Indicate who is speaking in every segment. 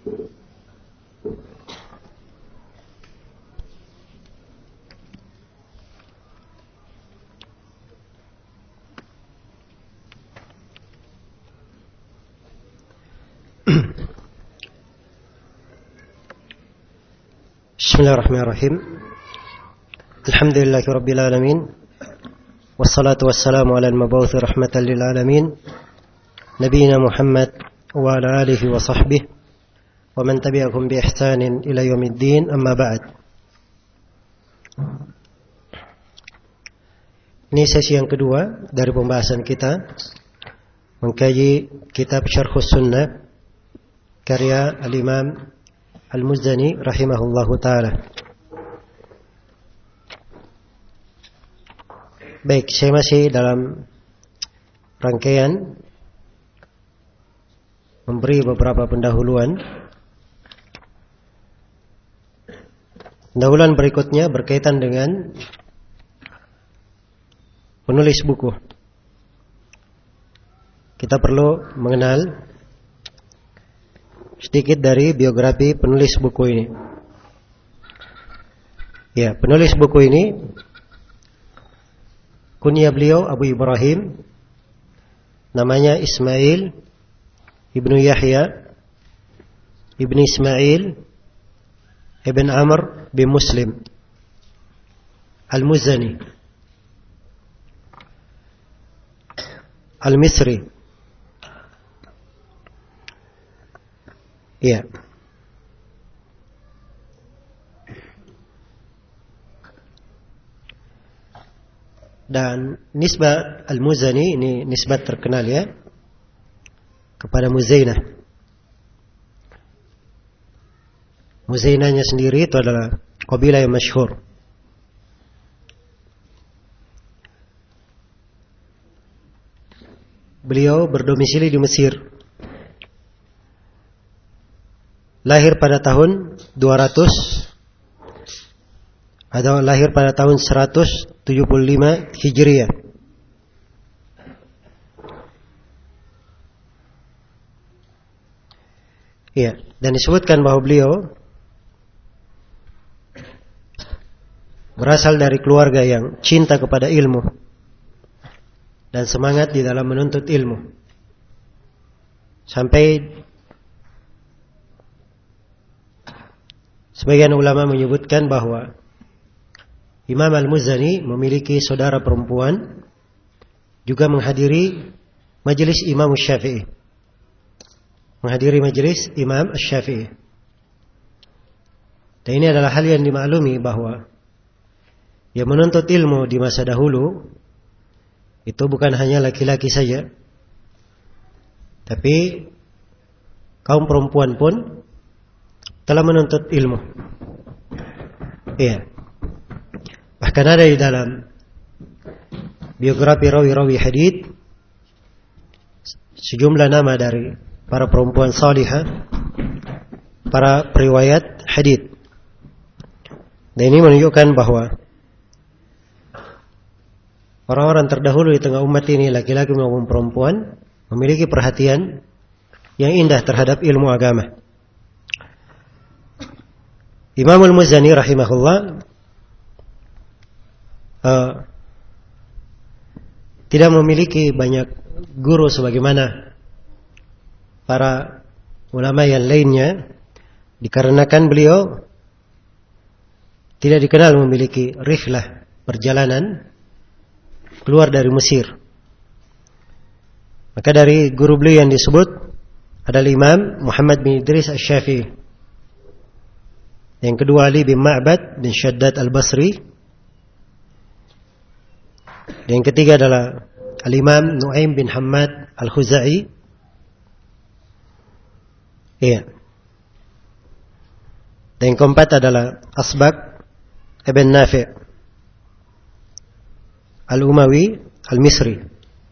Speaker 1: Bismillahirrahmanirrahim. Alhamdulillahi rabbil alamin. Wassalatu wassalamu ala al-mab'uts rahmatan lil alamin. Nabiyyina Muhammad wa ala alihi wa sahbihi wa man tabi'ahum bi ihsanin ila yaumiddin. Amma ba'd. Ini sesi yang kedua dari pembahasan kita mengkaji kitab Syarhus Sunnah karya Al-Imam Al-Muzani rahimahullahu ta'ala. Baik, saya masih dalam rangkaian memberi beberapa pendahuluan. Pendahuluan berikutnya berkaitan dengan penulis buku. Kita perlu mengenal sedikit dari biografi penulis buku ini. Ya, penulis buku ini kunyah beliau Abu Ibrahim, namanya Ismail ibnu Yahya ibnu Ismail ibn Amr bin Muslim Al-Muzani Al-Misri. Ya. Dan nisbah Al-Muzani ini nisbat terkenal ya kepada Muzainah. Muzainahnya sendiri itu adalah kabilah yang masyhur. Beliau berdomisili di Mesir. Lahir pada tahun 200 atau lahir pada tahun 175 Hijriah. Ya, dan disebutkan bahwa beliau berasal dari keluarga yang cinta kepada ilmu dan semangat di dalam menuntut ilmu. Sampai sebagian ulama menyebutkan bahwa Imam Al-Muzani memiliki saudara perempuan juga menghadiri majelis Imam Syafi'i. Menghadiri majelis Imam Syafi'i. Dan ini adalah hal yang dimaklumi bahwa yang menuntut ilmu di masa dahulu itu bukan hanya laki-laki saja, tapi kaum perempuan pun telah menuntut ilmu. Iya. Bahkan ada di dalam biografi rawi-rawi hadits sejumlah nama dari para perempuan salihah, para periwayat hadits. Dan ini menunjukkan bahwa orang-orang terdahulu di tengah umat ini, laki-laki maupun perempuan, memiliki perhatian yang indah terhadap ilmu agama. Imam Al-Muzani rahimahullah tidak memiliki banyak guru sebagaimana para ulama yang lainnya, dikarenakan beliau tidak dikenal memiliki rihlah, perjalanan keluar dari Mesir. Maka dari guru beliau yang disebut adalah Imam Muhammad bin Idris Asy-Syafi'i. Yang kedua Ali bin Ma'bad bin Shaddad Al-Basri. Yang ketiga adalah Al-Imam Nu'aim bin Hammad Al-Khuzai. Iya. Dan yang keempat adalah Asbaq ibn Nafi' Al-Umawi Al-Misri.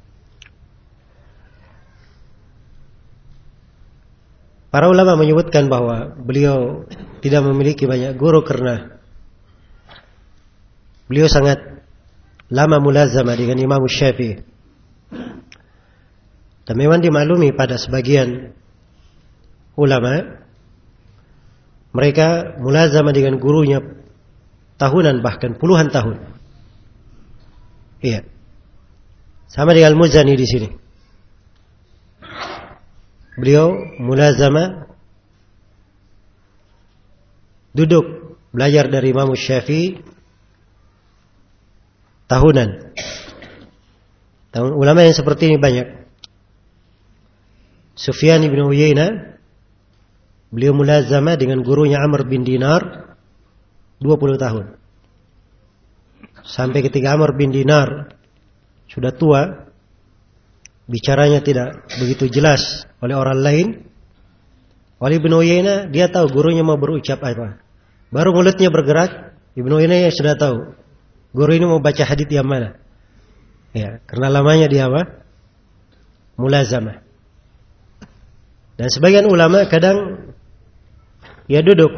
Speaker 1: Para ulama menyebutkan bahwa beliau tidak memiliki banyak guru karena beliau sangat lama mulazamah dengan Imam Syafi'i. Dan memang dimaklumi pada sebagian ulama mereka mulazamah dengan gurunya tahunan bahkan puluhan tahun. Iya. Sama dengan Al-Muzani di sini. Beliau mulazamah duduk belajar dari Imam Syafi'i tahunan. Ulama yang seperti ini banyak. Sufyan bin Uyainah, beliau mulazamah dengan gurunya Amr bin Dinar 20 tahun. Sampai ketika Amr bin Dinar sudah tua, bicaranya tidak begitu jelas oleh orang lain, oleh Ibnu Uyainah dia tahu gurunya mau berucap apa. Baru mulutnya bergerak, Ibnu Uyainah sudah tahu guru ini mau baca hadits yang mana. Ya, karena lamanya dia apa? Mulazamah. Dan sebagian ulama kadang ya duduk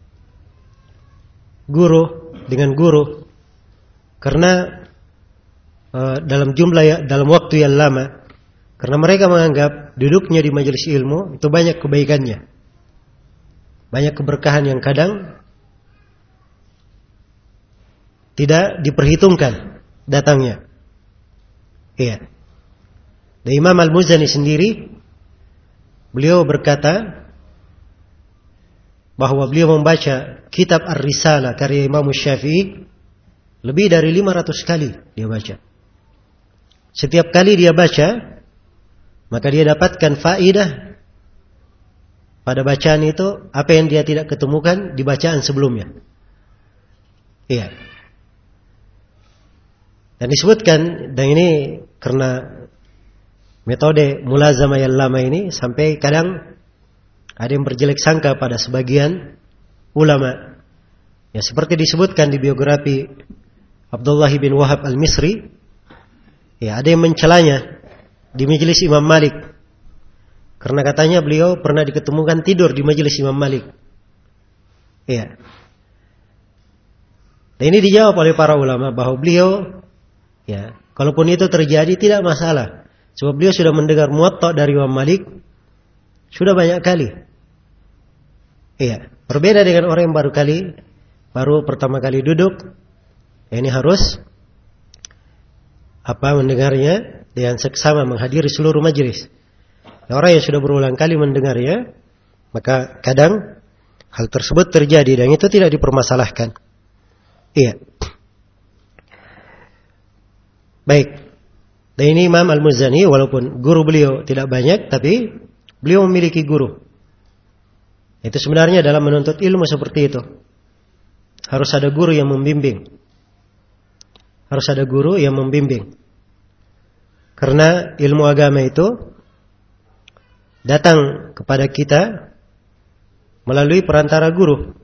Speaker 1: guru dengan guru karena dalam waktu yang lama, karena mereka menganggap duduknya di majelis ilmu itu banyak kebaikannya, banyak keberkahan yang kadang tidak diperhitungkan datangnya. Iya. Dan Imam Al-Muzani sendiri, beliau berkata bahwa beliau membaca kitab Ar-Risalah karya Imam Syafi'i lebih dari 500 kali dia baca. Setiap kali dia baca, maka dia dapatkan faidah pada bacaan itu apa yang dia tidak ketemukan di bacaan sebelumnya. Iya. Dan disebutkan, dan ini karena metode mulazamah yang lama ini sampai kadang ada yang berjelek sangka pada sebagian ulama. Ya, seperti disebutkan di biografi Abdullah bin Wahab Al-Misri, ya, ada yang mencelanya di majelis Imam Malik karena katanya beliau pernah diketemukan tidur di majelis Imam Malik. Ya. Dan ini dijawab oleh para ulama bahwa beliau, ya, kalaupun itu terjadi tidak masalah, sebab beliau sudah mendengar Muwatta dari Imam Malik sudah banyak kali. Iya, berbeda dengan orang yang baru pertama kali duduk, ya, ini harus mendengarnya dengan seksama, menghadiri seluruh majelis. Ya, orang yang sudah berulang kali mendengarnya, maka kadang hal tersebut terjadi dan itu tidak dipermasalahkan. Iya. Baik. Dan ini Imam Al-Muzani, walaupun guru beliau tidak banyak, tapi beliau memiliki guru. Itu sebenarnya dalam menuntut ilmu seperti itu. Harus ada guru yang membimbing. Harus ada guru yang membimbing. Karena ilmu agama itu datang kepada kita melalui perantara guru.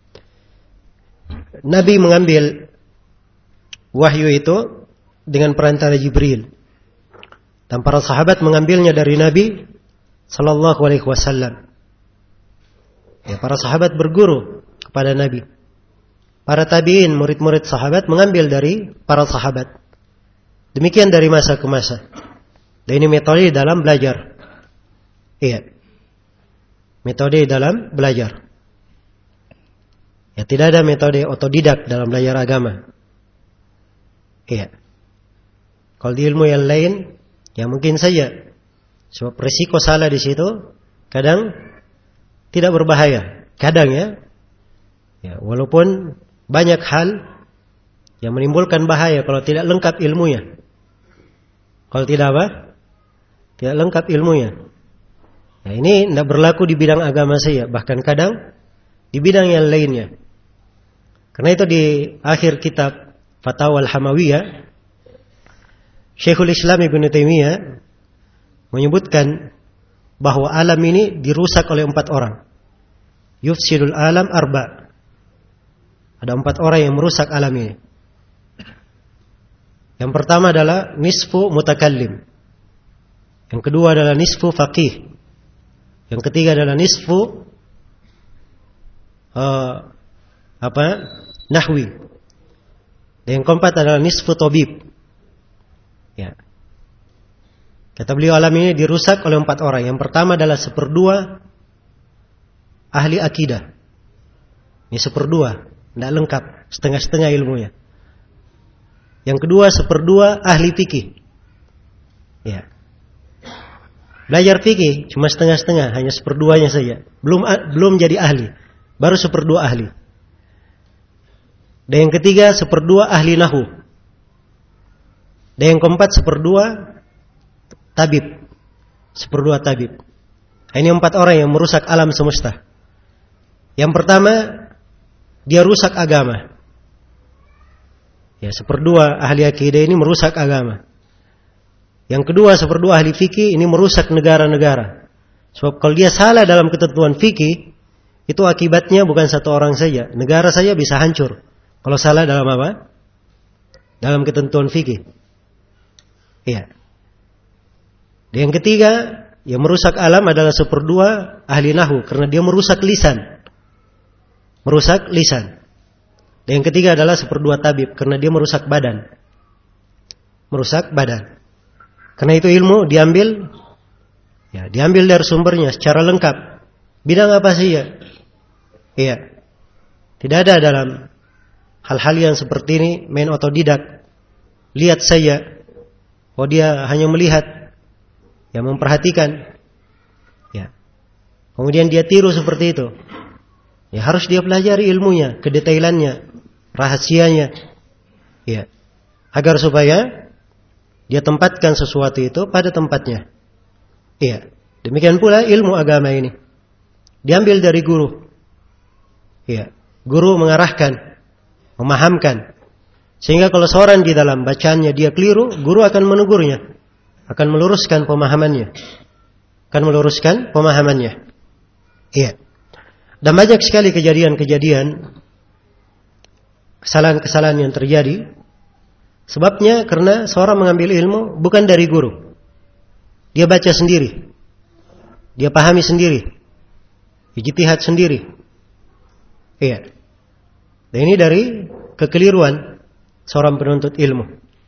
Speaker 1: Nabi mengambil wahyu itu dengan perantara Jibril. Dan para sahabat mengambilnya dari Nabi sallallahu alaihi wasallam. Ya, para sahabat berguru kepada Nabi. Para tabi'in, murid-murid sahabat mengambil dari para sahabat. Demikian dari masa ke masa. Dan ini metode dalam belajar. Iya. Metode dalam belajar. Ya, tidak ada metode otodidak dalam belajar agama. Iya. Kalau di ilmu yang lain, ya mungkin saja. Sebab risiko salah di situ kadang tidak berbahaya. Kadang ya. Ya, walaupun banyak hal yang menimbulkan bahaya kalau tidak lengkap ilmunya. Kalau tidak apa? Tidak lengkap ilmunya. Nah, ini tidak berlaku di bidang agama saja, bahkan kadang di bidang yang lainnya. Karena itu di akhir kitab Fatawa Al-Hamawiyah, Syekhul Islam Ibnu Taimiyah menyebutkan bahwa alam ini dirusak oleh 4 orang. Yufsidul alam arba. Ada 4 orang yang merusak alam ini. Yang pertama adalah nisfu mutakallim. Yang kedua adalah nisfu faqih. Yang ketiga adalah nisfu nahwi. Dan yang keempat adalah nisfu tabib. Ya. Kata beliau alam ini dirusak oleh 4 orang. Yang pertama adalah 1/2 ahli akidah. Ini 1/2, tidak lengkap, setengah-setengah ilmunya. Yang kedua 1/2 ahli fikih. Ya. Belajar fikih cuma setengah-setengah, hanya 1/2-nya saja. Belum jadi ahli, baru 1/2 ahli. Dan yang ketiga 1/2 ahli nahwu. Dan yang keempat 1/2 tabib. 1/2 tabib. Ini 4 orang yang merusak alam semesta. Yang pertama, dia rusak agama. Ya, 1/2 ahli akidah ini merusak agama. Yang kedua 1/2 ahli fikih ini merusak negara-negara. Sebab kalau dia salah dalam ketentuan fikih, itu akibatnya bukan satu orang saja, negara saja bisa hancur. Kalau salah dalam apa? Dalam ketentuan fikih. Iya. Dan yang ketiga, yang merusak alam adalah 1/2 ahli nahwu karena dia merusak lisan. Merusak lisan. Dan yang ketiga adalah 1/2 tabib karena dia merusak badan. Merusak badan. Karena itu ilmu diambil dari sumbernya secara lengkap. Bidang apa saja? Iya. Tidak ada dalam hal-hal yang seperti ini main otodidak. Lihat saja. Oh, dia hanya melihat, ya, memperhatikan, ya. Kemudian dia tiru seperti itu. Ya, harus dia pelajari ilmunya, kedetailannya, rahasianya, ya, agar supaya dia tempatkan sesuatu itu pada tempatnya. Iya. Demikian pula ilmu agama ini diambil dari guru. Iya. Guru mengarahkan, memahamkan, sehingga kalau seorang di dalam bacaannya dia keliru, guru akan menegurnya, akan meluruskan pemahamannya, Iya. Dan banyak sekali kejadian-kejadian, kesalahan-kesalahan yang terjadi. Sebabnya karena seorang mengambil ilmu bukan dari guru. Dia baca sendiri. Dia pahami sendiri. Ijtihad sendiri. Iya. Dan ini dari kekeliruan seorang penuntut ilmu.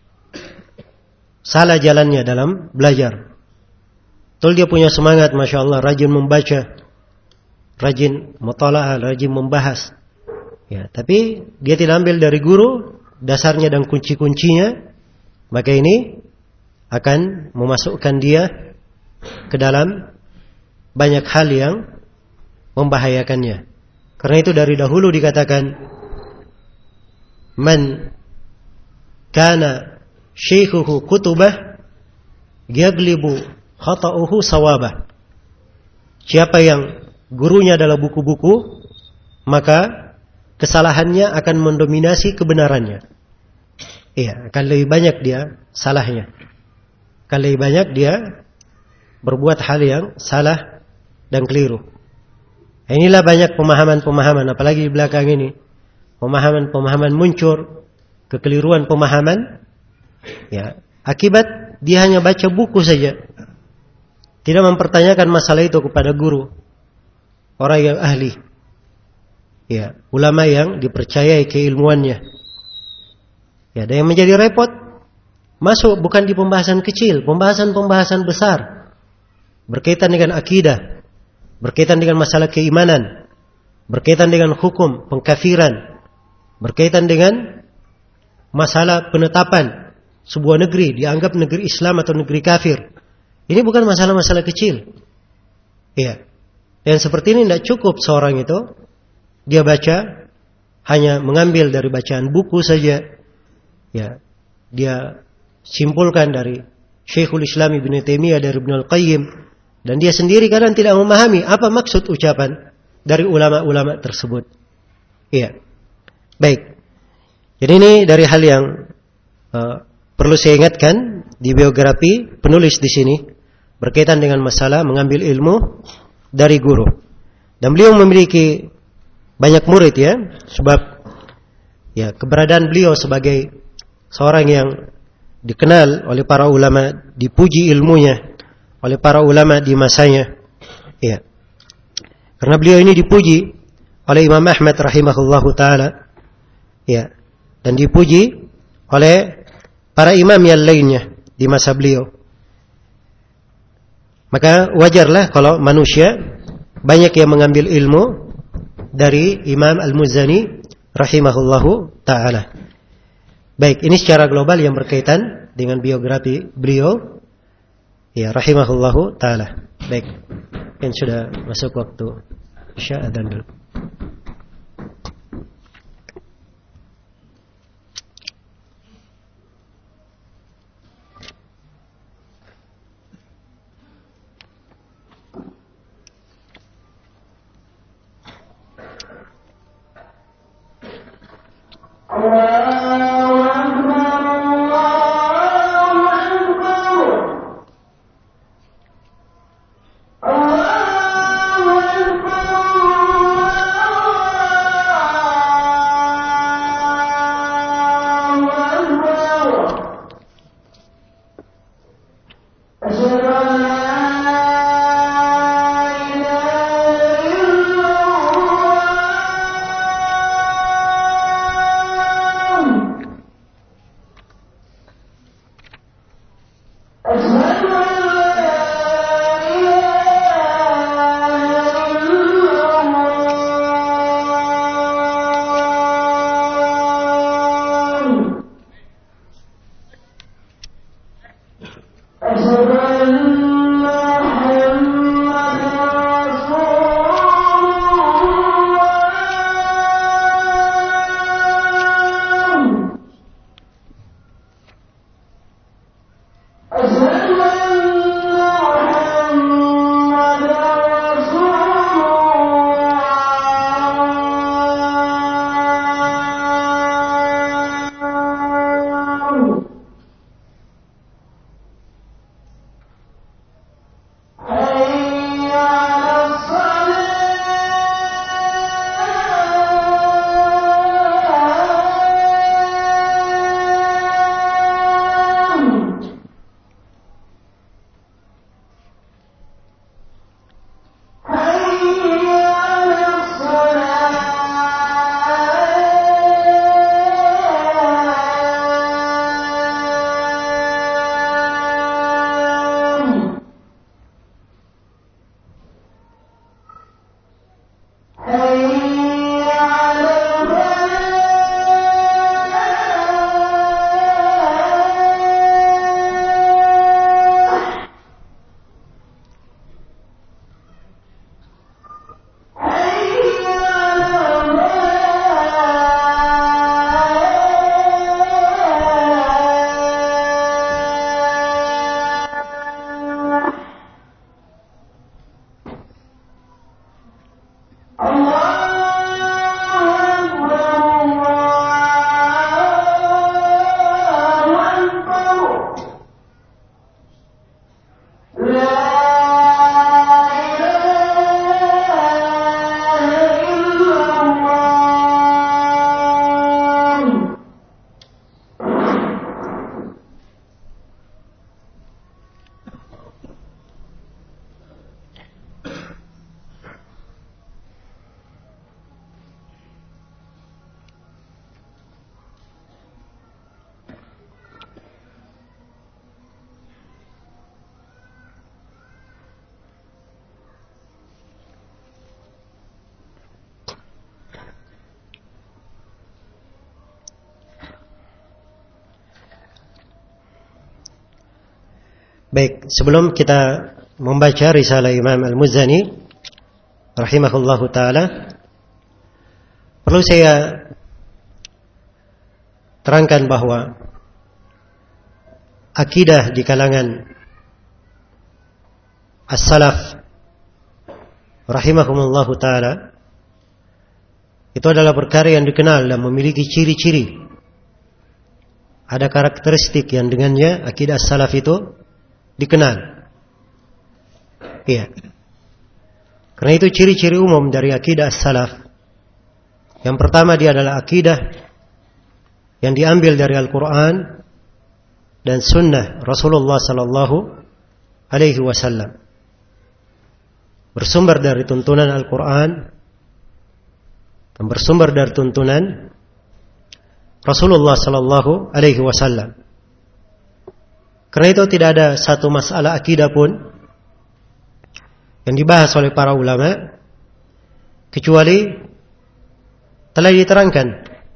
Speaker 1: Salah jalannya dalam belajar. Betul dia punya semangat, Masya Allah, rajin membaca, rajin mutalaah, rajin membahas. Ya, tapi dia tidak ambil dari guru dasarnya dan kunci-kuncinya, maka ini akan memasukkan dia ke dalam banyak hal yang membahayakannya. Karena itu dari dahulu dikatakan, man kana syaikhuhu kutubah yaglibu khata'uhu sawabah. Siapa yang gurunya adalah buku-buku, maka kesalahannya akan mendominasi kebenarannya. Iya, akan lebih banyak dia salahnya. Akan lebih banyak dia berbuat hal yang salah dan keliru. Inilah banyak pemahaman-pemahaman, apalagi di belakang ini. Pemahaman-pemahaman muncul, kekeliruan pemahaman. Ya, akibat dia hanya baca buku saja. Tidak mempertanyakan masalah itu kepada guru, orang yang ahli. Ya, ulama yang dipercayai keilmuannya. Ya, dan yang menjadi repot, masuk bukan di pembahasan kecil, pembahasan besar. Berkaitan dengan akidah, berkaitan dengan masalah keimanan, berkaitan dengan hukum pengkafiran, berkaitan dengan masalah penetapan sebuah negeri dianggap negeri Islam atau negeri kafir. Ini bukan masalah-masalah kecil. Ya. Dan seperti ini tidak cukup seorang itu dia baca, hanya mengambil dari bacaan buku saja. Ya, dia simpulkan dari Syekhul Islam Ibnu Taimiyah, dari Ibnu Al-Qayyim, dan dia sendiri kadang tidak memahami apa maksud ucapan dari ulama-ulama tersebut. Iya. Baik. Jadi ini dari hal yang perlu saya ingatkan di biografi penulis di sini berkaitan dengan masalah mengambil ilmu dari guru. Dan beliau memiliki banyak murid, ya, sebab ya keberadaan beliau sebagai seorang yang dikenal oleh para ulama, dipuji ilmunya oleh para ulama di masanya. Ya. Karena beliau ini dipuji oleh Imam Ahmad rahimahullahu taala. Ya. Dan dipuji oleh para imam yang lainnya di masa beliau. Maka wajarlah kalau manusia banyak yang mengambil ilmu dari Imam Al-Muzani rahimahullahu ta'ala. Baik, ini secara global yang berkaitan dengan biografi beliau, ya, rahimahullahu ta'ala. Baik, yang sudah masuk waktu Isya, adzan dulu. Baik, sebelum kita membaca risalah Imam Al-Muzani rahimahullahu ta'ala, perlu saya terangkan bahwa akidah di kalangan as-salaf rahimahumullahu ta'ala itu adalah perkara yang dikenal dan memiliki ciri-ciri. Ada karakteristik yang dengannya akidah as-salaf itu dikenal. Iya. Karena itu ciri-ciri umum dari akidah as-salaf. Yang pertama, dia adalah akidah yang diambil dari Al-Quran dan Sunnah Rasulullah sallallahu alaihi wasallam. Bersumber dari tuntunan Al-Quran dan bersumber dari tuntunan Rasulullah sallallahu alaihi wasallam. Karena itu tidak ada satu masalah akidah pun yang dibahas oleh para ulama kecuali telah diterangkan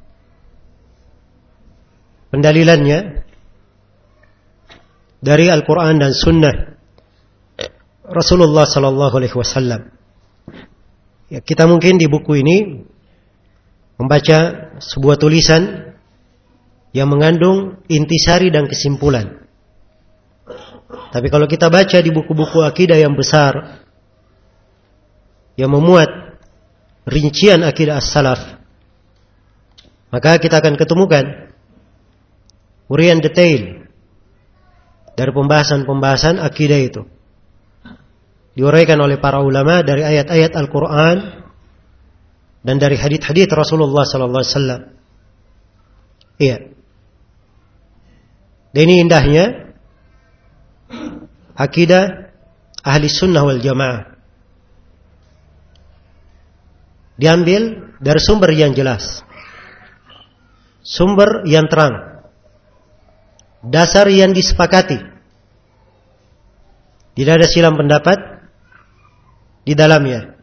Speaker 1: pendalilannya dari Al-Quran dan Sunnah Rasulullah Sallallahu Alaihi Wasallam. Ya, kita mungkin di buku ini membaca sebuah tulisan yang mengandung intisari dan kesimpulan. Tapi kalau kita baca di buku-buku akidah yang besar yang memuat rincian akidah as-salaf, maka kita akan ketemukan urian detail dari pembahasan-pembahasan akidah itu, diuraikan oleh para ulama dari ayat-ayat Al-Quran dan dari hadits-hadits Rasulullah Sallallahu Alaihi Wasallam. Iya. Dan ini indahnya akidah ahli sunnah wal jamaah. Diambil dari sumber yang jelas, sumber yang terang, dasar yang disepakati, tidak ada silang pendapat di dalamnya.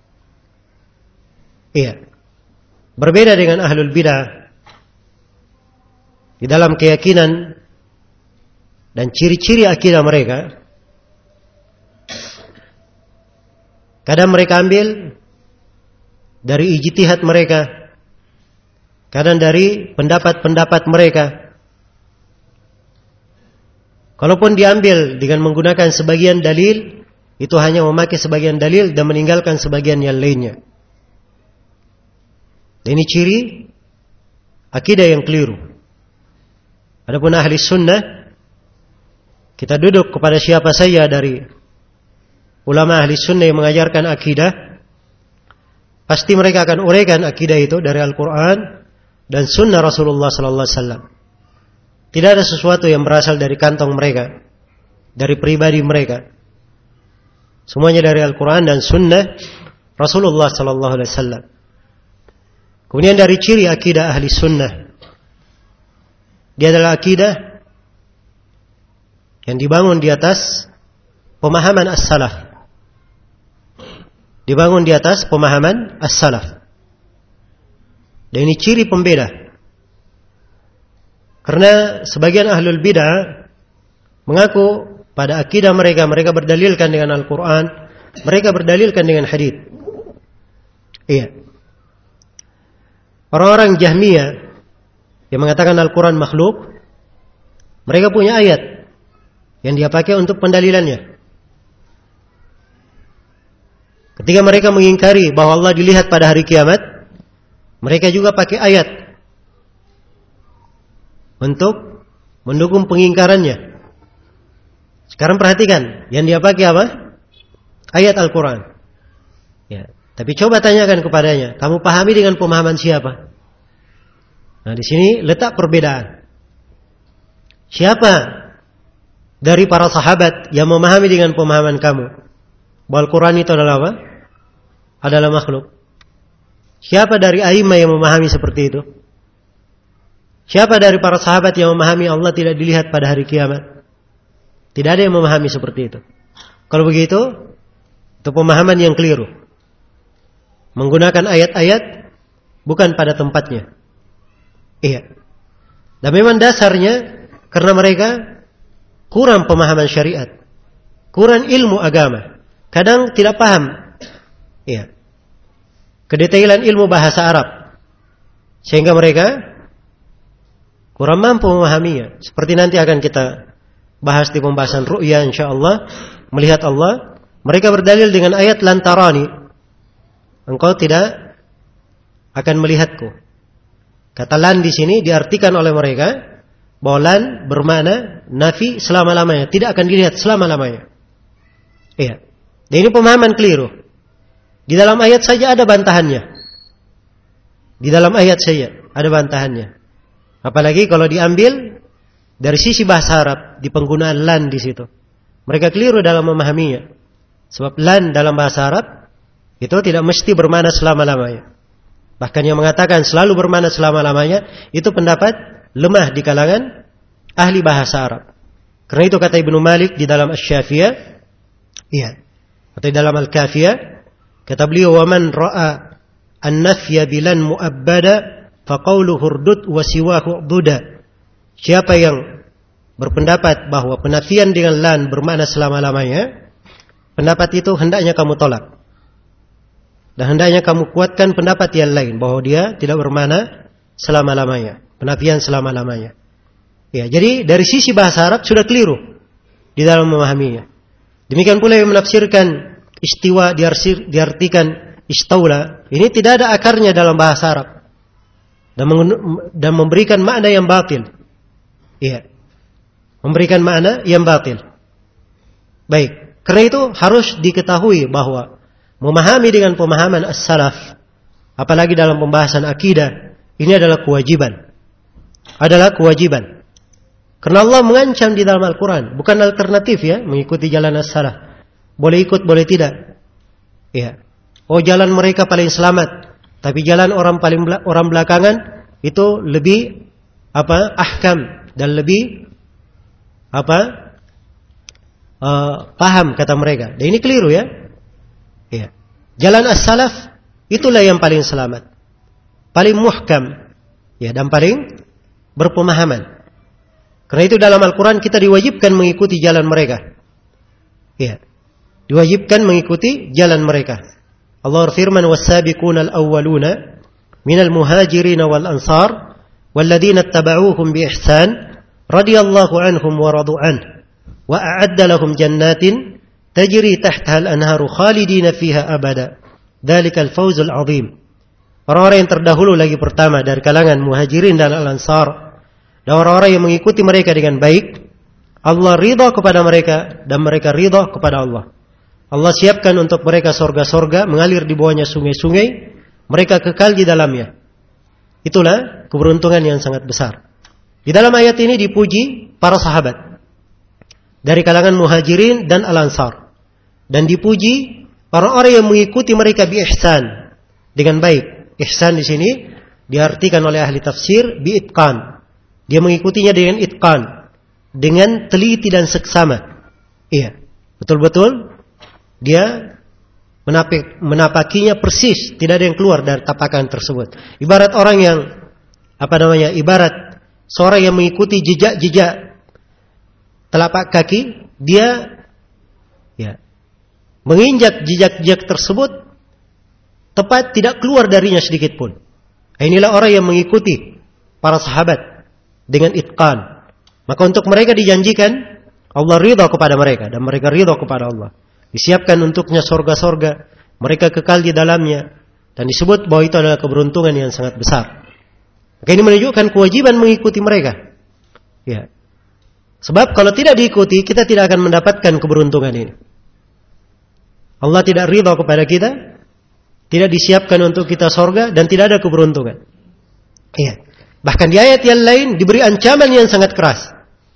Speaker 1: Iya. Berbeda dengan ahlul bidah di dalam keyakinan dan ciri-ciri akidah mereka. Kadang mereka ambil dari ijtihad mereka, kadang dari pendapat-pendapat mereka. Kalaupun diambil dengan menggunakan sebagian dalil, itu hanya memakai sebagian dalil dan meninggalkan sebagian yang lainnya. Dan ini ciri akidah yang keliru. Adapun ahli sunnah, kita duduk kepada siapa saja dari ulama ahli sunnah yang mengajarkan akidah, pasti mereka akan uraikan akidah itu dari Al-Quran dan sunnah Rasulullah Sallallahu Alaihi Wasallam. Tidak ada sesuatu yang berasal dari kantong mereka, dari pribadi mereka. Semuanya dari Al-Quran dan sunnah Rasulullah Sallallahu Alaihi Wasallam. Kemudian dari ciri akidah ahli sunnah, dia adalah akidah yang dibangun di atas pemahaman as-salaf. Dibangun di atas pemahaman as-salaf. Dan ini ciri pembeda. Karena sebagian ahlul bid'ah mengaku pada akidah mereka, mereka berdalilkan dengan Al-Quran, mereka berdalilkan dengan hadits. Iya. Orang-orang Jahmiyah yang mengatakan Al-Quran makhluk, mereka punya ayat yang dia pakai untuk pendalilannya. Ketika mereka mengingkari bahwa Allah dilihat pada hari kiamat, mereka juga pakai ayat untuk mendukung pengingkarannya. Sekarang perhatikan, yang dia pakai apa? Ayat Al-Quran. Ya. Tapi coba tanyakan kepadanya, kamu pahami dengan pemahaman siapa? Nah, di sini letak perbedaan. Siapa dari para sahabat yang memahami dengan pemahaman kamu bahwa Al-Quran itu adalah apa? Adalah makhluk. Siapa dari a'immah yang memahami seperti itu? Siapa dari para sahabat yang memahami Allah tidak dilihat pada hari kiamat? Tidak ada yang memahami seperti itu. Kalau begitu, itu pemahaman yang keliru. Menggunakan ayat-ayat bukan pada tempatnya. Iya. Dan memang dasarnya karena mereka kurang pemahaman syariat, kurang ilmu agama, kadang tidak paham, iya, kedetailan ilmu bahasa Arab, sehingga mereka kurang mampu memahaminya. Seperti nanti akan kita bahas di pembahasan ru'ya, insyaallah, melihat Allah. Mereka berdalil dengan ayat lan tarani, engkau tidak akan melihatku. Kata lan di sini diartikan oleh mereka bahwa lan bermakna nafi selama-lamanya, tidak akan dilihat selama-lamanya. Iya. Dan ini pemahaman keliru. Di dalam ayat saja ada bantahannya. Di dalam ayat saja ada bantahannya. Apalagi kalau diambil dari sisi bahasa Arab, di penggunaan lan di situ. Mereka keliru dalam memahaminya. Sebab lan dalam bahasa Arab itu tidak mesti bermakna selama-lamanya. Bahkan yang mengatakan selalu bermakna selama-lamanya, itu pendapat lemah di kalangan ahli bahasa Arab. Karena itu kata Ibnu Malik di dalam Asy-Syafiyah, iya, atau di dalam Al-Kafiyah, kata beliau, "Wa man ra'a an-nafya bilan mu'abbada faqauluhu hurdud wa siwahu ududa. Siapa yang berpendapat bahwa penafian dengan lan bermakna selama-lamanya, pendapat itu hendaknya kamu tolak. Dan hendaknya kamu kuatkan pendapat yang lain bahwa dia tidak bermakna selama-lamanya, penafian selama-lamanya. Ya, jadi dari sisi bahasa Arab sudah keliru di dalam memahaminya. Demikian pula yang menafsirkan istiwa diartikan istaula, ini tidak ada akarnya dalam bahasa Arab dan memberikan makna yang batil. Iya, memberikan makna yang batil. Baik, karena itu harus diketahui bahwa memahami dengan pemahaman as-salaf, apalagi dalam pembahasan akidah, ini adalah kewajiban. Adalah kewajiban. Karena Allah mengancam di dalam Al-Quran, bukan alternatif ya, mengikuti jalan as-salaf. Boleh ikut, boleh tidak. Ya. Oh, jalan mereka paling selamat, tapi jalan orang belakangan itu lebih ahkam dan lebih paham kata mereka. Dan ini keliru ya. Ya. Jalan as-salaf itulah yang paling selamat, paling muhkam, ya, dan paling berpemahaman. Karena itu dalam Al-Quran kita diwajibkan mengikuti jalan mereka. Ya, diwajibkan mengikuti jalan mereka. Allah berfirman, "Was-sabiquna al-awwaluna minal muhajirin wal ansar walladzina ittaba'uuhum bi ihsan radhiyallahu anhum wa radu anhu wa a'adda lahum jannatin tajri tahtaha al-anharu khalidina fiha abada. Dzalikal fawzul 'adzim." Orang-orang yang terdahulu lagi pertama dari kalangan muhajirin dan al-ansar, dan orang-orang yang mengikuti mereka dengan baik, Allah ridha kepada mereka dan mereka ridha kepada Allah. Allah siapkan untuk mereka surga-surga, mengalir di bawahnya sungai-sungai, mereka kekal di dalamnya. Itulah keberuntungan yang sangat besar. Di dalam ayat ini dipuji para sahabat dari kalangan muhajirin dan al-ansar, dan dipuji orang-orang yang mengikuti mereka bi ihsan, dengan baik. Ihsan di sini diartikan oleh ahli tafsir bi itqan. Dia mengikutinya dengan itqan, dengan teliti dan seksama. Iya, betul-betul dia menapakinya persis, tidak ada yang keluar dari tapakan tersebut. Ibarat orang yang ibarat seorang yang mengikuti jejak-jejak telapak kaki, dia menginjak jejak-jejak tersebut tepat, tidak keluar darinya sedikit pun. Inilah orang yang mengikuti para sahabat dengan itqan. Maka untuk mereka dijanjikan Allah ridha kepada mereka dan mereka ridha kepada Allah. Disiapkan untuknya surga-surga, mereka kekal di dalamnya, dan disebut bahwa itu adalah keberuntungan yang sangat besar. Maka ini menunjukkan kewajiban mengikuti mereka. Ya. Sebab kalau tidak diikuti, kita tidak akan mendapatkan keberuntungan ini. Allah tidak ridha kepada kita, tidak disiapkan untuk kita surga, dan tidak ada keberuntungan. Iya. Bahkan di ayat yang lain diberi ancaman yang sangat keras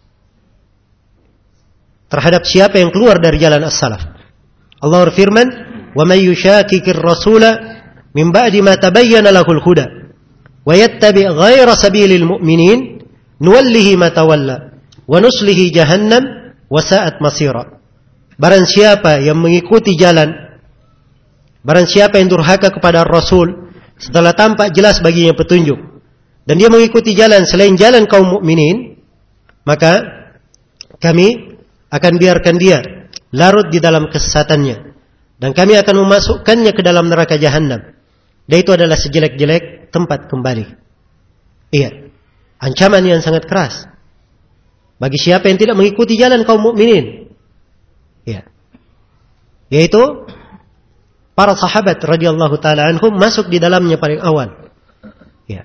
Speaker 1: terhadap siapa yang keluar dari jalan as-salaf. Allah berfirman, "Wa may yushaqiqir rasula min ba'di ma tabayyana lahul huda wa yattabi' ghayra sabilil mu'minin nuwallihi ma tawalla wa nuslihi jahannam wa sa'at masira." Barang siapa yang mengikuti jalan, barang siapa yang durhaka kepada Rasul setelah tampak jelas baginya petunjuk, dan dia mengikuti jalan selain jalan kaum mukminin, maka kami akan biarkan dia larut di dalam kesesatannya, dan kami akan memasukkannya ke dalam neraka jahanam, dan itu adalah sejelek-jelek tempat kembali. Iya, ancaman yang sangat keras bagi siapa yang tidak mengikuti jalan kaum mukminin. Iya, yaitu para sahabat radhiyallahu taala anhum masuk di dalamnya paling awal. Iya,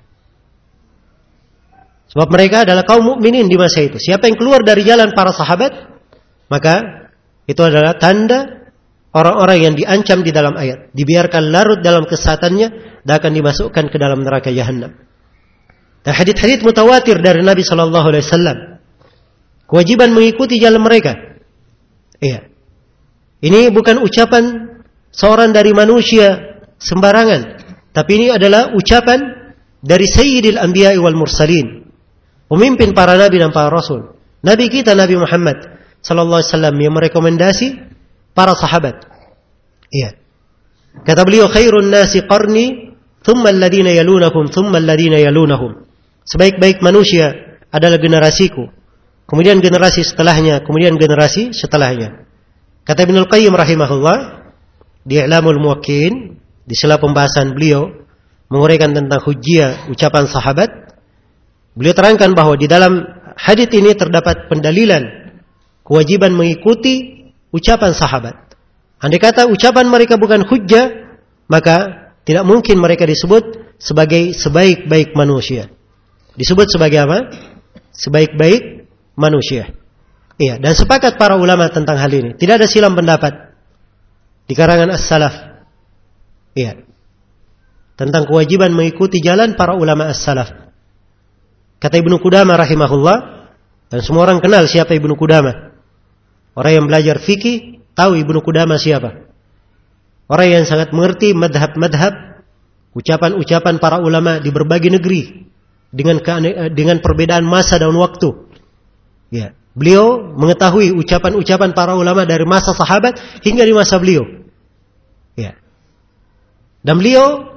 Speaker 1: sebab mereka adalah kaum mukminin di masa itu. Siapa yang keluar dari jalan para sahabat, maka itu adalah tanda orang-orang yang diancam di dalam ayat, dibiarkan larut dalam kesesatannya dan akan dimasukkan ke dalam neraka jahanam. Dan hadits-hadits mutawatir dari Nabi sallallahu alaihi wasallam kewajiban mengikuti jalan mereka. Iya. Ini bukan ucapan seorang dari manusia sembarangan, tapi ini adalah ucapan dari Sayyidil Anbiya'i wal Mursalin, pemimpin para nabi dan para rasul. Nabi kita Nabi Muhammad sallallahu alaihi wasallam yang merekomendasi para sahabat. Iya. Kata beliau, "Khairun nasi qarni thumma alladhina yalunahum, thumma alladhina yalunahum. Sebaik-baik manusia adalah generasiku, kemudian generasi setelahnya, kemudian generasi setelahnya. Kata Ibnul Qayyim rahimahullah di I'lamul Muwaqqi'in, di sela pembahasan beliau menguraikan tentang hujjiyah ucapan sahabat, beliau terangkan bahwa di dalam hadits ini terdapat pendalilan kewajiban mengikuti ucapan sahabat. Andai kata ucapan mereka bukan hujjah, maka tidak mungkin mereka disebut sebagai sebaik-baik manusia. Disebut sebagai apa? Sebaik-baik manusia. Iya, dan sepakat para ulama tentang hal ini. Tidak ada silang pendapat di karangan as-salaf. Iya. Tentang kewajiban mengikuti jalan para ulama as-salaf. Kata Ibnu Qudamah rahimahullah, dan semua orang kenal siapa Ibnu Qudamah. Orang yang belajar fikih tahu Ibnu Qudamah siapa. Orang yang sangat mengerti madhab-madhab, ucapan-ucapan para ulama di berbagai negeri dengan perbedaan masa dan waktu. Ya, beliau mengetahui ucapan-ucapan para ulama dari masa sahabat hingga di masa beliau. Ya. Dan beliau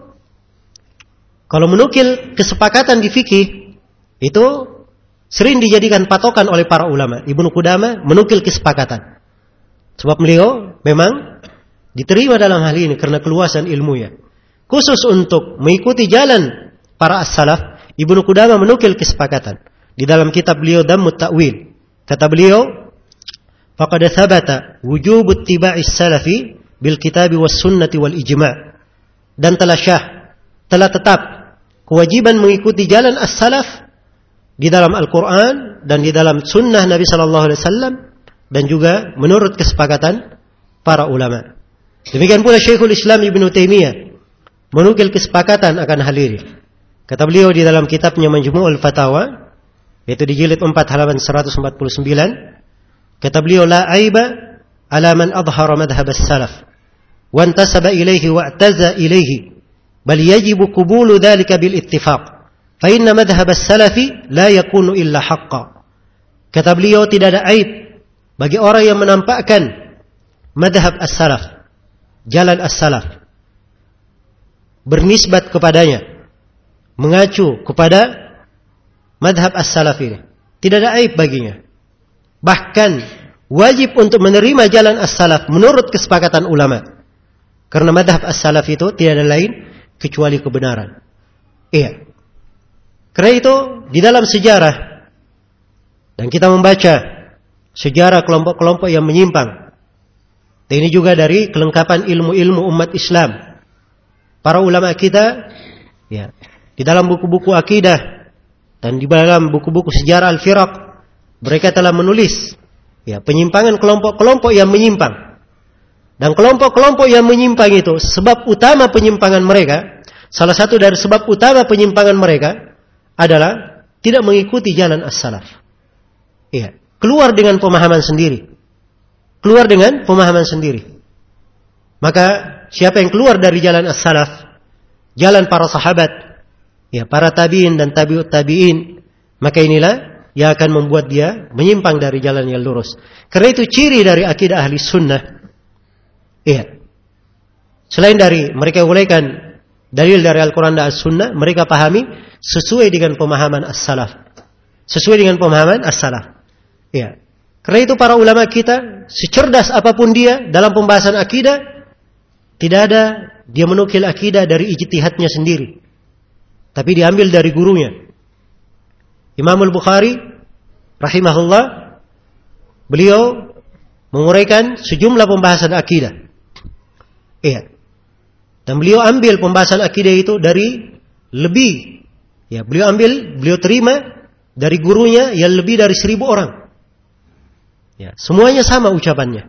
Speaker 1: kalau menukil kesepakatan di fikih itu sering dijadikan patokan oleh para ulama. Ibnu Qudamah menukil kesepakatan. Sebab beliau memang diterima dalam hal ini karena keluasan ilmunya. Khusus untuk mengikuti jalan para as-salaf, Ibnu Qudamah menukil kesepakatan. Di dalam kitab beliau Dhammut Ta'wil, kata beliau, faqad thabata wujub ittiba'is salafi bil kitabi was sunnati wal ijma'. Dan telah tetap kewajiban mengikuti jalan as-salaf di dalam Al-Quran dan di dalam sunnah Nabi sallallahu alaihi wasallam, dan juga menurut kesepakatan para ulama. Demikian pula Syekhul Islam Ibnu Taimiyah menukil kesepakatan akan hal ini. Kata beliau di dalam kitabnya Majmu'ul Fatawa, yaitu di jilid 4 halaman 149, kata beliau, la aiba ala man adhara madhhab as-salaf wa intasaba ilayhi wa i'taza ilayhi, bal yajibu qubulu dhalika bil ittifaq, fa inna madhhab as-salafi la yakunu illa haqqan. Kata beliau, tidak ada aib bagi orang yang menampakkan madhhab as-salaf, jalan as-salaf, bernisbat kepadanya, mengacu kepada madhab as-salaf ini. Tidak ada aib baginya. Bahkan wajib untuk menerima jalan as-salaf menurut kesepakatan ulama. Karena madhab as-salaf itu tidak ada lain kecuali kebenaran. Iya. Karena itu di dalam sejarah, dan kita membaca sejarah kelompok-kelompok yang menyimpang. Dan ini juga dari kelengkapan ilmu-ilmu umat Islam. Para ulama kita, ya, di dalam buku-buku akidah dan di dalam buku-buku sejarah al-firaq, mereka telah menulis ya penyimpangan kelompok-kelompok yang menyimpang. Dan kelompok-kelompok yang menyimpang itu, sebab utama penyimpangan mereka, salah satu dari sebab utama penyimpangan mereka adalah tidak mengikuti jalan as-salaf. Iya, keluar dengan pemahaman sendiri. Keluar dengan pemahaman sendiri. Maka siapa yang keluar dari jalan as-salaf, jalan para sahabat, ya, para tabi'in dan tabi'ut tabi'in, maka inilah yang akan membuat dia menyimpang dari jalan yang lurus. Karena itu ciri dari akidah ahli sunnah. Iya. Selain dari mereka uraikan dalil dari Al-Quran dan As-Sunnah, mereka pahami sesuai dengan pemahaman as-salaf. Sesuai dengan pemahaman as-salaf. Iya. Karena itu para ulama kita, secerdas apapun dia dalam pembahasan akidah, tidak ada dia menukil akidah dari ijtihadnya sendiri, tapi diambil dari gurunya. Imam Al-Bukhari rahimahullah, beliau menguraikan sejumlah pembahasan akidah. Iya. Dan beliau ambil pembahasan akidah itu dari lebih, ya, beliau terima dari gurunya yang lebih dari 1000 orang. Ya, semuanya sama ucapannya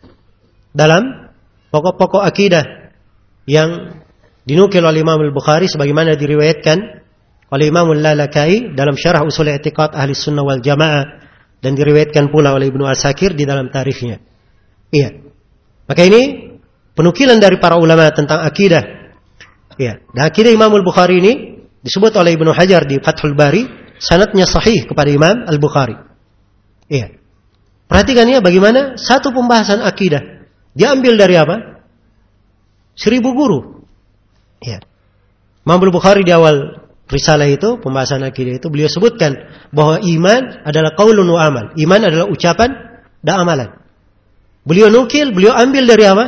Speaker 1: dalam pokok-pokok akidah yang dinukil oleh Imam Al-Bukhari sebagaimana diriwayatkan oleh Imam Al-Lalakai dalam Syarah Ushul I'tiqad Ahli Sunnah wal Jamaah, dan diriwayatkan pula oleh Ibnu Asakir di dalam tarikhnya. Iya. Maka ini penukilan dari para ulama tentang akidah. Iya. Dan akidah Imam Al-Bukhari ini disebut oleh Ibnu Hajar di Fathul Bari, sanadnya sahih kepada Imam Al-Bukhari. Iya. Perhatikan ya bagaimana satu pembahasan akidah diambil dari apa? 1000 guru. Ya. Imam Bukhari di awal risalah itu, pembahasan akidah itu, beliau sebutkan bahwa iman adalah qaulun wa amal. Iman adalah ucapan dan amalan. Beliau nukil, beliau ambil dari apa?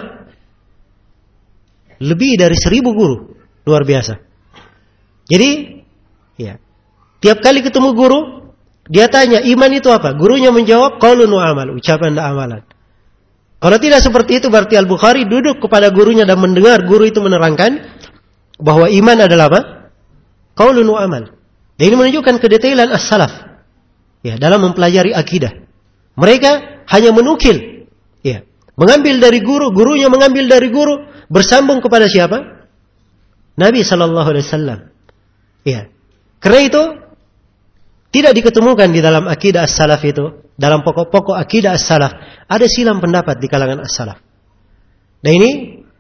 Speaker 1: Lebih dari 1000 guru. Luar biasa. Jadi, ya, tiap kali ketemu guru, dia tanya, iman itu apa? Gurunya menjawab, qaulun wa amal, ucapan dan amalan. Kalau tidak seperti itu, berarti Al-Bukhari duduk kepada gurunya dan mendengar guru itu menerangkan bahwa iman adalah apa? Qaulun wa amal. Dan ini menunjukkan kedetailan as-salaf, ya, dalam mempelajari akidah. Mereka hanya menukil, ya, mengambil dari guru, gurunya mengambil dari guru, bersambung kepada siapa? Nabi sallallahu alaihi wasallam. Ya. Karena itu tidak diketemukan di dalam akidah as-salaf itu, dalam pokok-pokok akidah as-salaf ada silang pendapat di kalangan as-salaf. Dan ini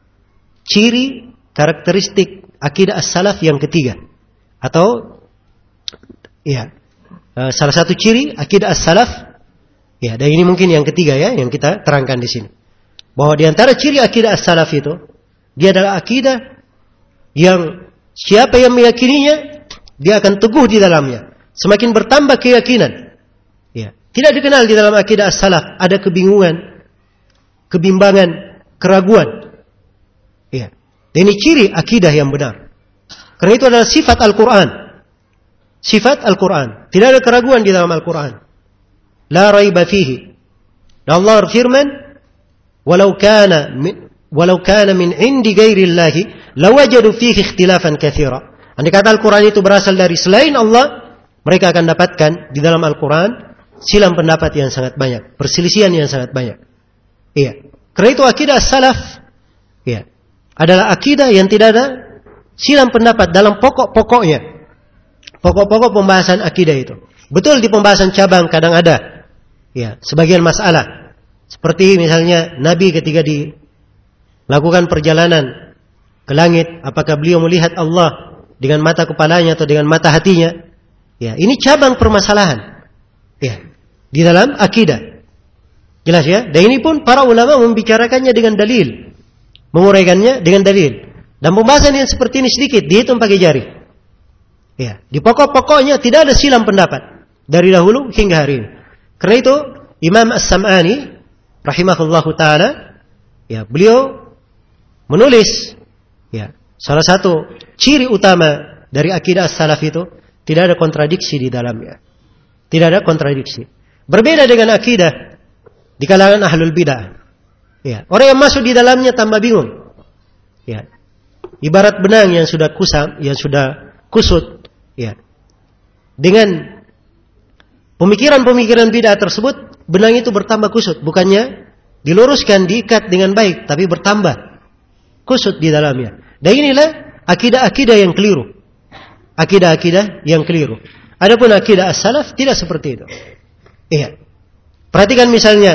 Speaker 1: ciri karakteristik akidah as-salaf yang ketiga, atau ya, salah satu ciri akidah as-salaf, ya, dan ini mungkin yang ketiga ya yang kita terangkan di sini. Bahwa di antara ciri akidah as-salaf itu, dia adalah akidah yang siapa yang meyakininya, dia akan teguh di dalamnya. Semakin bertambah keyakinan. Ya. Tidak dikenal di dalam akidah as-salaf ada kebingungan, kebimbangan, keraguan. Ya. Dan ini ciri akidah yang benar. Karena itu adalah sifat Al-Quran. Sifat Al-Quran. Tidak ada keraguan di dalam Al-Quran. La raiba fihi. Dan Allah berfirman, walau kana min indi ghairillahi lawajadu fihi ikhtilafan katsira. Andai kata Al-Quran itu berasal dari selain Allah, mereka akan dapatkan di dalam Al-Quran silang pendapat yang sangat banyak, perselisihan yang sangat banyak. Iya. Karena itu akidah as-salaf, ya, adalah akidah yang tidak ada silang pendapat dalam pokok-pokoknya. Pokok-pokok pembahasan akidah itu. Betul di pembahasan cabang kadang ada, ya, sebagian masalah. Seperti misalnya Nabi ketika dilakukan perjalanan ke langit, apakah beliau melihat Allah dengan mata kepalanya atau dengan mata hatinya? Ya, ini cabang permasalahan. Ya, di dalam akidah. Jelas ya? Dan ini pun para ulama membicarakannya dengan dalil, menguraikannya dengan dalil. Dan pembahasan yang seperti ini sedikit dihitung pakai jari. Ya, di pokok-pokoknya tidak ada silang pendapat dari dahulu hingga hari ini. Karena itu Imam As-Sam'ani rahimahullahu taala, ya, beliau menulis, ya, salah satu ciri utama dari akidah as-salaf itu tidak ada kontradiksi di dalamnya. Tidak ada kontradiksi. Berbeda dengan akidah di kalangan ahlul bidah. Ya, orang yang masuk di dalamnya tambah bingung. Ya. Ibarat benang yang sudah kusam, yang sudah kusut, ya. Dengan pemikiran-pemikiran bidah tersebut, benang itu bertambah kusut, bukannya diluruskan, diikat dengan baik, tapi bertambah kusut di dalamnya. Dan inilah akidah-akidah yang keliru. Akidah-akidah yang keliru. Adapun akidah as-salaf tidak seperti itu. Iya. Perhatikan misalnya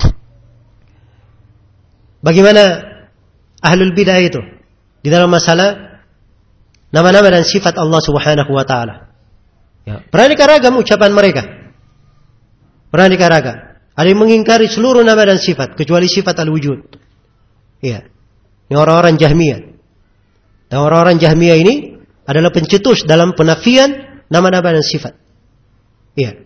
Speaker 1: bagaimana ahlul bidah itu di dalam masalah nama-nama dan sifat Allah Subhanahu wa taala. Ya, beraneka ragam ucapan mereka. Beraneka ragam. Ada yang mengingkari seluruh nama dan sifat kecuali sifat al-wujud. Iya. Ini orang-orang Jahmiyah. Dan orang-orang Jahmiyah ini adalah pencetus dalam penafian nama-nama dan sifat. Iya.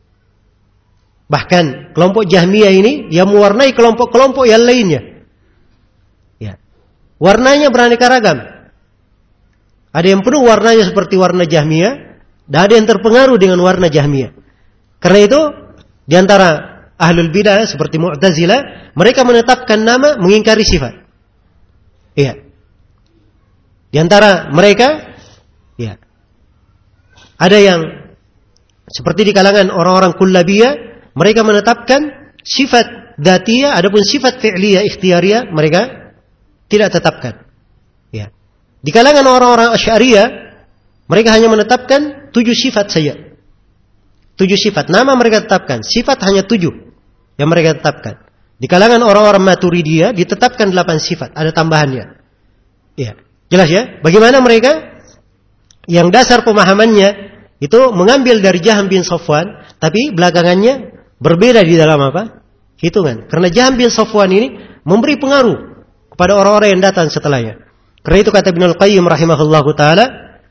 Speaker 1: Bahkan kelompok Jahmiyah ini yang mewarnai kelompok-kelompok yang lainnya. Ya. Warnanya beraneka ragam. Ada yang penuh warnanya seperti warna Jahmiyah, dan ada yang terpengaruh dengan warna Jahmiyah. Karena itu, di antara ahlul bidah seperti Mu'tazilah, mereka menetapkan nama mengingkari sifat. Iya. Di antara mereka, ya, ada yang seperti di kalangan orang-orang Kullabiyah, mereka menetapkan sifat dzatiyah, adapun sifat fi'liyah ikhtiyariyah mereka tidak tetapkan. Ya. Di kalangan orang-orang Asy'ariyah, mereka hanya menetapkan 7 sifat saja. 7 sifat, nama mereka tetapkan, sifat hanya 7 yang mereka tetapkan. Di kalangan orang-orang Maturidiyah ditetapkan 8 sifat, ada tambahannya. Ya. Jelas ya? Bagaimana mereka yang dasar pemahamannya itu mengambil dari Jahm bin Safwan, tapi belakangannya berbeda di dalam apa? Hitungan. Karena Jahm bin Safwan ini memberi pengaruh kepada orang-orang yang datang setelahnya. Karena itu kata Ibnu Al-Qayyim rahimahullahu taala,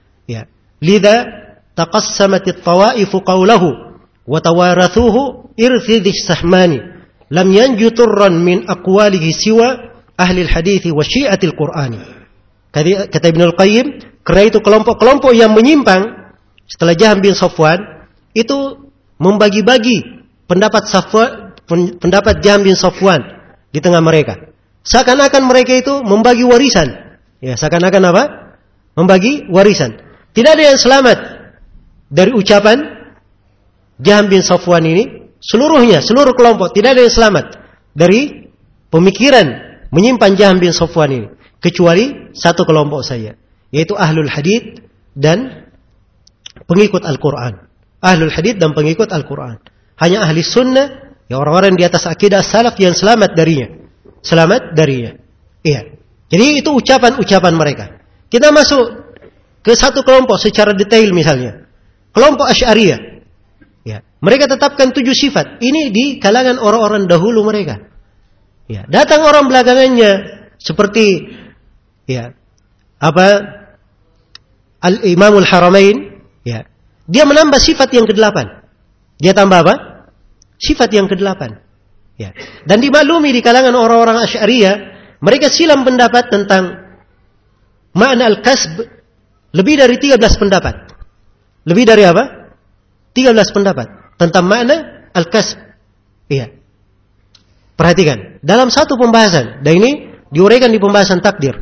Speaker 1: Lidza taqassamatit tawaifu qawlahu wa tawarathuhu irthi dhis-sahmani lam yanju turran min aqwalihi siwa ahli al-hadits wa syi'atil Qur'ani. Kata Ibnu Al-Qayyim, karena itu kelompok-kelompok yang menyimpang setelah Jahm bin Safwan itu membagi-bagi pendapat Jahm bin Safwan di tengah mereka. Seakan-akan mereka itu membagi warisan. Ya, seakan-akan apa? Membagi warisan. Tidak ada yang selamat dari ucapan Jahm bin Safwan ini. Seluruh kelompok tidak ada yang selamat dari pemikiran menyimpan Jahm bin Safwan ini, kecuali satu kelompok saja, yaitu ahlul hadits dan pengikut Al-Quran. Ahlul hadits dan pengikut Al-Quran. Hanya ahli sunnah, ya orang-orang di atas akidah salaf yang selamat darinya. Iya. Jadi itu ucapan-ucapan mereka. Kita masuk ke satu kelompok secara detail misalnya. Kelompok Asy'ariyah. Ya, mereka tetapkan 7 sifat. Ini di kalangan orang-orang dahulu mereka. Ya, datang orang belakangannya seperti Al-Imamul Haramain, ya. Dia menambah sifat yang ke-8. Dia tambah apa? Sifat yang ke-8. Ya. Dan dimaklumi di kalangan orang-orang Asy'ariyah, mereka silam pendapat tentang makna al-kasb lebih dari 13 pendapat. Lebih dari apa? 13 pendapat tentang makna al-kasb. Iya. Perhatikan, dalam satu pembahasan, dan ini diuraikan di pembahasan takdir.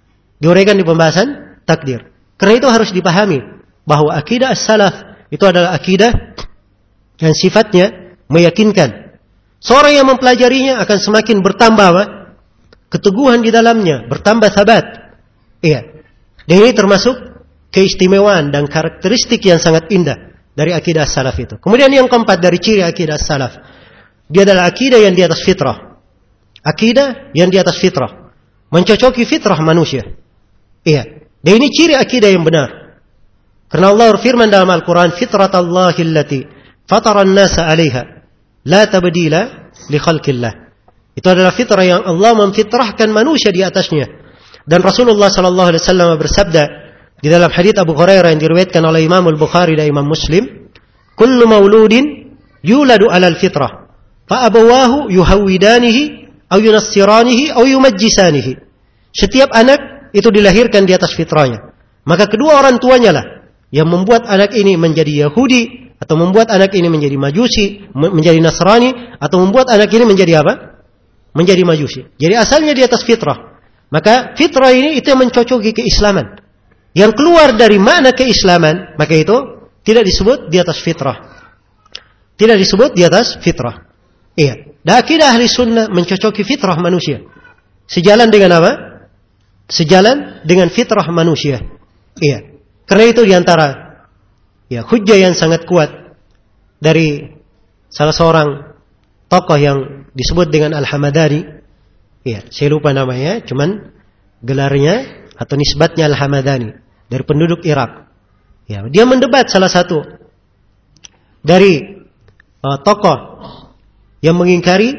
Speaker 1: Karena itu harus dipahami bahwa akidah as-salaf itu adalah akidah yang sifatnya meyakinkan. Seorang yang mempelajarinya akan semakin bertambah keteguhan di dalamnya, bertambah sabat. Iya. Dan ini termasuk keistimewaan dan karakteristik yang sangat indah dari akidah as-salaf itu. Kemudian yang keempat dari ciri akidah as-salaf, dia adalah akidah yang di atas fitrah. Akidah yang di atas fitrah, mencocoki fitrah manusia. Iya. Dan ini ciri akidah yang benar. Karena Allah berfirman dalam Al-Quran, fitratallahi allati fatara an-nasa 'alaiha la tabdila li khalqillah. Itu adalah fitrah yang Allah memfitrahkan manusia di atasnya. Dan Rasulullah sallallahu alaihi wasallam bersabda di dalam hadits Abu Hurairah yang diriwayatkan oleh Imam Al-Bukhari dan Imam Muslim, kullu mauludin yuladu 'alal fitrah fa abawahu yuhawidanihi aw yunassiranihi aw yumajjisanihi. Setiap anak itu dilahirkan di atas fitrahnya. Maka kedua orang tuanya lah yang membuat anak ini menjadi Yahudi, atau membuat anak ini menjadi Majusi, menjadi Nasrani, atau membuat anak ini menjadi apa? Menjadi Majusi. Jadi asalnya di atas fitrah. Maka fitrah ini itu yang mencocoki keislaman. Yang keluar dari makna keislaman, maka itu tidak disebut di atas fitrah. Tidak disebut di atas fitrah. Iya. Dan akidah ahli sunnah mencocoki fitrah manusia. Sejalan dengan apa? Sejalan dengan fitrah manusia. Iya. Karena itu diantara hujjah yang sangat kuat dari salah seorang tokoh yang disebut dengan Al-Hamadani. Iya, saya lupa namanya, cuman gelarnya atau nisbatnya Al-Hamadani, dari penduduk Irak. Ya, dia mendebat salah satu dari tokoh yang mengingkari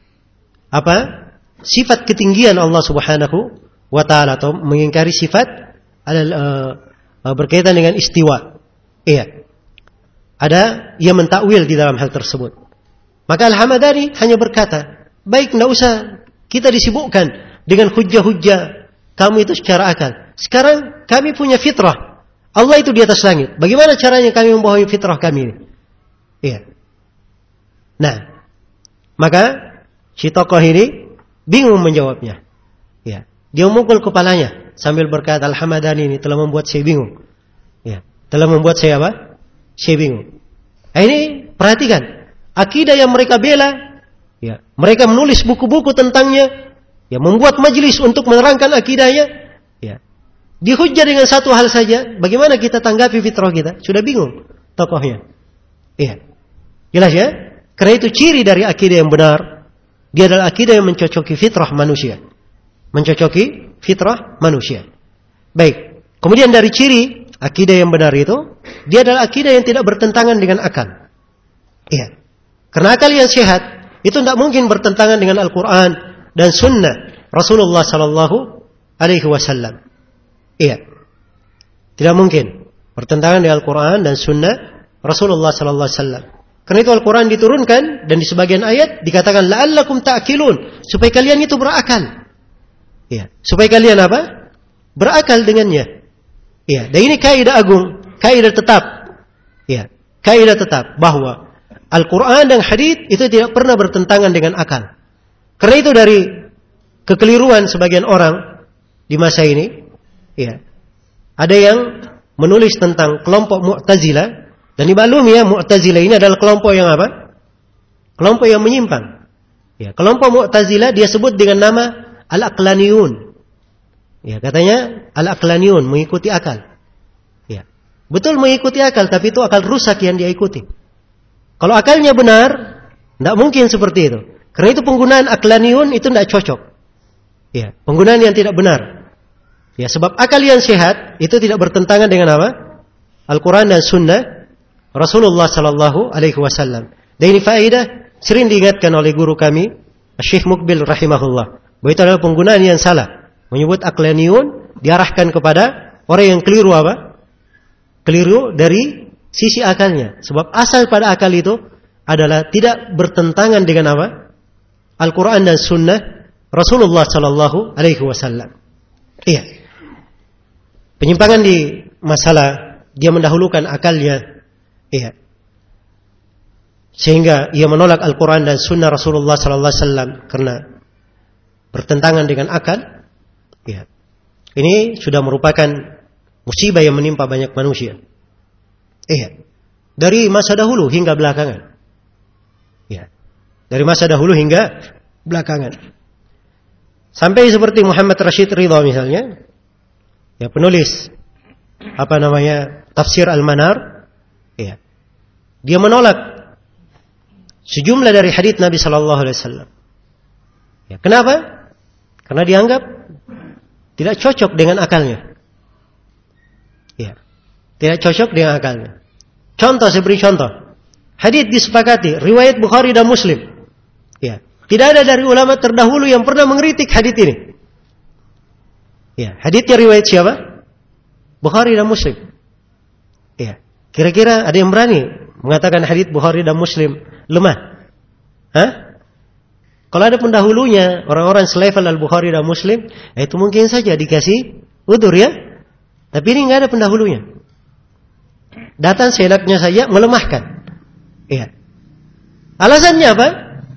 Speaker 1: sifat ketinggian Allah Subhanahu wa taala, atau mengingkari sifat berkaitan dengan istiwa. Iya. Ada yang mentakwil di dalam hal tersebut. Maka Al-Hamadani hanya berkata, baik, tidak usah kita disibukkan dengan hujjah-hujjah kamu itu secara akal. Sekarang kami punya fitrah. Allah itu di atas langit. Bagaimana caranya kami membawahi fitrah kami ini? Iya. Nah, maka si tokoh ini bingung menjawabnya. Ya. Dia memukul kepalanya sambil berkata, Al-Hamadani ini telah membuat saya bingung. Ya. Telah membuat saya apa? Saya bingung. Ini perhatikan, akidah yang mereka bela, ya, mereka menulis buku-buku tentangnya, ya, membuat majelis untuk menerangkan akidahnya, ya. Dihujjah dengan satu hal saja, bagaimana kita tanggapi fitrah kita? Sudah bingung tokohnya. Iya. Jelas ya? Karena itu ciri dari akidah yang benar, dia adalah akidah yang mencocoki fitrah manusia. Mencocoki fitrah manusia. Baik. Kemudian dari ciri akidah yang benar itu, dia adalah akidah yang tidak bertentangan dengan akal. Iya. Karena akal yang sehat itu tidak mungkin bertentangan dengan Al-Quran dan Sunnah Rasulullah Sallallahu Alaihi Wasallam. Iya. Tidak mungkin. Bertentangan dengan Al-Quran dan Sunnah Rasulullah Sallallahu Alaihi Wasallam. Karena itu Al-Quran diturunkan dan di sebagian ayat dikatakan la'allakum ta'qilun, supaya kalian itu berakal. Ya, supaya kalian apa? Berakal dengannya. Ya, dan ini kaidah agung, kaidah tetap. Ya, kaidah tetap bahwa Al-Quran dan hadits itu tidak pernah bertentangan dengan akal. Karena itu dari kekeliruan sebagian orang di masa ini, ya, ada yang menulis tentang kelompok Mu'tazilah, dan dimaklumi ya, Mu'tazilah ini adalah kelompok yang apa? Kelompok yang menyimpang. Ya, kelompok Mu'tazilah dia sebut dengan nama Al-Aqlaniyun. Ya, katanya Al-Aqlaniyun, mengikuti akal. Ya, betul mengikuti akal, tapi itu akal rusak yang dia ikuti. Kalau akalnya benar, tidak mungkin seperti itu. Karena itu penggunaan Aqlaniyun itu tidak cocok. Ya, penggunaan yang tidak benar. Ya, sebab akal yang sehat itu tidak bertentangan dengan apa? Al-Quran dan Sunnah Rasulullah Sallallahu Alaihi Wasallam. Dan ini faedah sering diingatkan oleh guru kami, Syekh Mukbil rahimahullah. Bahwa itu adalah penggunaan yang salah. Menyebut Aqlaniyun diarahkan kepada orang yang keliru apa? Keliru dari sisi akalnya. Sebab asal pada akal itu adalah tidak bertentangan dengan apa? Al-Quran dan Sunnah Rasulullah Sallallahu Alaihi Wasallam. Iya. Penyimpangan di masalah dia mendahulukan akalnya, iya, sehingga ia menolak Al-Quran dan Sunnah Rasulullah Sallallahu Alaihi Wasallam karena bertentangan dengan akal. Iya. Ini sudah merupakan musibah yang menimpa banyak manusia. Iya. Dari masa dahulu hingga belakangan. Iya. Dari masa dahulu hingga belakangan. Sampai seperti Muhammad Rashid Ridha misalnya, ya, penulis Tafsir Al-Manar, ya, dia menolak sejumlah dari hadits Nabi Sallallahu Alaihi Wasallam. Ya, kenapa? Karena dianggap tidak cocok dengan akalnya. Ya, tidak cocok dengan akalnya. Contoh, saya beri contoh. Hadits disepakati, riwayat Bukhari dan Muslim. Ya, tidak ada dari ulama terdahulu yang pernah mengkritik hadits ini. Ya, haditsnya riwayat siapa? Bukhari dan Muslim. Ya, kira-kira ada yang berani mengatakan hadits Bukhari dan Muslim lemah? Hah? Kalau ada pendahulunya, orang-orang selevel Al-Bukhari dan Muslim, itu mungkin saja dikasih udzur ya. Tapi ini nggak ada pendahulunya. Datang seenaknya saja melemahkan. Ya. Alasannya apa?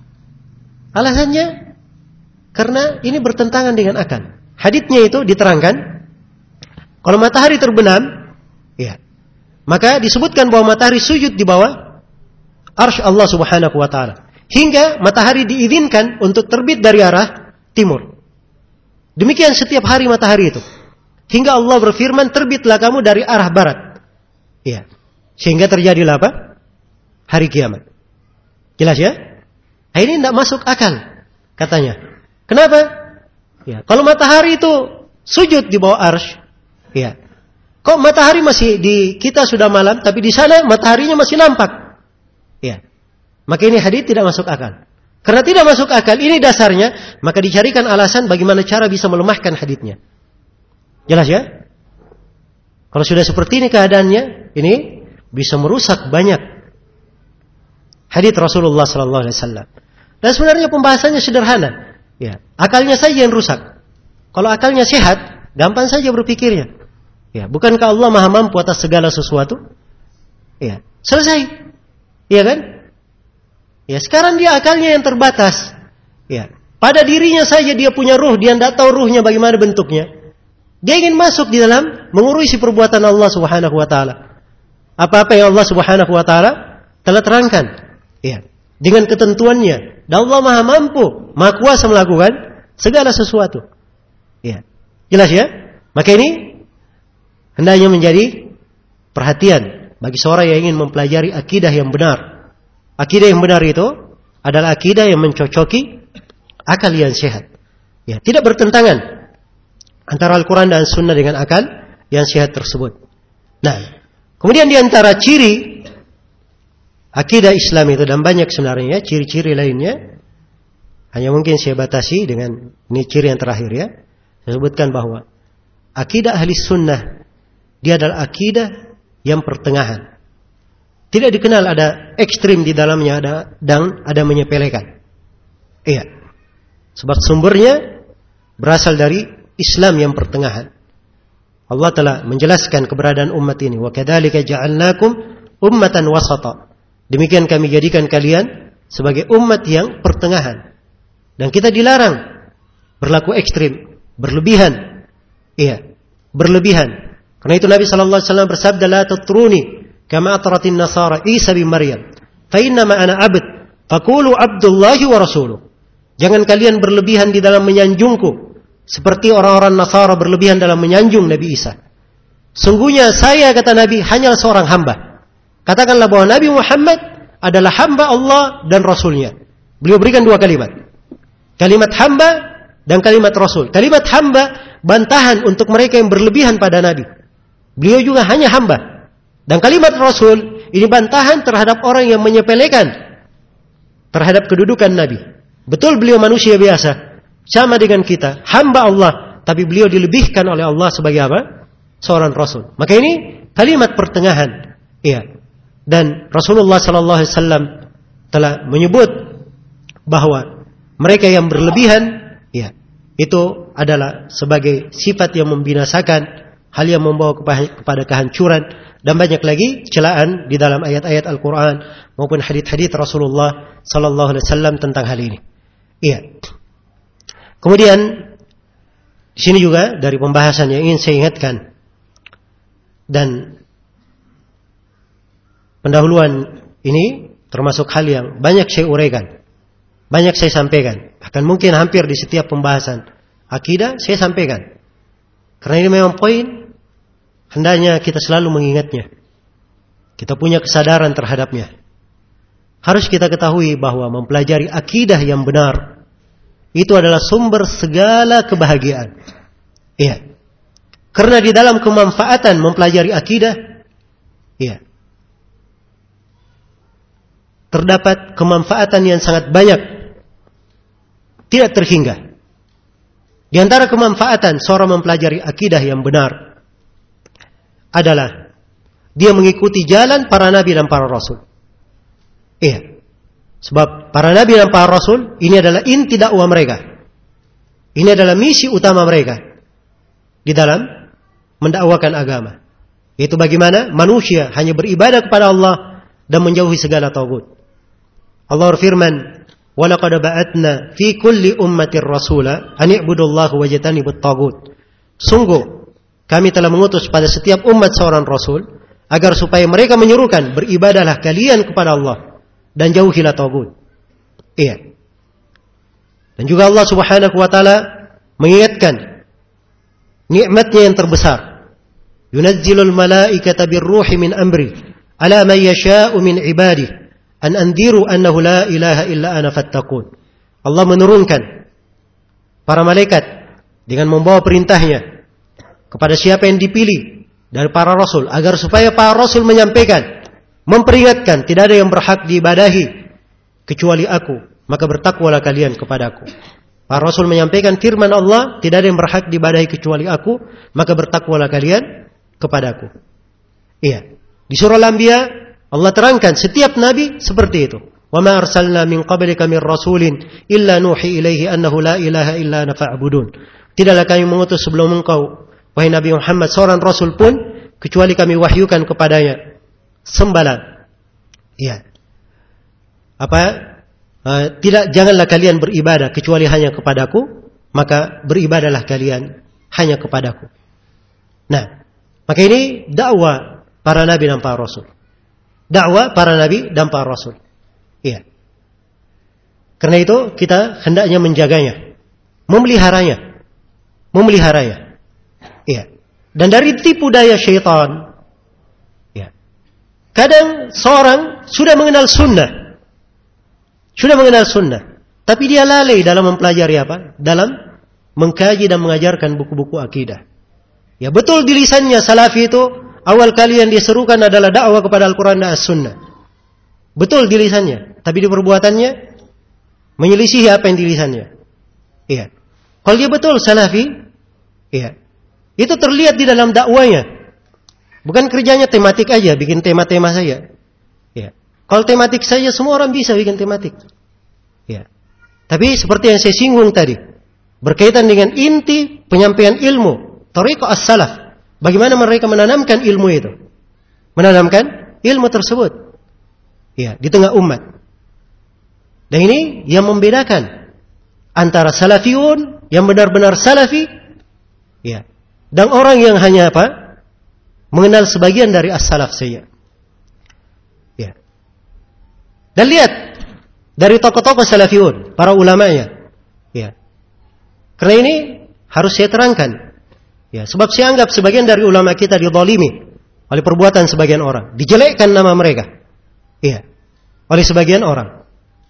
Speaker 1: Alasannya karena ini bertentangan dengan akal. Haditsnya itu diterangkan, kalau matahari terbenam, ya, maka disebutkan bahwa matahari sujud di bawah arsy Allah Subhanahu wa taala. Hingga matahari diizinkan untuk terbit dari arah timur. Demikian setiap hari matahari itu. Hingga Allah berfirman, terbitlah kamu dari arah barat. Ya. Sehingga terjadilah apa? Hari kiamat. Jelas ya? Nah, ini tidak masuk akal, katanya. Kenapa? Ya, kalau matahari itu sujud di bawah arsy, ya, kok matahari masih di kita sudah malam, tapi di sana mataharinya masih nampak, ya, maka ini hadits tidak masuk akal. Karena tidak masuk akal, ini dasarnya, maka dicarikan alasan bagaimana cara bisa melemahkan haditsnya. Jelas ya? Kalau sudah seperti ini keadaannya, ini bisa merusak banyak hadits Rasulullah Sallallahu Alaihi Wasallam. Dan sebenarnya pembahasannya sederhana. Ya, akalnya saja yang rusak. Kalau akalnya sehat, gampang saja berpikirnya. Ya, bukankah Allah Maha mampu atas segala sesuatu? Ya, selesai. Iya kan? Ya, sekarang dia akalnya yang terbatas. Ya, pada dirinya saja dia punya ruh, dia tidak tahu ruhnya bagaimana bentuknya. Dia ingin masuk di dalam mengurusi perbuatan Allah Subhanahu wa taala. Apa-apa yang Allah Subhanahu wa taala telah terangkan. Ya, dengan ketentuannya. Dan Allah Maha mampu, Maha kuasa melakukan segala sesuatu. Ya, jelas ya? Maka ini hendaknya menjadi perhatian bagi seorang yang ingin mempelajari akidah yang benar. Akidah yang benar itu adalah akidah yang mencocoki akal yang sehat. Ya, tidak bertentangan antara Al-Quran dan Sunnah dengan akal yang sehat tersebut. Nah, kemudian di antara ciri akidah Islam itu, dan banyak sebenarnya ciri-ciri lainnya, hanya mungkin saya batasi dengan ini ciri yang terakhir ya. Saya sebutkan bahwa akidah ahli sunnah dia adalah akidah yang pertengahan. Tidak dikenal ada ekstrim di dalamnya dan ada menyepelekan. Iya. Sebab sumbernya berasal dari Islam yang pertengahan. Allah telah menjelaskan keberadaan umat ini. Wa kadzalika ja'alnakum ummatan wasata. Demikian kami jadikan kalian sebagai umat yang pertengahan. Dan kita dilarang berlaku ekstrim, berlebihan. Iya, berlebihan. Karena itu Nabi sallallahu alaihi wasallam bersabda, "La tatruni kama atratin nasara Isa bin Maryam. Fa inna ma ana 'abd, faqulu 'abdullahi wa rasuluh." Jangan kalian berlebihan di dalam menyanjungku seperti orang-orang Nasara berlebihan dalam menyanjung Nabi Isa. Sungguhnya saya, kata Nabi, hanyalah seorang hamba. Katakanlah bahwa Nabi Muhammad adalah hamba Allah dan Rasulnya. Beliau berikan dua kalimat. Kalimat hamba dan kalimat Rasul. Kalimat hamba bantahan untuk mereka yang berlebihan pada Nabi. Beliau juga hanya hamba. Dan kalimat Rasul ini bantahan terhadap orang yang menyepelekan terhadap kedudukan Nabi. Betul beliau manusia biasa, sama dengan kita, hamba Allah, tapi beliau dilebihkan oleh Allah sebagai apa? Seorang Rasul. Maka ini kalimat pertengahan. Iya. Dan Rasulullah sallallahu alaihi wasallam telah menyebut bahwa mereka yang berlebihan, ya, itu adalah sebagai sifat yang membinasakan, hal yang membawa kepada kehancuran, dan banyak lagi celaan di dalam ayat-ayat Al-Quran maupun hadits-hadits Rasulullah sallallahu alaihi wasallam tentang hal ini. Iya. Kemudian di sini juga dari pembahasan yang ingin saya ingatkan, dan pendahuluan ini termasuk hal yang banyak saya uraikan, banyak saya sampaikan, bahkan mungkin hampir di setiap pembahasan akidah saya sampaikan. Karena ini memang poin hendaknya kita selalu mengingatnya. Kita punya kesadaran terhadapnya. Harus kita ketahui bahwa mempelajari akidah yang benar itu adalah sumber segala kebahagiaan. Iya. Karena di dalam kemanfaatan mempelajari akidah, iya, terdapat kemanfaatan yang sangat banyak, tidak terhingga. Di antara kemanfaatan seorang mempelajari akidah yang benar adalah dia mengikuti jalan para nabi dan para rasul. Iya. Sebab para nabi dan para rasul ini adalah inti dakwah mereka. Ini adalah misi utama mereka di dalam mendakwakan agama. Yaitu bagaimana manusia hanya beribadah kepada Allah dan menjauhi segala tagut. Allah berfirman, "Wa laqad ba'atna fi kulli ummatin rasula an i'budullaha wajtanibut tagut." Sungguh kami telah mengutus pada setiap umat seorang rasul agar supaya mereka menyerukan beribadahlah kalian kepada Allah dan jauhilah tagut. Iya. Dan juga Allah Subhanahu wa taala mengingatkan nikmatnya yang terbesar. Yunazzilul malaikata birruhi min amri ala man yasha'u min ibadihi an anziru annahu la ilaha illa ana fattaqun. Allah menurunkan para malaikat dengan membawa perintahnya kepada siapa yang dipilih dari para rasul agar supaya para rasul menyampaikan, memperingatkan tidak ada yang berhak diibadahi kecuali aku, maka bertakwalah kalian kepadaku. Para rasul menyampaikan firman Allah, tidak ada yang berhak diibadahi kecuali aku, maka bertakwalah kalian kepadaku. Iya. Di surah Al-Anbiya Allah terangkan setiap nabi seperti itu. Wa ma arsalna min qablika min rasulin illa nuhi ilaihi annahu la ilaha illa ana fa'budun. Tidaklah kami mengutus sebelum engkau, wahai Nabi Muhammad, seorang rasul pun kecuali kami wahyukan kepadanya sembahlah. Iya. Janganlah kalian beribadah kecuali hanya kepadaku, maka beribadahlah kalian hanya kepadaku. Nah, maka ini dakwah para nabi dan para rasul. Dakwah para nabi dan para rasul. Iya. Karena itu kita hendaknya menjaganya, memeliharanya. Iya. Dan dari tipu daya syaitan, ya. Kadang seorang sudah mengenal sunnah, tapi dia lalai dalam mempelajari apa? Dalam mengkaji dan mengajarkan buku-buku akidah. Ya betul di lisannya salafi itu awal kali yang dia serukan adalah dakwah kepada Al-Quran dan As-Sunnah. Betul di lisannya, tapi di perbuatannya menyelisihi apa yang di lisannya. Iya. Kalau dia betul salafi, iya, itu terlihat di dalam dakwanya. Bukan kerjanya tematik aja, bikin tema-tema saja. Ya. Kalau tematik saja semua orang bisa bikin tematik. Ya. Tapi seperti yang saya singgung tadi, berkaitan dengan inti penyampaian ilmu, thariqah as-salaf. Bagaimana mereka menanamkan ilmu itu? Menanamkan ilmu tersebut. Ya, di tengah umat. Dan ini yang membedakan antara salafiyun yang benar-benar salafi, ya, dan orang yang hanya apa? Mengenal sebagian dari as-salaf saja. Ya. Dan lihat dari tokoh-tokoh salafiyun, para ulamanya. Ya. Karena ini harus saya terangkan. Ya, sebab saya anggap sebagian dari ulama kita dizalimi oleh perbuatan sebagian orang, dijelekkan nama mereka. Ya. Oleh sebagian orang.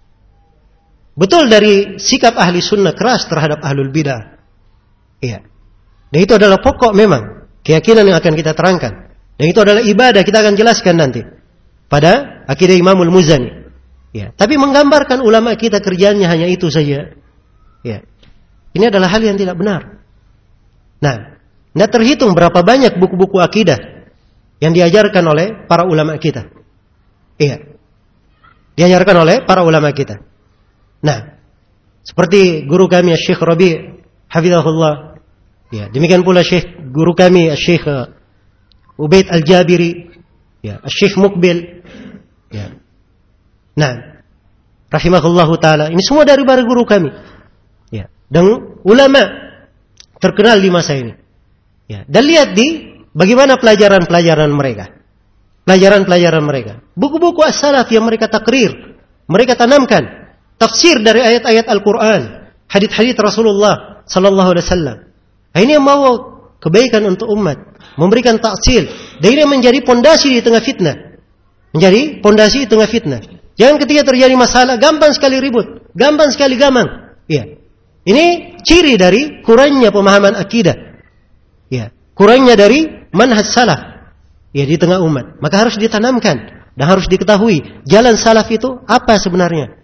Speaker 1: Betul dari sikap ahli sunnah keras terhadap ahlul bidah. Iya. Dan itu adalah pokok memang keyakinan yang akan kita terangkan. Dan itu adalah ibadah, kita akan jelaskan nanti pada akidah Imamul Muzani. Ya. Tapi menggambarkan ulama kita kerjaannya hanya itu saja. Ya. Ini adalah hal yang tidak benar. Nah, tidak terhitung berapa banyak buku-buku akidah yang diajarkan oleh para ulama kita. Iya. Diajarkan oleh para ulama kita. Nah, seperti guru kami Syekh Rabi' hafizahullah. Ya, demikian pula guru kami Syekh Ubaid Al-Jabiri, ya, Syekh Muqbil. Ya. Nah, rahimahullahu taala. Ini semua dari para guru kami. Ya, dan ulama terkenal di masa ini. Ya, dan lihat bagaimana pelajaran-pelajaran mereka. Pelajaran-pelajaran mereka. Buku-buku as-salaf yang mereka takrir, mereka tanamkan. Tafsir dari ayat-ayat Al-Quran, hadits-hadits Rasulullah sallallahu alaihi wasallam. Ini yang mau kebaikan untuk umat, memberikan taksil. Dan ini menjadi pondasi di tengah fitnah. Menjadi pondasi di tengah fitnah. Jangan ketika terjadi masalah gampang sekali ribut, gampang sekali gamang. Ya. Ini ciri dari kurangnya pemahaman akidah. Ya, kurangnya dari manhaj salaf. Ya, di tengah umat. Maka harus ditanamkan dan harus diketahui jalan salaf itu apa sebenarnya.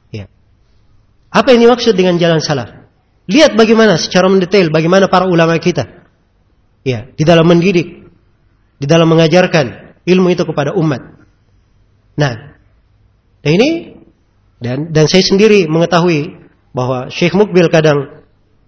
Speaker 1: Apa yang dimaksud dengan jalan salaf? Lihat bagaimana secara mendetail bagaimana para ulama kita, ya, di dalam mendidik, di dalam mengajarkan ilmu itu kepada umat. Nah, dan ini dan saya sendiri mengetahui bahwa Syekh Muqbil kadang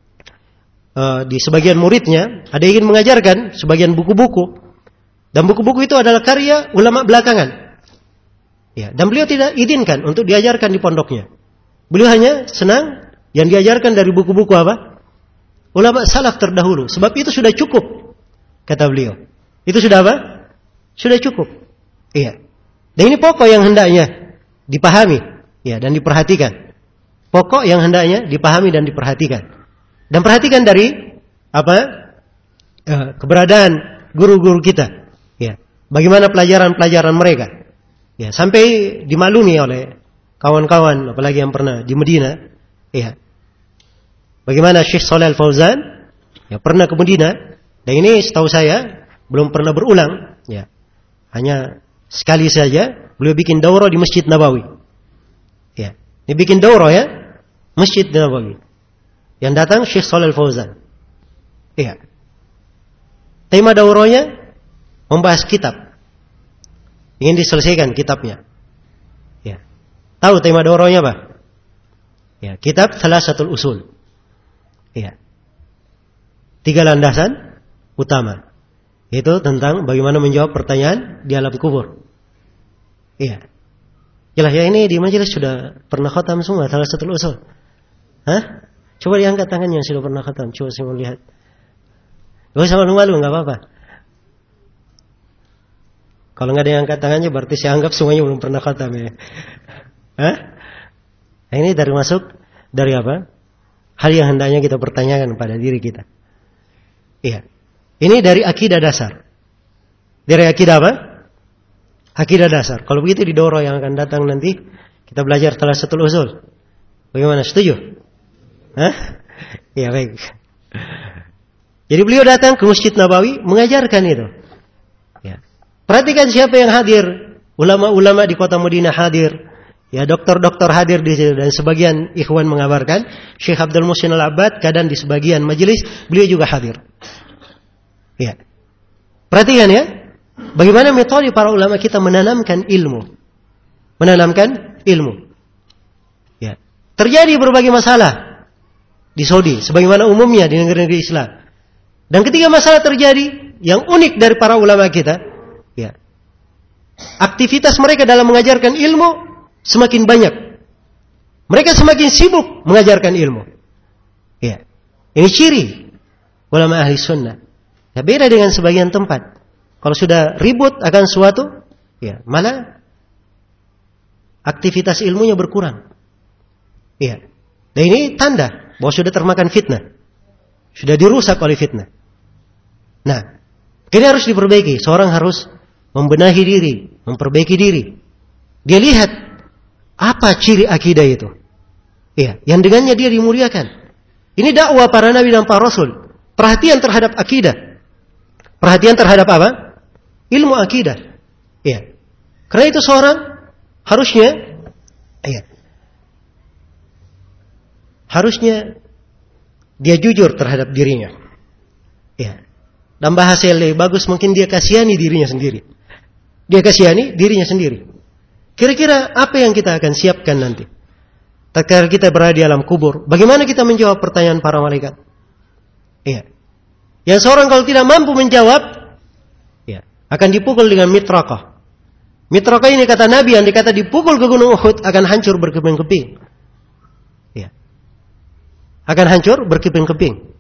Speaker 1: di sebagian muridnya ada yang ingin mengajarkan sebagian buku-buku, dan buku-buku itu adalah karya ulama belakangan. Ya, dan beliau tidak izinkan untuk diajarkan di pondoknya. Beliau hanya senang yang diajarkan dari buku-buku apa? Ulama salaf terdahulu. Sebab itu sudah cukup, kata beliau. Itu sudah apa? Sudah cukup. Iya. Dan ini pokok yang hendaknya dipahami, ya, dan diperhatikan. Pokok yang hendaknya dipahami dan diperhatikan. Dan perhatikan dari apa? Keberadaan guru-guru kita. Ya. Bagaimana pelajaran-pelajaran mereka. Ya, sampai dimaklumi oleh kawan-kawan, apalagi yang pernah di Medina, ya. Bagaimana Syekh Shalih Al-Fauzan, ya, pernah ke Medina, dan ini setahu saya belum pernah berulang, ya. Hanya sekali saja beliau bikin daurah di Masjid Nabawi. Ya, dia bikin daurah, ya, Masjid Nabawi. Yang datang Syekh Shalih Al-Fauzan. Ya. Tema daurahnya membahas kitab. Ingin diselesaikan kitabnya. Tahu tema daurahnya apa? Ya, kitab Thalatsatul Usul. Ya. 3 landasan utama. Itu tentang bagaimana menjawab pertanyaan di alam kubur. Iya. Jelas ya, ini di majelis sudah pernah khatam semua Thalatsatul Usul. Hah? Coba diangkat tangannya yang sudah pernah khatam. Coba saya mau lihat. Gak usah malu-malu, enggak apa-apa. Kalau enggak ada yang angkat tangannya berarti saya anggap semuanya belum pernah khatam, ya. Hah? Nah, ini dari apa? Hal yang hendaknya kita pertanyakan pada diri kita. Iya. Ini dari akidah dasar. Dari akidah apa? Akidah dasar. Kalau begitu di daurah yang akan datang nanti kita belajar Thalatsatul Usul. Bagaimana? Setuju? Hah? Iya, baik. Jadi beliau datang ke Masjid Nabawi mengajarkan itu. Ya. Perhatikan siapa yang hadir. Ulama-ulama di kota Madinah hadir. Ya, dokter-dokter hadir di situ, dan sebagian ikhwan mengabarkan Syekh Abdul Muhsin Al-Abbad kadang di sebagian majelis beliau juga hadir. Ya. Perhatikan, ya. Bagaimana metode para ulama kita menanamkan ilmu. Menanamkan ilmu. Ya. Terjadi berbagai masalah di Saudi, sebagaimana umumnya di negeri-negeri Islam. Dan ketika masalah terjadi, yang unik dari para ulama kita, ya, aktivitas mereka dalam mengajarkan ilmu semakin banyak. Mereka semakin sibuk mengajarkan ilmu. Ya. Ini ciri ulama ahli sunnah. Ya, beda dengan sebagian tempat. Kalau sudah ribut akan suatu, ya, malah aktivitas ilmunya berkurang. Ya. Dan ini tanda bahwa sudah termakan fitnah. Sudah dirusak oleh fitnah. Nah, ini harus diperbaiki. Seorang harus membenahi diri, memperbaiki diri. Dia lihat apa ciri akidah itu. Ya, yang dengannya dia dimuliakan. Ini dakwah para nabi dan para rasul. Perhatian terhadap akidah. Perhatian terhadap apa? Ilmu akidah. Ya. Karena itu seorang harusnya dia jujur terhadap dirinya. Ya. Dan bahasa yang lebih bagus mungkin dia kasihani dirinya sendiri. Dia kasihani dirinya sendiri. Kira-kira apa yang kita akan siapkan nanti? Tatkala kita berada di alam kubur, bagaimana kita menjawab pertanyaan para malaikat? Iya. Yang seorang kalau tidak mampu menjawab, ya, akan dipukul dengan mitrakah. Mitrakah ini kata Nabi yang dikata dipukul ke gunung Uhud akan hancur berkeping-keping. Ya. Akan hancur berkeping-keping.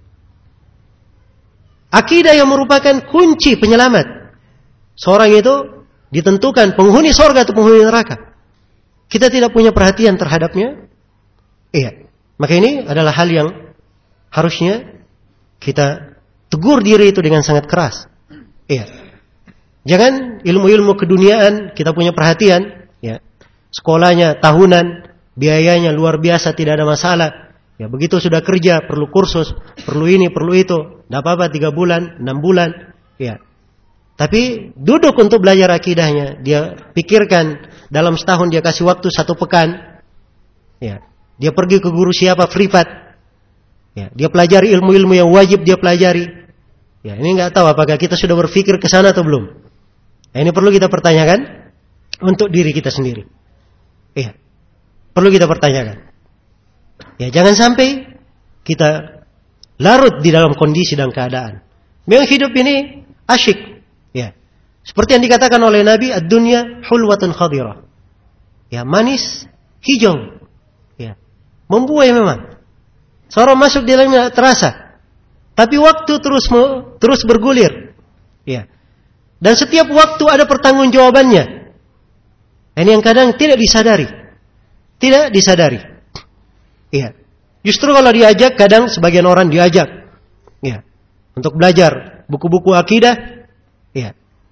Speaker 1: Akidah yang merupakan kunci penyelamat. Seorang itu ditentukan penghuni surga atau penghuni neraka. Kita tidak punya perhatian terhadapnya. Iya. Maka ini adalah hal yang harusnya kita tegur diri itu dengan sangat keras. Iya. Jangan ilmu-ilmu keduniaan kita punya perhatian, ya. Sekolahnya tahunan, biayanya luar biasa, tidak ada masalah. Ya, begitu sudah kerja perlu kursus, perlu ini, perlu itu. Enggak apa-apa 3 bulan, 6 bulan, ya. Tapi duduk untuk belajar akidahnya, dia pikirkan dalam setahun dia kasih waktu 1 pekan. Ya. Dia pergi ke guru siapa privat. Ya, dia pelajari ilmu-ilmu yang wajib dia pelajari. Ya, ini enggak tahu apakah kita sudah berpikir ke sana atau belum. Nah, ini perlu kita pertanyakan untuk diri kita sendiri. Iya. Perlu kita pertanyakan. Ya, jangan sampai kita larut di dalam kondisi dan keadaan. Memang hidup ini asyik. Ya. Seperti yang dikatakan oleh Nabi, ad-dunya hulwatun khadirah. Ya, manis, hijau. Ya. Membuai memang. Seorang masuk di dalamnya terasa. Tapi waktu terus bergulir. Ya. Dan setiap waktu ada pertanggungjawabannya. Ini yang kadang tidak disadari. Tidak disadari. Ya. Justru kalau diajak, kadang sebagian orang diajak. Ya. Untuk belajar buku-buku akidah. Ya.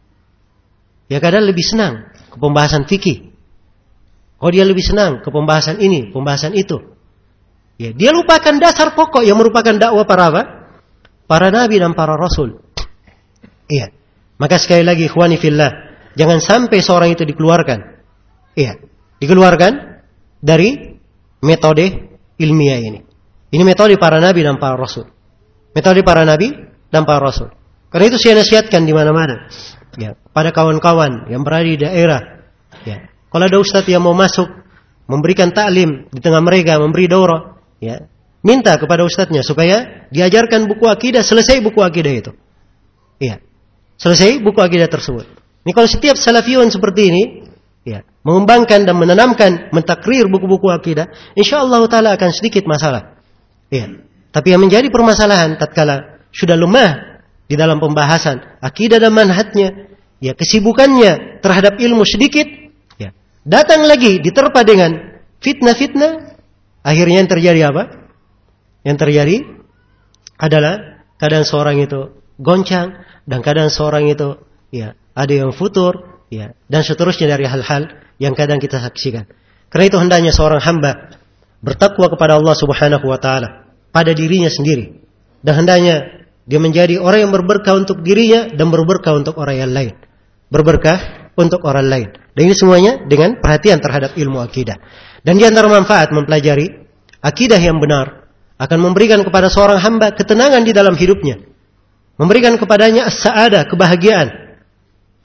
Speaker 1: Ya kadang lebih senang ke pembahasan fikih. Oh dia lebih senang ke pembahasan ini, pembahasan itu. Ya, dia lupakan dasar pokok yang merupakan dakwah para apa? Para nabi dan para rasul. Iya. Maka sekali lagi ikhwani fillah, jangan sampai seorang itu dikeluarkan. Iya, dikeluarkan dari metode ilmiah ini. Ini metode para nabi dan para rasul. Metode para nabi dan para rasul. Karena itu saya nasihatkan di mana-mana. Ya, pada kawan-kawan yang berada di daerah. Ya. Kalau ada ustaz yang mau masuk memberikan taklim di tengah mereka, memberi daurah, ya, minta kepada ustaznya supaya diajarkan buku akidah, selesai buku akidah itu. Iya. Selesai buku akidah tersebut. Ini kalau setiap salafiyun seperti ini, ya, mengembangkan dan menanamkan, mentakrir buku-buku akidah, insyaallah taala akan sedikit masalah. Iya. Tapi yang menjadi permasalahan tatkala sudah lemah di dalam pembahasan akidah dan manhajnya, ya, kesibukannya terhadap ilmu sedikit, ya, datang lagi diterpa dengan fitnah-fitnah, akhirnya yang terjadi apa? Yang terjadi adalah kadang seorang itu goncang dan kadang seorang itu, ya, ada yang futur, ya, dan seterusnya dari hal-hal yang kadang kita saksikan. Karena itu hendaknya seorang hamba bertakwa kepada Allah Subhanahu wa taala pada dirinya sendiri, dan hendaknya dia menjadi orang yang berberkah untuk dirinya dan berberkah untuk orang yang lain. Berberkah untuk orang lain. Dan ini semuanya dengan perhatian terhadap ilmu akidah. Dan di antara manfaat mempelajari akidah yang benar akan memberikan kepada seorang hamba ketenangan di dalam hidupnya. Memberikan kepadanya as-sa'adah, kebahagiaan.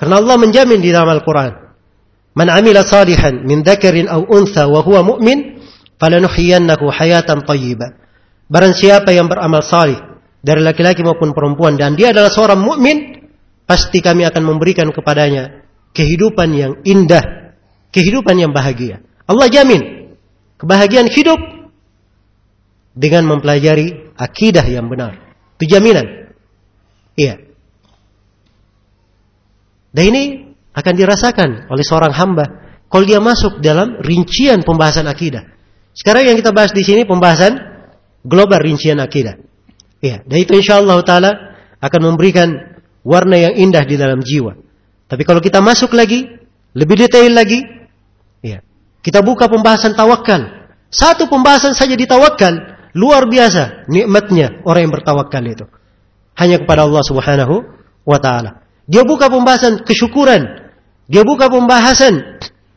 Speaker 1: Karena Allah menjamin di dalam Al-Quran, "Man 'amila salihan min dzakarin aw untha wa huwa mu'min, falanuhyiyannahu hayatan thayyibah." Barang siapa yang beramal salih dari laki-laki maupun perempuan dan dia adalah seorang mukmin, pasti kami akan memberikan kepadanya kehidupan yang indah, kehidupan yang bahagia. Allah jamin kebahagiaan hidup dengan mempelajari akidah yang benar. Itu jaminan. Iya. Dan ini akan dirasakan oleh seorang hamba kalau dia masuk dalam rincian pembahasan akidah. Sekarang yang kita bahas di sini pembahasan global rincian akidah. Iya, dan itu insyaallah taala akan memberikan warna yang indah di dalam jiwa. Tapi kalau kita masuk lagi, lebih detail lagi, ya, kita buka pembahasan tawakal. Satu pembahasan saja di tawakal, luar biasa nikmatnya orang yang bertawakal itu. Hanya kepada Allah Subhanahu wa taala. Dia buka pembahasan kesyukuran. Dia buka pembahasan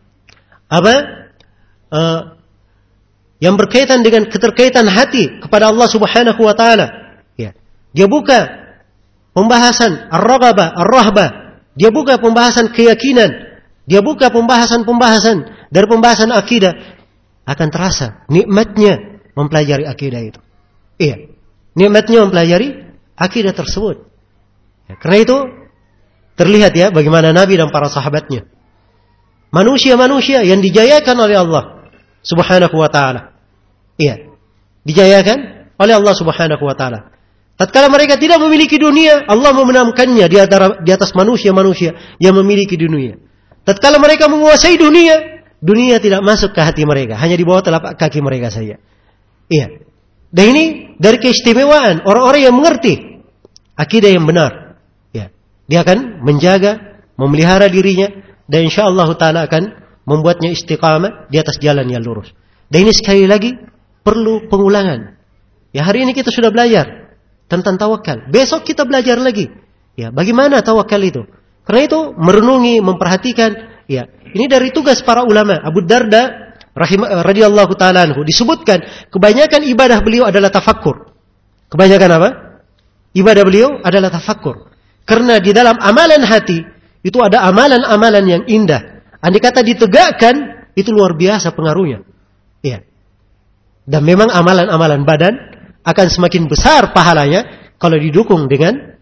Speaker 1: yang berkaitan dengan keterkaitan hati kepada Allah Subhanahu wa taala. Ya. Dia buka pembahasan ar-raghabah, ar-rahbah. Dia buka pembahasan keyakinan. Dia buka pembahasan-pembahasan dari pembahasan akidah. Akan terasa nikmatnya mempelajari akidah itu. Iya. Nikmatnya mempelajari akidah tersebut. Ya, karena itu terlihat ya bagaimana Nabi dan para sahabatnya. Manusia-manusia yang dijayakan oleh Allah Subhanahu wa taala. Iya. Dijayakan oleh Allah Subhanahu wa taala. Tatkala mereka tidak memiliki dunia, Allah memenamkannya di atas manusia-manusia yang memiliki dunia. Tatkala mereka menguasai dunia, dunia tidak masuk ke hati mereka, hanya di bawah telapak kaki mereka saja. Iya. Dan ini dari keistimewaan orang-orang yang mengerti akidah yang benar. Ya. Dia akan menjaga, memelihara dirinya dan insyaallah taala akan membuatnya istiqamah di atas jalan yang lurus. Dan ini sekali lagi perlu pengulangan. Ya, hari ini kita sudah belajar tentang tawakal. Besok kita belajar lagi. Ya, bagaimana tawakal itu? Karena itu merenungi, memperhatikan. Ya, ini dari tugas para ulama. Abu Darda radhiyallahu taala anhu disebutkan kebanyakan ibadah beliau adalah tafakkur. Kebanyakan apa? Ibadah beliau adalah tafakkur. Karena di dalam amalan hati itu ada amalan-amalan yang indah. Andai kata ditegakkan, itu luar biasa pengaruhnya. Ya. Dan memang amalan-amalan badan akan semakin besar pahalanya kalau didukung dengan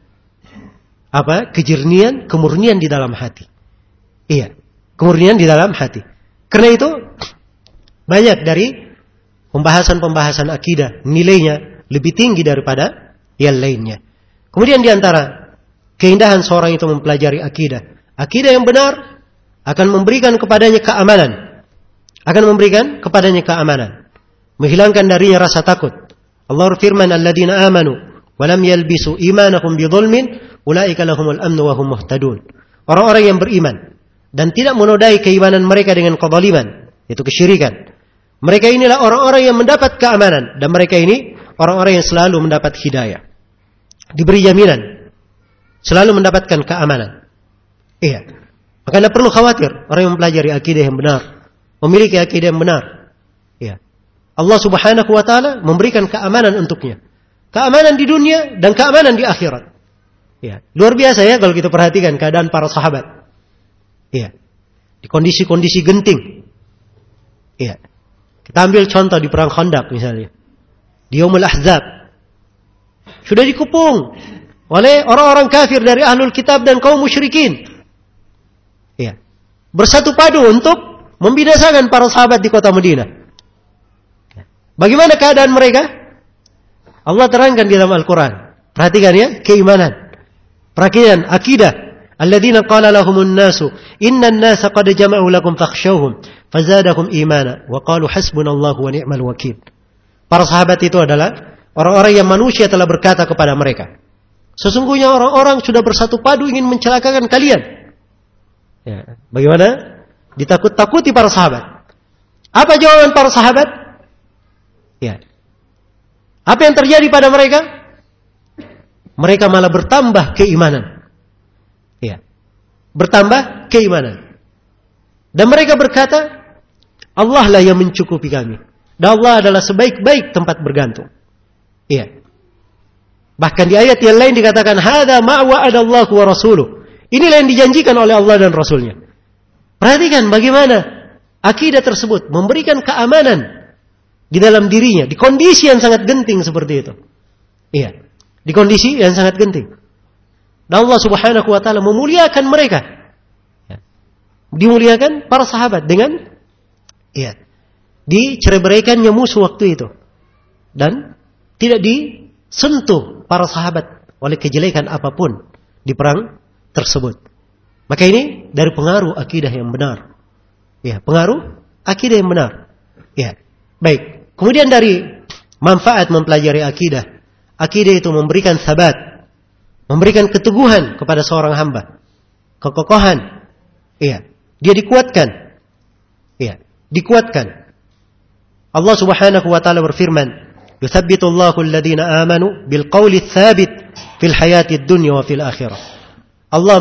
Speaker 1: kejernian, kemurnian di dalam hati. Iya, kemurnian di dalam hati. Karena itu banyak dari pembahasan-pembahasan akidah nilainya lebih tinggi daripada yang lainnya. Kemudian di antara keindahan seorang itu mempelajari akidah. Akidah yang benar akan memberikan kepadanya keamanan. Akan memberikan kepadanya keamanan. Menghilangkan darinya rasa takut. Allah berfirman, "Alladzina amanu wa lam yalbisu imanahum bidzulmin, ulaika lahumul amnu wa hum muhtadun." Orang-orang yang beriman dan tidak menodai keimanan mereka dengan kezaliman, yaitu kesyirikan. Mereka inilah orang-orang yang mendapat keamanan dan mereka ini orang-orang yang selalu mendapat hidayah. Diberi jaminan selalu mendapatkan keamanan. Iya. Maka anda perlu khawatir orang yang mempelajari akidah yang benar, memiliki akidah yang benar. Iya. Allah Subhanahu wa taala memberikan keamanan untuknya. Keamanan di dunia dan keamanan di akhirat. Ya, luar biasa ya kalau kita perhatikan keadaan para sahabat. Ya. Di kondisi-kondisi genting. Ya. Kita ambil contoh di perang Khandaq misalnya. Di Yaumul Ahzab. Sudah dikepung oleh orang-orang kafir dari ahlul kitab dan kaum musyrikin. Ya. Bersatu padu untuk membinasakan para sahabat di kota Madinah. Bagaimana keadaan mereka? Allah terangkan di dalam Al-Quran. Perhatikan ya, keimanan. Perhatikan akidah. Alladzina qala lahumun nasu innan nasa qad jama'u lakum fakhshawhum fazadahum imana wa qalu hasbunallahu wa ni'mal wakil. Para sahabat itu adalah orang-orang yang manusia telah berkata kepada mereka, sesungguhnya orang-orang sudah bersatu padu ingin mencelakakan kalian. Ya, bagaimana? Ditakut-takuti para sahabat. Apa jawaban para sahabat? Ya. Apa yang terjadi pada mereka? Mereka malah bertambah keimanan. Ya. Bertambah keimanan. Dan mereka berkata, Allah lah yang mencukupi kami. Dan Allah adalah sebaik-baik tempat bergantung. Iya. Bahkan di ayat yang lain dikatakan, "Hadza ma wa'adallahu wa rasuluh. Inilah yang dijanjikan oleh Allah dan Rasulnya. Perhatikan bagaimana akidah tersebut memberikan keamanan di dalam dirinya, di kondisi yang sangat genting seperti itu. Iya, di kondisi yang sangat genting. Dan Allah Subhanahu wa taala memuliakan mereka. Dimuliakan para sahabat dengan diceraiberaikannya musuh waktu itu. Dan tidak disentuh para sahabat oleh kejelekan apapun di perang tersebut. Maka ini dari pengaruh akidah yang benar. Ya, pengaruh akidah yang benar. Ya. Baik. Kemudian dari manfaat mempelajari akidah. Akidah itu memberikan sabat, memberikan keteguhan kepada seorang hamba. Kekokohan. Iya. Dia dikuatkan. Iya, dikuatkan. Allah Subhanahu wa taala berfirman, "Yuthabbitullahu alladhina amanu bil qawli tsabit fil hayatid dunya wa fil akhirah." Allah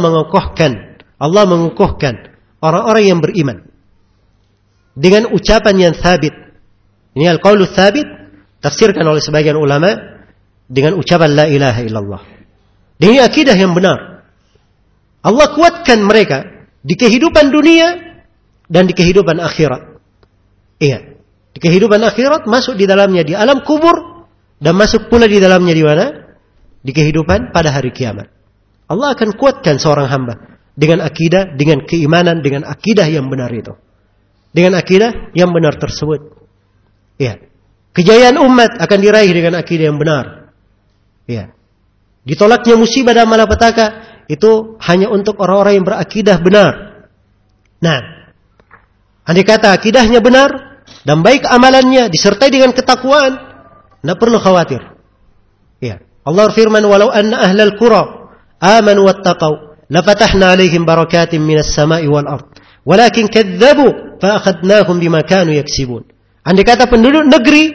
Speaker 1: mengukuhkan orang-orang yang beriman dengan ucapan yang sabit. Ini al-qaulu tsabit tafsirkan oleh sebagian ulama dengan ucapan la ilaha illallah. Ini akidah yang benar. Allah kuatkan mereka di kehidupan dunia dan di kehidupan akhirat. Iya, di kehidupan akhirat masuk di dalamnya di alam kubur dan masuk pula di dalamnya di mana? Di kehidupan pada hari kiamat. Allah akan kuatkan seorang hamba dengan akidah, dengan keimanan, dengan akidah yang benar itu. Dengan akidah yang benar tersebut. Iya. Kejayaan umat akan diraih dengan akidah yang benar. Iya. Ditolaknya musibah dan malapetaka itu hanya untuk orang-orang yang berakidah benar. Nah, andai kata akidahnya benar dan baik amalannya disertai dengan ketakwaan, tidak perlu khawatir. Iya. Allah firman, "Walau anna ahlal qura amanu wattaqau lafatahna 'alaihim barakatin minas sama'i wal ard walakin kadzdzabu fa akhadnahum bima kanu yaksibun." Andai kata penduduk negeri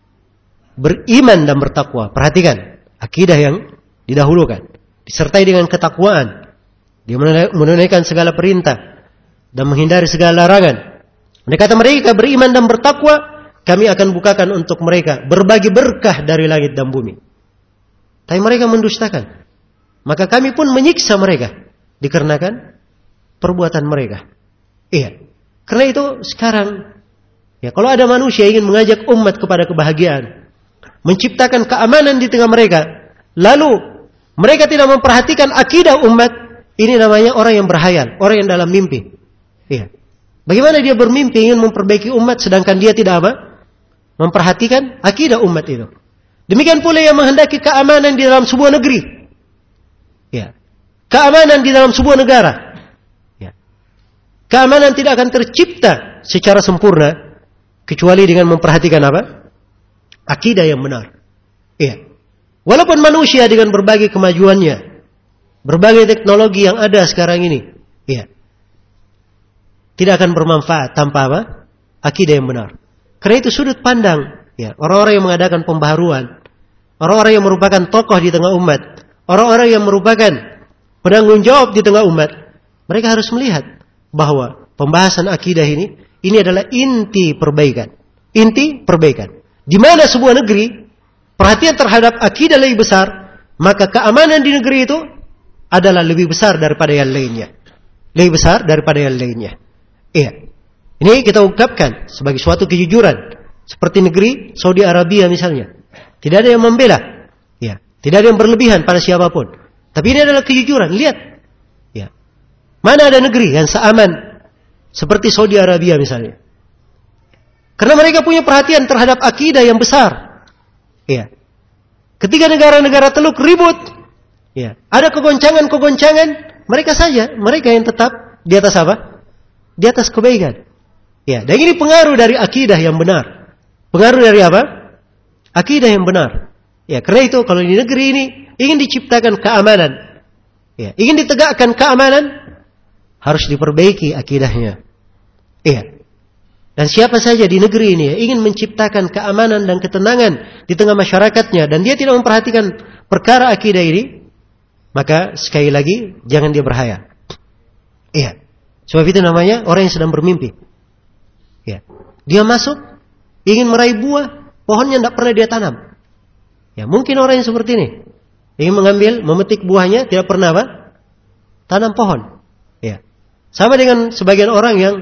Speaker 1: beriman dan bertakwa, perhatikan akidah yang didahulukan disertai dengan ketakwaan, dia menunaikan segala perintah dan menghindari segala larangan. Andai kata mereka beriman dan bertakwa, kami akan bukakan untuk mereka berbagai berkah dari langit dan bumi. Tapi mereka mendustakan, maka kami pun menyiksa mereka dikarenakan perbuatan mereka. Iya. Karena itu sekarang, ya, kalau ada manusia ingin mengajak umat kepada kebahagiaan, menciptakan keamanan di tengah mereka, lalu mereka tidak memperhatikan akidah umat, ini namanya orang yang berhayal, orang yang dalam mimpi. Iya. Bagaimana dia bermimpi ingin memperbaiki umat sedangkan dia tidak apa? Memperhatikan akidah umat itu. Demikian pula yang menghendaki keamanan di dalam sebuah negeri. Ya. Keamanan di dalam sebuah negara. Ya. Keamanan tidak akan tercipta secara sempurna kecuali dengan memperhatikan apa? Akidah yang benar. Iya. Walaupun manusia dengan berbagai kemajuannya, berbagai teknologi yang ada sekarang ini, iya, tidak akan bermanfaat tanpa apa? Akidah yang benar. Karena itu sudut pandang, ya, orang-orang yang mengadakan pembaharuan, orang-orang yang merupakan tokoh di tengah umat, orang-orang yang merupakan penanggung jawab di tengah umat, mereka harus melihat bahwa pembahasan akidah ini adalah inti perbaikan. Inti perbaikan. Di mana sebuah negeri perhatian terhadap akidah lebih besar, maka keamanan di negeri itu adalah lebih besar daripada yang lainnya. Lebih besar daripada yang lainnya. Iya. Ini kita ungkapkan sebagai suatu kejujuran. Seperti negeri Saudi Arabia misalnya. Tidak ada yang membela. Ya. Tidak ada yang berlebihan pada siapapun. Tapi ini adalah kejujuran. Lihat. Ya. Mana ada negeri yang seaman seperti Saudi Arabia misalnya. Karena mereka punya perhatian terhadap akidah yang besar. Ya. Ketika negara-negara Teluk ribut, ya, ada kegoncangan-kegoncangan, mereka yang tetap di atas apa? Di atas kebaikan. Ya, dan ini pengaruh dari akidah yang benar. Pengaruh dari apa? Akidah yang benar. Ya, karena itu kalau di negeri ini ingin diciptakan keamanan, ya, ingin ditegakkan keamanan, harus diperbaiki akidahnya. Iya. Dan siapa saja di negeri ini ingin menciptakan keamanan dan ketenangan di tengah masyarakatnya dan dia tidak memperhatikan perkara akidah ini, maka sekali lagi jangan dia berhayal. Iya. Sebab itu namanya orang yang sedang bermimpi. Ya. Dia masuk ingin meraih buah, pohonnya tidak pernah dia tanam. Ya, mungkin orang yang seperti ini ingin mengambil, memetik buahnya tidak pernah apa? tanam pohon. Ya. Sama dengan sebagian orang yang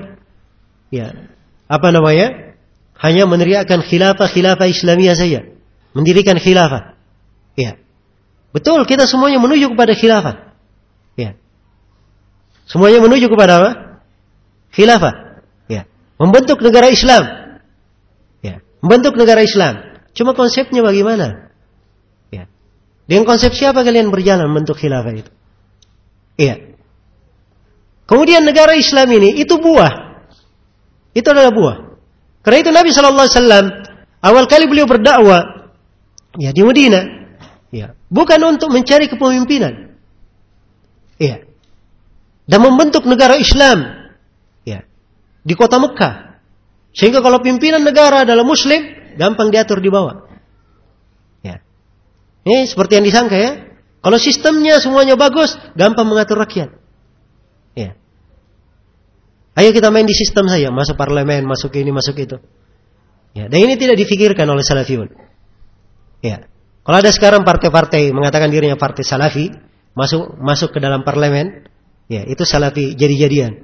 Speaker 1: hanya meneriakkan khilafah Islamiyah saja, mendirikan khilafah. Ya. Betul, kita semuanya menuju kepada khilafah. Ya. Semuanya menuju kepada apa? Khilafah. Ya. Membentuk negara Islam. Ya. Membentuk negara Islam. Cuma konsepnya bagaimana? Ya. Dengan konsep siapa kalian berjalan membentuk khilafah itu? Iya. Kemudian negara Islam ini itu buah. Itu adalah buah. Karena itu Nabi SAW awal kali beliau berdakwah di Madinah, bukan untuk mencari kepemimpinan, dan membentuk negara Islam, di kota Mekah, sehingga kalau pimpinan negara adalah Muslim, gampang diatur di bawah. Ini seperti yang disangka ya. Kalau sistemnya semuanya bagus, gampang mengatur rakyat. Ayo kita main di sistem saja, masuk parlemen, masuk ini, masuk itu. Dan ini tidak difikirkan oleh salafiyun. Kalau ada sekarang partai-partai mengatakan dirinya partai salafi, masuk ke dalam parlemen, itu salafi jadi-jadian.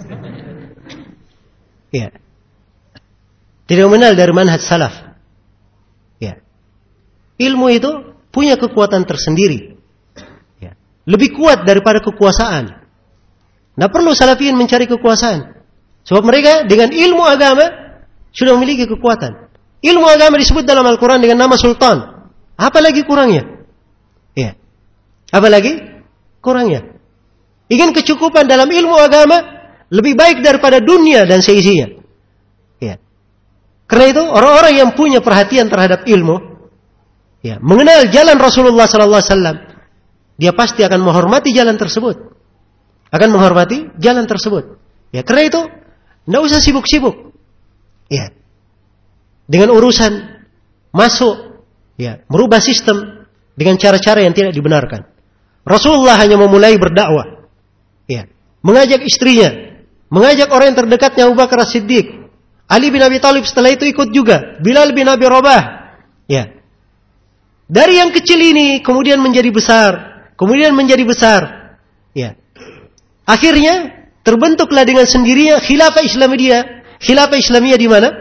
Speaker 1: Tidak mengenal dari manhaj salaf. Ilmu itu punya kekuatan tersendiri. Lebih kuat daripada kekuasaan. Tidak perlu salafiyun mencari kekuasaan. Sebab mereka dengan ilmu agama sudah memiliki kekuatan. Ilmu agama disebut dalam Al-Quran dengan nama sultan. Apa lagi kurangnya? Apa lagi kurangnya? Ingin kecukupan dalam ilmu agama lebih baik daripada dunia dan seisinya. Karena itu orang-orang yang punya perhatian terhadap ilmu, mengenal jalan Rasulullah SAW, dia pasti akan menghormati jalan tersebut. Karena itu tidak usah sibuk-sibuk. Dengan urusan masuk, merubah sistem dengan cara-cara yang tidak dibenarkan. Rasulullah hanya memulai berdakwah, mengajak istrinya, mengajak orang yang terdekatnya Abu Bakar As-Siddiq, Ali bin Abi Thalib setelah itu ikut juga, Bilal bin Abi Rabah. Dari yang kecil ini kemudian menjadi besar, Akhirnya terbentuklah dengan sendirinya khilafah Islamiyah di mana?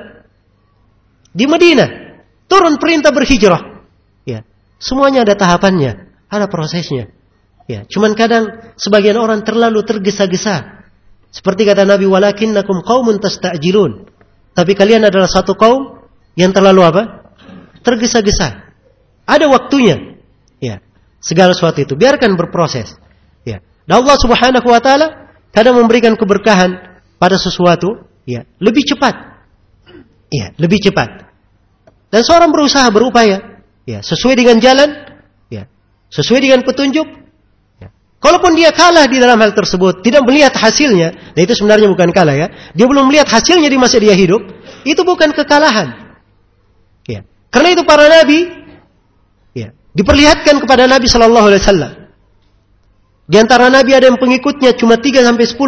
Speaker 1: Di Madinah. Turun perintah berhijrah. Semuanya ada tahapannya, ada prosesnya. Cuman kadang sebagian orang terlalu tergesa-gesa. Seperti kata Nabi, walakinnakum qaumun tasta'jilun. Tapi kalian adalah satu kaum yang terlalu apa? Tergesa-gesa. Ada waktunya. Segala sesuatu itu biarkan berproses. Dan Allah Subhanahu wa taala kadang memberikan keberkahan pada sesuatu lebih cepat. Lebih cepat. Dan seorang berusaha berupaya sesuai dengan jalan, sesuai dengan petunjuk. Kalaupun dia kalah di dalam hal tersebut, tidak melihat hasilnya, dan itu sebenarnya bukan kalah ya. Dia belum melihat hasilnya di masa dia hidup, itu bukan kekalahan. Karena itu para nabi diperlihatkan kepada Nabi sallallahu alaihi wasallam. Di antara nabi ada yang pengikutnya cuma 3 sampai 10.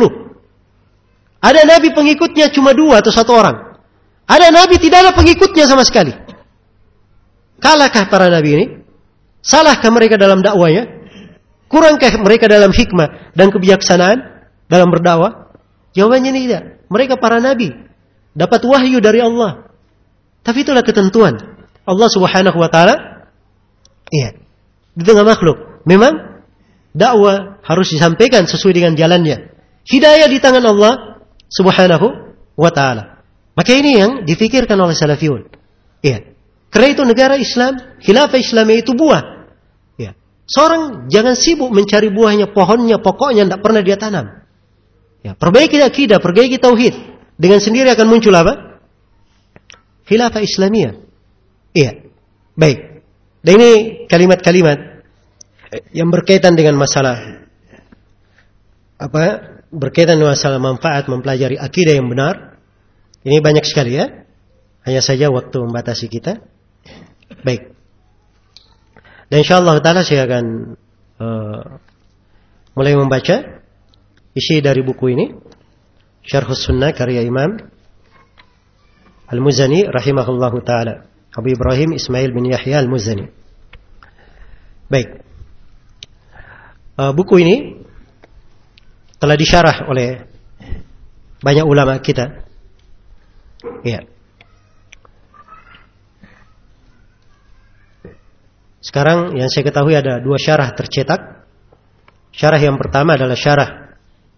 Speaker 1: Ada nabi pengikutnya cuma 2 atau 1 orang. Ada nabi tidak ada pengikutnya sama sekali. Kalahkah para nabi ini? Salahkah mereka dalam dakwanya? Kurangkah mereka dalam hikmah dan kebijaksanaan dalam berdakwah? Jawabannya tidak. Mereka para nabi dapat wahyu dari Allah. Tapi itulah ketentuan Allah Subhanahu wa taala. Di tengah makhluk memang dakwah harus disampaikan sesuai dengan jalannya. Hidayah di tangan Allah Subhanahu wa taala. Maka ini yang difikirkan oleh salafiyun. Karena itu negara Islam, khilafah Islamiyah itu buah. Seorang jangan sibuk mencari buahnya, pohonnya, pokoknya tidak pernah dia tanam. Perbaiki akidah, perbaiki tauhid. Dengan sendiri akan muncul apa? Khilafah Islamiyah. Baik. Dan ini kalimat-kalimat yang berkaitan dengan masalah berkaitan dengan masalah manfaat mempelajari akidah yang benar. Ini banyak sekali ya. Hanya saja waktu membatasi kita. Baik. Dan insyaallah taala saya akan mulai membaca isi dari buku ini, Syarhus Sunnah karya Imam Al-Muzani rahimahullahu taala, Abu Ibrahim Ismail bin Yahya Al-Muzani. Baik. Buku ini telah disyarah oleh banyak ulama kita. Ya. Sekarang yang saya ketahui ada 2 syarah tercetak. Syarah yang pertama adalah syarah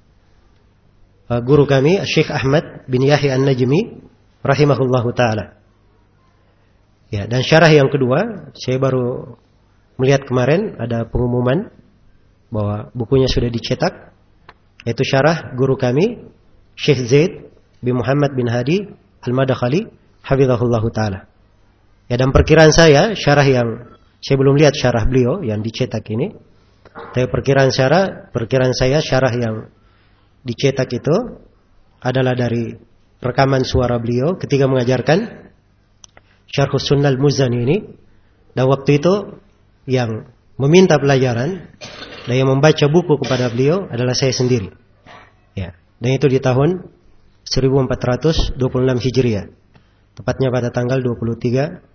Speaker 1: guru kami Syekh Ahmad bin Yahya An-Najmi rahimahullahu taala. Ya, dan syarah yang kedua saya baru melihat kemarin ada pengumuman bahwa bukunya sudah dicetak, yaitu syarah guru kami Syekh Zaid bin Muhammad bin Hadi Al-Madakhali hafizahullahu taala. Ya, dan perkiraan saya syarah yang saya belum lihat syarah beliau yang dicetak ini. Tapi perkiraan saya syarah yang dicetak itu adalah dari rekaman suara beliau ketika mengajarkan Syarhus Sunnah Al-Muzani ini. Dan waktu itu yang meminta pelajaran dan yang membaca buku kepada beliau adalah saya sendiri. Ya, dan itu di tahun 1426 Hijriah. Tepatnya pada tanggal 23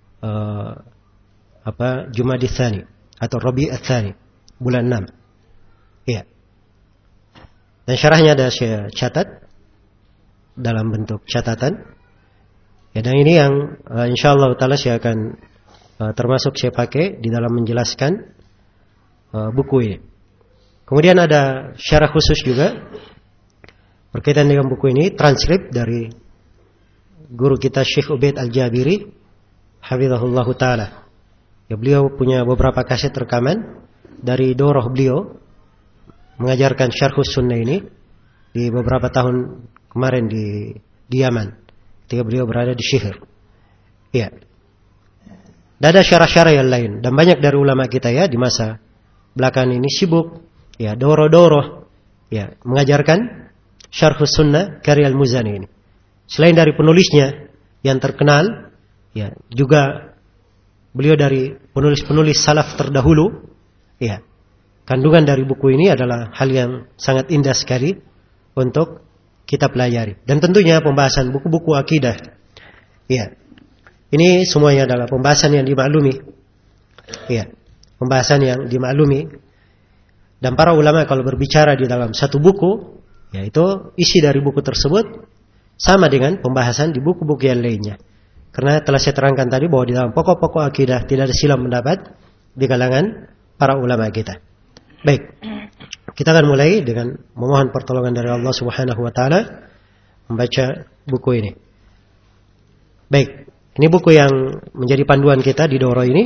Speaker 1: Jumadil Tsani atau Rabi'ul Tsani, bulan 6. Iya. Dan syarahnya ada saya catat dalam bentuk catatan. Ya, dan ini yang insyaallah taala saya akan termasuk saya pakai di dalam menjelaskan buku ini. Kemudian ada syarah khusus juga berkaitan dengan buku ini, transkrip dari guru kita Syekh Ubaid Al-Jabiri hafizahullahu taala. Ya, beliau punya beberapa kaset rekaman dari daurah beliau mengajarkan Syarhus Sunnah ini di beberapa tahun kemarin di Yaman ketika beliau berada di Syihir. Ya. Dan ada syarah-syarah yang lain, dan banyak dari ulama kita ya di masa belakangan ini sibuk ya daurah-daurah ya mengajarkan Syarhus Sunnah karya Al-Muzani ini. Selain dari penulisnya yang terkenal, ya juga beliau dari penulis-penulis salaf terdahulu. Ya, kandungan dari buku ini adalah hal yang sangat indah sekali untuk kita pelajari. Dan tentunya pembahasan buku-buku akidah. Ya, ini semuanya adalah pembahasan yang dimaklumi. Ya, pembahasan yang dimaklumi. Dan para ulama kalau berbicara di dalam satu buku, yaitu isi dari buku tersebut sama dengan pembahasan di buku-buku yang lainnya. Karena telah saya terangkan tadi bahwa di dalam pokok-pokok akidah tidak ada silang pendapat di kalangan para ulama kita. Baik, kita akan mulai dengan memohon pertolongan dari Allah Subhanahu wa taala membaca buku ini. Baik, ini buku yang menjadi panduan kita di daurah ini.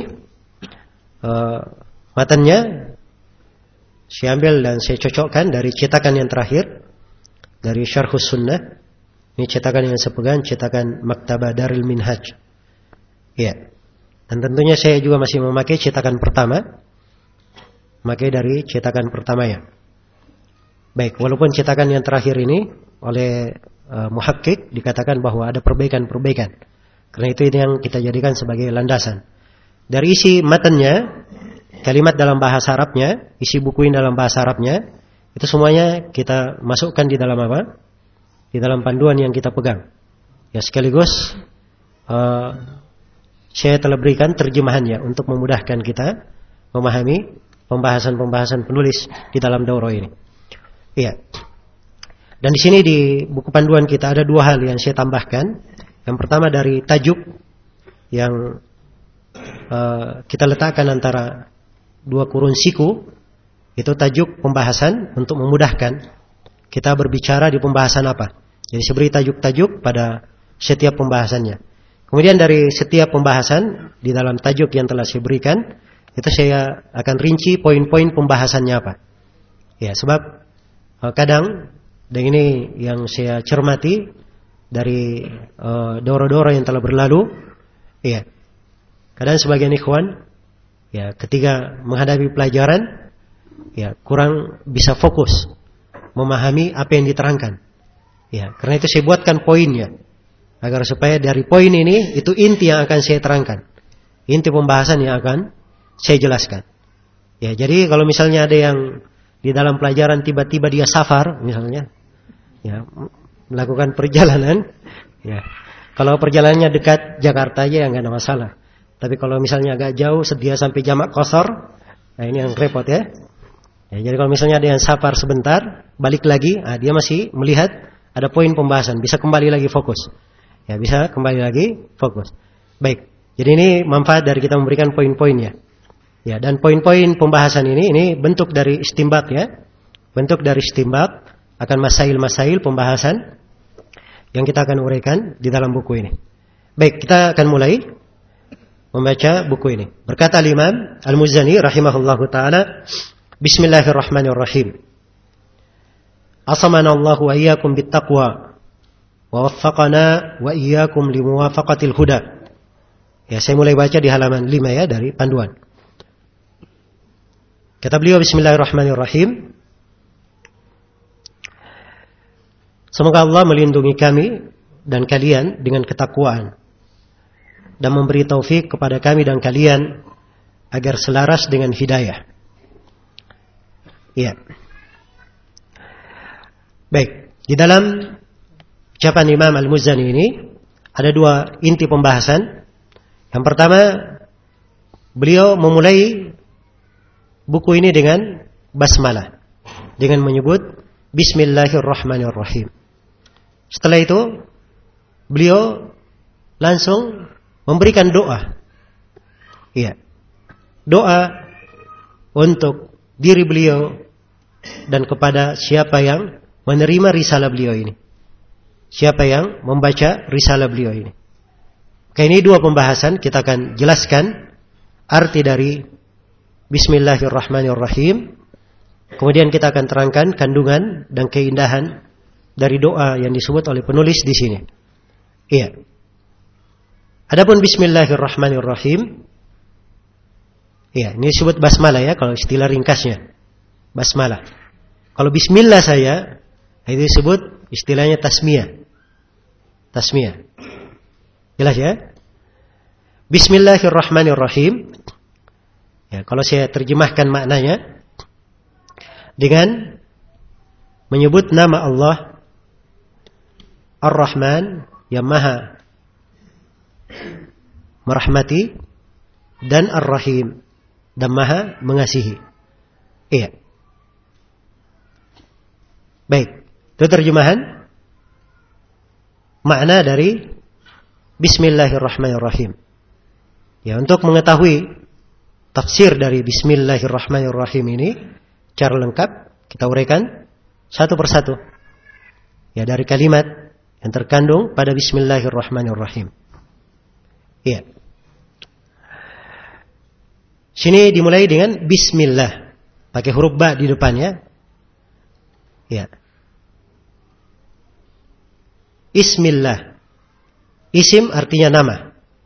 Speaker 1: Matanya saya ambil dan saya cocokkan dari cetakan yang terakhir dari Syarhus Sunnah. Ini cetakan yang saya pegang, cetakan Maktabah Darul Minhaj. Ya. Dan tentunya saya juga masih memakai cetakan pertama. Memakai dari cetakan pertamanya. Baik, walaupun cetakan yang terakhir ini oleh muhakkik dikatakan bahwa ada perbaikan-perbaikan. Karena itu yang kita jadikan sebagai landasan. Dari isi matanya, kalimat dalam bahasa Arabnya, isi buku ini dalam bahasa Arabnya, itu semuanya kita masukkan di dalam apa? Di dalam panduan yang kita pegang. Ya, sekaligus saya telah berikan terjemahannya untuk memudahkan kita memahami pembahasan-pembahasan penulis di dalam daurah ini. Iya. Dan di sini di buku panduan kita ada 2 hal yang saya tambahkan. Yang pertama dari tajuk yang kita letakkan antara 2 kurun siku, itu tajuk pembahasan untuk memudahkan kita berbicara di pembahasan apa. Jadi saya beri tajuk-tajuk pada setiap pembahasannya. Kemudian dari setiap pembahasan di dalam tajuk yang telah saya berikan, itu saya akan rinci poin-poin pembahasannya apa. Ya, sebab kadang, dan ini yang saya cermati dari daurah-daurah yang telah berlalu, ya, kadang sebagian ikhwan, ya, ketika menghadapi pelajaran, ya, kurang bisa fokus memahami apa yang diterangkan. Ya, karena itu saya buatkan poinnya agar supaya dari poin ini itu inti yang akan saya terangkan, inti pembahasan yang akan saya jelaskan. Ya, jadi kalau misalnya ada yang di dalam pelajaran tiba-tiba dia safar misalnya, ya, melakukan perjalanan, ya, kalau perjalanannya dekat Jakarta aja ya nggak ada masalah. Tapi kalau misalnya agak jauh, dia sampai jamak qasar, nah ini yang repot ya. Ya, jadi kalau misalnya ada yang safar sebentar, balik lagi, dia masih melihat ada poin pembahasan, bisa kembali lagi fokus. Ya, bisa kembali lagi fokus. Baik. Jadi ini manfaat dari kita memberikan poin-poinnya. Ya, dan poin-poin pembahasan ini bentuk dari istimbat ya. Bentuk dari istimbat akan masail-masail pembahasan yang kita akan uraikan di dalam buku ini. Baik, kita akan mulai membaca buku ini. Berkata Imam Al-Muzani rahimahullahu taala, Bismillahirrahmanirrahim. Asamana Allahu wa iyyakum bittaqwa wa waffaqana wa iyyakum limuwafaqatil huda. Ya, saya mulai baca di halaman 5 ya dari panduan. Kata beliau Bismillahirrahmanirrahim. Semoga Allah melindungi kami dan kalian dengan ketakwaan dan memberi taufik kepada kami dan kalian agar selaras dengan hidayah. Ya. Baik, di dalam ucapan Imam Al-Muzani ini ada dua inti pembahasan. Yang pertama, beliau memulai buku ini dengan basmalah, dengan menyebut Bismillahirrahmanirrahim. Setelah itu, beliau langsung memberikan doa. Iya. Doa untuk diri beliau dan kepada siapa yang menerima risalah beliau ini. Siapa yang membaca risalah beliau ini. Oke, ini dua pembahasan, kita akan jelaskan arti dari Bismillahirrahmanirrahim. Kemudian kita akan terangkan kandungan dan keindahan dari doa yang disebut oleh penulis di sini. Iya. Adapun Bismillahirrahmanirrahim, iya, ini disebut basmalah ya kalau istilah ringkasnya. Basmalah. Kalau bismillah saya, itu disebut istilahnya tasmiyah. Tasmiyah. Jelas ya? Bismillahirrahmanirrahim. Ya, kalau saya terjemahkan maknanya dengan menyebut nama Allah Ar-Rahman yang Maha merahmati dan Ar-Rahim dan Maha mengasihi. Iya. Baik, itu terjemahan makna dari Bismillahirrahmanirrahim. Ya, untuk mengetahui tafsir dari Bismillahirrahmanirrahim ini secara lengkap kita uraikan satu persatu. Ya, dari kalimat yang terkandung pada Bismillahirrahmanirrahim. Ya. Sini dimulai dengan Bismillah, pakai huruf ba di depannya. Ya. Ismillah. Isim artinya nama.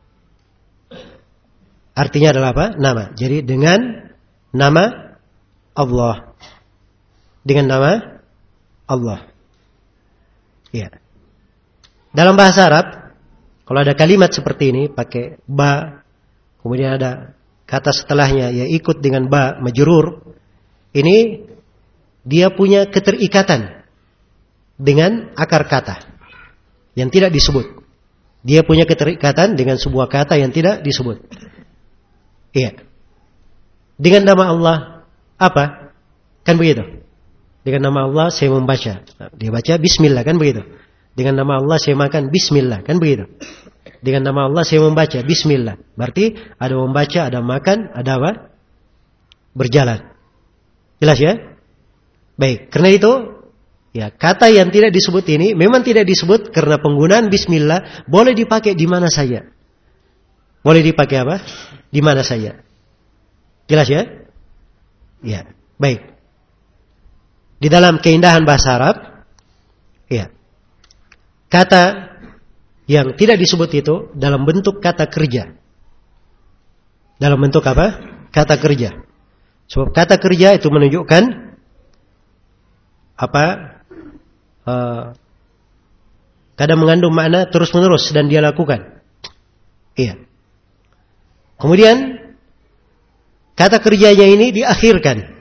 Speaker 1: Artinya adalah apa? Nama. Jadi dengan nama Allah. Dengan nama Allah. Ya. Dalam bahasa Arab, kalau ada kalimat seperti ini pakai ba, kemudian ada kata setelahnya ya ikut dengan ba majrur, ini dia punya keterikatan dengan akar kata yang tidak disebut. Dia punya keterikatan dengan sebuah kata yang tidak disebut. Iya. Dengan nama Allah apa? Kan begitu. Dengan nama Allah saya membaca. Dia baca Bismillah, kan begitu. Dengan nama Allah saya makan Bismillah, kan begitu. Dengan nama Allah saya membaca Bismillah. Berarti ada membaca, ada makan, ada apa? Berjalan. Jelas ya? Baik, karena itu ya kata yang tidak disebut ini memang tidak disebut karena penggunaan Bismillah boleh dipakai di mana saja. Boleh dipakai apa? Di mana saja. Jelas ya? Ya, baik. Di dalam keindahan bahasa Arab, ya, kata yang tidak disebut itu dalam bentuk kata kerja. Dalam bentuk apa? Kata kerja. Sebab kata kerja itu menunjukkan apa? Kadang mengandung makna terus menerus dan dia lakukan. Iya. Kemudian kata kerjanya ini diakhirkan.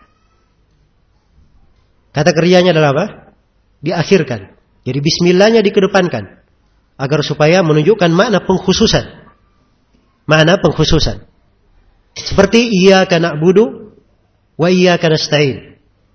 Speaker 1: Kata kerjanya adalah apa? Diakhirkan. Jadi bismillahnya dikedepankan agar supaya menunjukkan makna pengkhususan. Makna pengkhususan. Seperti iyyaka na'budu wa iyyaka nasta'in.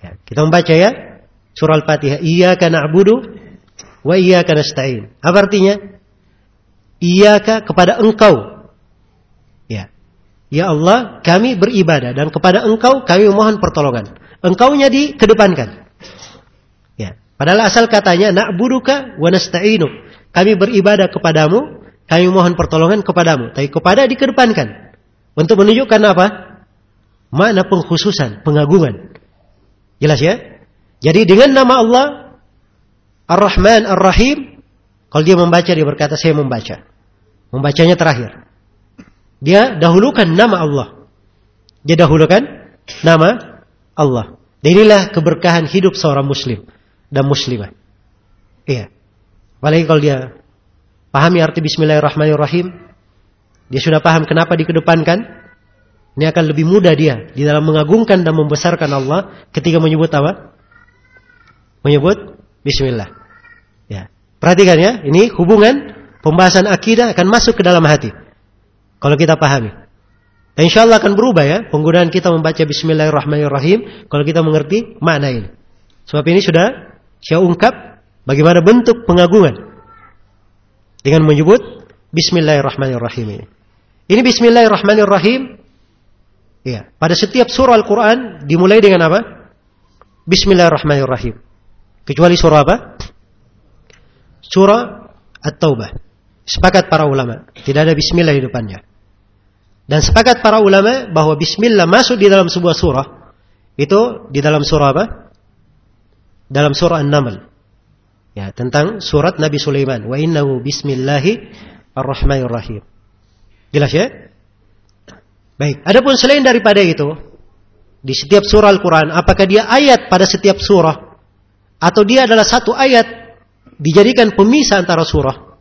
Speaker 1: Ya, kita membaca ya surah Al-Fatihah, Iyyaka na'budu wa iyyaka nasta'in. Apa artinya? Iyyaka, kepada Engkau. Ya. Ya Allah, kami beribadah dan kepada Engkau kami memohon pertolongan. Engkaunya dikedepankan. Ya. Padahal asal katanya na'buduka wa nasta'inu. Kami beribadah kepadamu, kami mohon pertolongan kepadamu. Tapi kepada dikedepankan. Untuk menunjukkan apa? Makna pengkhususan, pengagungan. Jelas ya? Jadi dengan nama Allah Ar-Rahman Ar-Rahim, kalau dia membaca, dia berkata saya membaca. Membacanya terakhir. Dia dahulukan nama Allah. Dia dahulukan nama Allah. Dan inilah keberkahan hidup seorang muslim dan muslimah. Iya. Apalagi kalau dia pahami arti Bismillahirrahmanirrahim, dia sudah paham kenapa dikedepankan. Ini akan lebih mudah dia di dalam mengagungkan dan membesarkan Allah ketika menyebut apa? Menyebut Bismillah. Ya. Perhatikan ya, ini hubungan pembahasan akidah akan masuk ke dalam hati. Kalau kita pahami. Dan insya Allah akan berubah ya, penggunaan kita membaca Bismillahirrahmanirrahim kalau kita mengerti makna ini. Sebab ini sudah saya ungkap bagaimana bentuk pengagungan dengan menyebut Bismillahirrahmanirrahim ini. Ini Bismillahirrahmanirrahim. Ya, pada setiap surah Al-Quran dimulai dengan apa? Bismillahirrahmanirrahim. Kecuali surah apa? Surah At-Taubah. Sepakat para ulama, tidak ada bismillah di depannya. Dan sepakat para ulama bahwa bismillah masuk di dalam sebuah surah. Itu di dalam surah apa? Dalam surah An-Naml. Ya, tentang surat Nabi Sulaiman. Wa innahu bismillahirrahmanirrahim. Jelas ya? Baik, adapun selain daripada itu, di setiap surah Al-Quran, apakah dia ayat pada setiap surah? Atau dia adalah satu ayat dijadikan pemisah antara surah?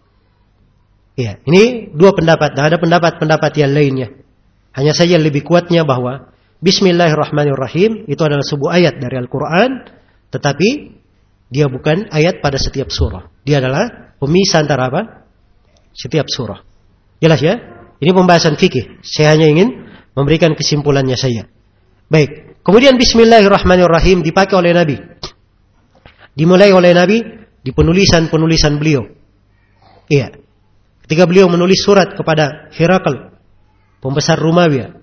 Speaker 1: Ya, ini dua pendapat. Dan ada pendapat-pendapat yang lainnya. Hanya saja lebih kuatnya bahwa Bismillahirrahmanirrahim itu adalah sebuah ayat dari Al-Quran, tetapi dia bukan ayat pada setiap surah. Dia adalah pemisah antara apa? Setiap surah. Jelas ya? Ini pembahasan fikih. Saya hanya ingin memberikan kesimpulannya saja. Baik. Kemudian Bismillahirrahmanirrahim dipakai oleh Nabi. Dimulai oleh Nabi di penulisan-penulisan beliau. Iya. Ketika beliau menulis surat kepada Herakl, pembesar Romawi.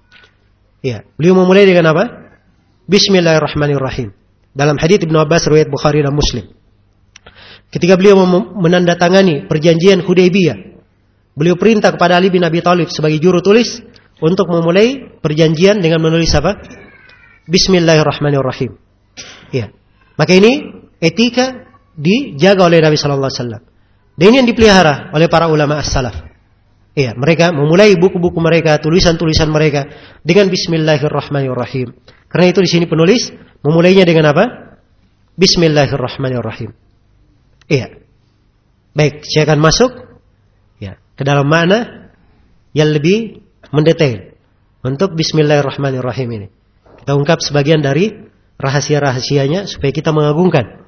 Speaker 1: Iya. Beliau memulai dengan apa? Bismillahirrahmanirrahim. Dalam hadits Ibnu Abbas riwayat Bukhari dan Muslim. Ketika beliau menandatangani perjanjian Hudaybiyah, beliau perintah kepada Ali bin Abi Thalib sebagai juru tulis untuk memulai perjanjian dengan menulis apa? Bismillahirrahmanirrahim. Ya. Maka ini etika dijaga oleh Nabi sallallahu alaihi wasallam. Dan ini yang dipelihara oleh para ulama as-salaf. Ya, mereka memulai buku-buku mereka, tulisan-tulisan mereka dengan Bismillahirrahmanirrahim. Karena itu di sini penulis memulainya dengan apa? Bismillahirrahmanirrahim. Iya. Baik, saya akan masuk ya ke dalam makna yang lebih mendetail untuk Bismillahirrahmanirrahim ini. Kita ungkap sebagian dari rahasia-rahasianya supaya kita mengagungkan.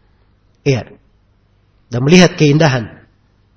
Speaker 1: Iya. Dan melihat keindahan.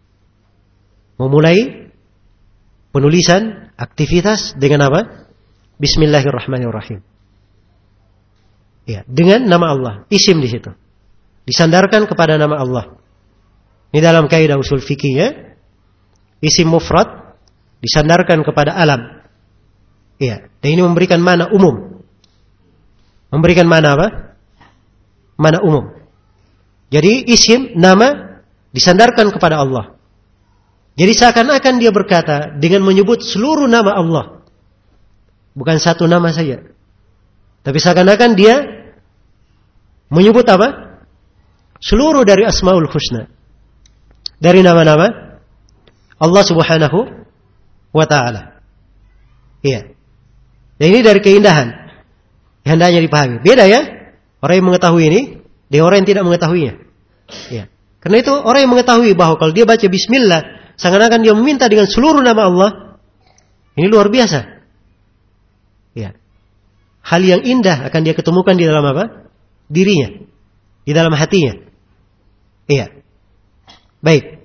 Speaker 1: Memulai penulisan aktivitas dengan apa? Bismillahirrahmanirrahim. Ya, dengan nama Allah, isim di situ. Disandarkan kepada nama Allah. Ini dalam kaidah usul fikihnya, isim mufrad disandarkan kepada alam. Ya, dan ini memberikan makna umum. Memberikan makna apa? Makna umum. Jadi isim nama disandarkan kepada Allah. Jadi seakan-akan dia berkata dengan menyebut seluruh nama Allah. Bukan satu nama saja. Tapi seakan-akan dia menyebut apa? Seluruh dari Asmaul Husna. Dari nama-nama Allah Subhanahu wa ta'ala. Iya. Dan ini dari keindahan yang hendaknya dipahami. Beda ya? Orang yang mengetahui ini dengan orang yang tidak mengetahuinya. Iya. Karena itu orang yang mengetahui bahwa kalau dia baca bismillah, seakan-akan dia meminta dengan seluruh nama Allah. Ini luar biasa. Iya. Hal yang indah akan dia ketemukan di dalam apa? Dirinya. Di dalam hatinya. Iya. Baik.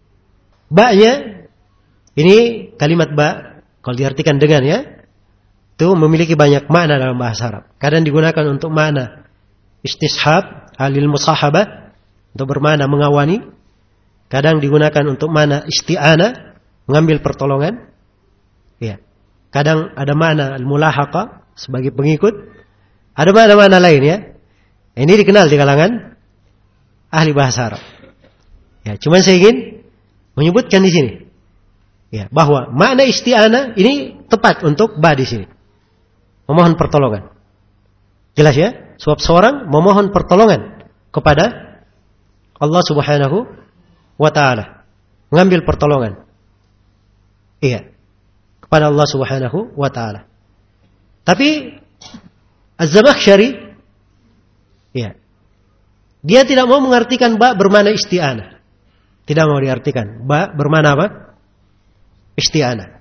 Speaker 1: Ba-nya, ini kalimat ba, kalau diartikan dengan ya, itu memiliki banyak makna dalam bahasa Arab. Kadang digunakan untuk makna istishab, alil musahabah, untuk bermakna mengawani. Kadang digunakan untuk makna isti'anah, mengambil pertolongan. Ya. Kadang ada makna al-mulahaqah, sebagai pengikut. Ada makna-makna lain ya. Ini dikenal di kalangan ahli bahasa Arab. Ya, cuman saya ingin menyebutkan di sini. Ya, bahwa makna isti'anah ini tepat untuk ba di sini. Memohon pertolongan. Jelas ya? Sebab seorang memohon pertolongan kepada Allah Subhanahu wa ta'ala. Mengambil pertolongan. Iya. Kepada Allah Subhanahu wa ta'ala. Tapi Az-Zamakhsyari, ya, dia tidak mau mengartikan ba bermakna isti'anah. Tidak mau diartikan. Ba bermakna apa? Isti'anah.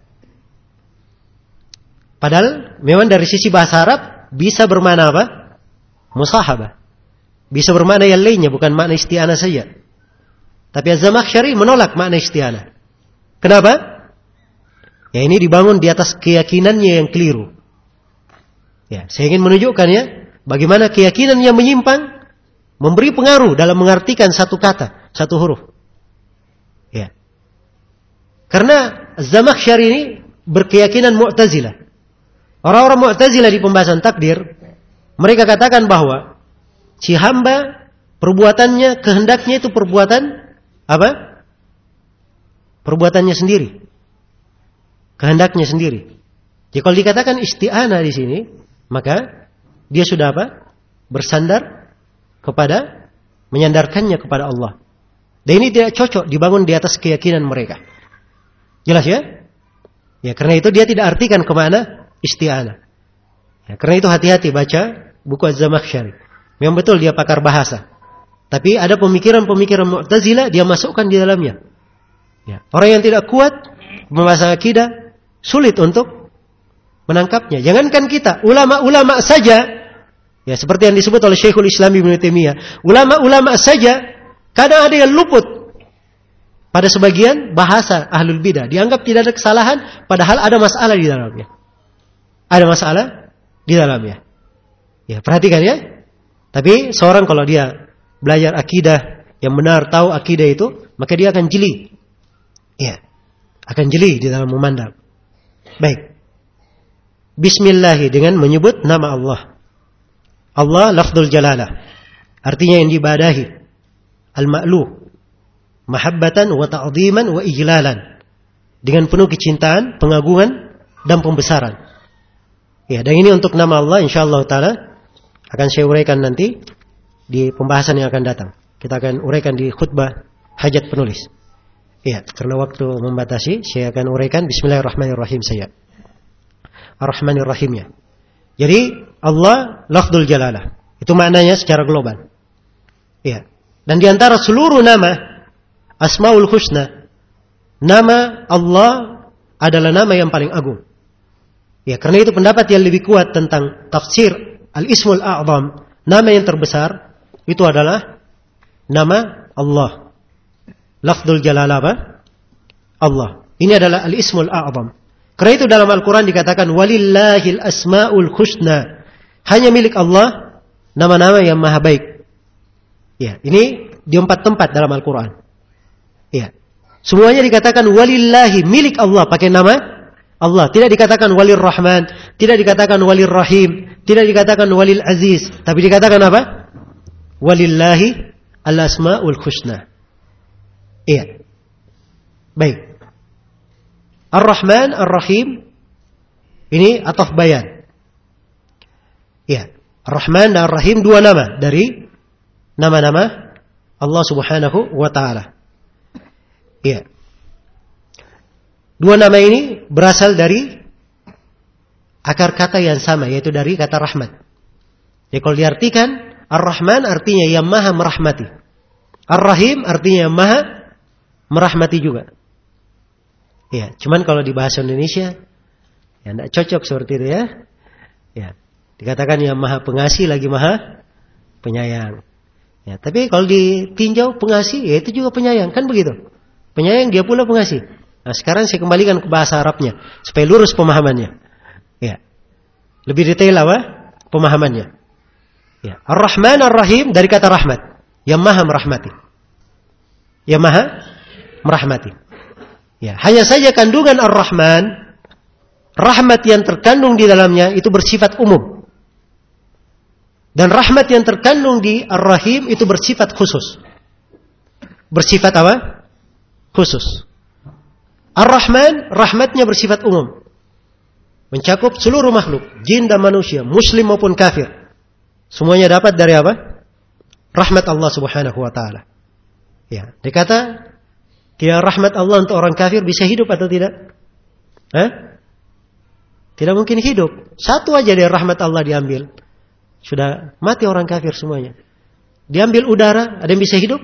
Speaker 1: Padahal memang dari sisi bahasa Arab bisa bermakna apa? Musahabah. Bisa bermakna yang lainnya, bukan makna isti'anah saja. Tapi Az-Zamakhsyari menolak makna isti'anah. Kenapa? Ya, ini dibangun di atas keyakinannya yang keliru. Ya, saya ingin menunjukkan ya, bagaimana keyakinan yang menyimpang memberi pengaruh dalam mengartikan satu kata, satu huruf. Ya. Karena Az-Zamakhsyari ini berkeyakinan Mu'tazilah. Orang-orang Mu'tazilah di pembahasan takdir, mereka katakan bahwa si hamba perbuatannya, kehendaknya itu perbuatan apa? Perbuatannya sendiri. Kehendaknya sendiri. Jadi kalau dikatakan isti'anah di sini, maka dia sudah apa? Bersandar kepada, menyandarkannya kepada Allah. Dan ini tidak cocok dibangun di atas keyakinan mereka. Jelas ya? Ya, karena itu dia tidak artikan kemana isti'anah. Ya, karena itu hati-hati baca buku Az-Zamakhsyari. Memang betul dia pakar bahasa. Tapi ada pemikiran-pemikiran Mu'tazilah dia masukkan di dalamnya. Ya, orang yang tidak kuat pembahasan akidah sulit untuk menangkapnya. Jangankan kita, ulama-ulama saja, ya seperti yang disebut oleh Syekhul Islam Ibnu Taimiyah, ulama-ulama saja kadang ada yang luput pada sebagian bahasa ahlul bidah. Dianggap tidak ada kesalahan, padahal ada masalah di dalamnya. Ada masalah di dalamnya. Ya, perhatikan ya. Tapi seorang kalau dia belajar akidah yang benar, tahu akidah itu, maka dia akan jeli. Ya, akan jeli di dalam memandang. Baik. Bismillah dengan menyebut nama Allah. Allah lafzul jalalah. Artinya yang diibadahi. Al-ma'luh. Mahabbatan wa ta'ziman wa ijlalan. Dengan penuh kecintaan, pengagungan dan pembesaran. Ya, dan ini untuk nama Allah insyaallah taala akan saya uraikan nanti di pembahasan yang akan datang. Kita akan uraikan di khutbah hajat penulis. Ya, karena waktu membatasi, saya akan uraikan bismillahirrahmanirrahim saya. Ar-Rahmanir-Rahimnya. Jadi Allah lafzul jalalah. Itu maknanya secara global. Ya. Dan di antara seluruh nama Asmaul Husna, nama Allah adalah nama yang paling agung. Ya, karena itu pendapat yang lebih kuat tentang tafsir Al-Ismul A'zam, nama yang terbesar itu adalah nama Allah. Lafzul jalalah apa? Allah. Ini adalah Al-Ismul A'zam. Karena itu dalam Al-Quran dikatakan walillahil asma'ul husna. Hanya milik Allah nama-nama yang maha baik. Ya, ini di 4 tempat dalam Al-Quran. Ya. Semuanya dikatakan walillahi, milik Allah, pakai nama Allah. Tidak dikatakan walir Rahman, tidak dikatakan walir Rahim, tidak dikatakan walil Aziz, tapi dikatakan apa? Walillahi al-asma'ul husna. Iya. Baik. Ar-Rahman, Ar-Rahim, ini ataf bayan. Ya, Ar-Rahman dan Ar-Rahim dua nama dari nama-nama Allah Subhanahu wa ta'ala. Ya. Dua nama ini berasal dari akar kata yang sama, yaitu dari kata rahmat. Jadi kalau diartikan, Ar-Rahman artinya yang maha merahmati. Ar-Rahim artinya yang maha merahmati juga. Ya, cuman kalau di bahasa Indonesia ya tidak cocok seperti itu ya. Ya, dikatakan yang maha pengasih lagi maha penyayang. Ya, tapi kalau ditinjau pengasih, ya itu juga penyayang, kan begitu? Penyayang dia pula pengasih. Nah, sekarang saya kembalikan ke bahasa Arabnya supaya lurus pemahamannya. Ya. Lebih detail apa? Pemahamannya. Ya. Ar-Rahman Ar-Rahim dari kata rahmat. Yang maha merahmati. Yang maha merahmati. Ya. Hanya saja kandungan Ar-Rahman, rahmat yang terkandung di dalamnya itu bersifat umum. Dan rahmat yang terkandung di Ar-Rahim itu bersifat khusus. Bersifat apa? Khusus. Ar-Rahman, rahmatnya bersifat umum. Mencakup seluruh makhluk, jin dan manusia, muslim maupun kafir. Semuanya dapat dari apa? Rahmat Allah Subhanahu wa taala. Ya, dikata kira rahmat Allah untuk orang kafir bisa hidup atau tidak? Tidak mungkin hidup. Satu aja dari rahmat Allah diambil. Sudah mati orang kafir semuanya. Diambil udara, ada yang bisa hidup?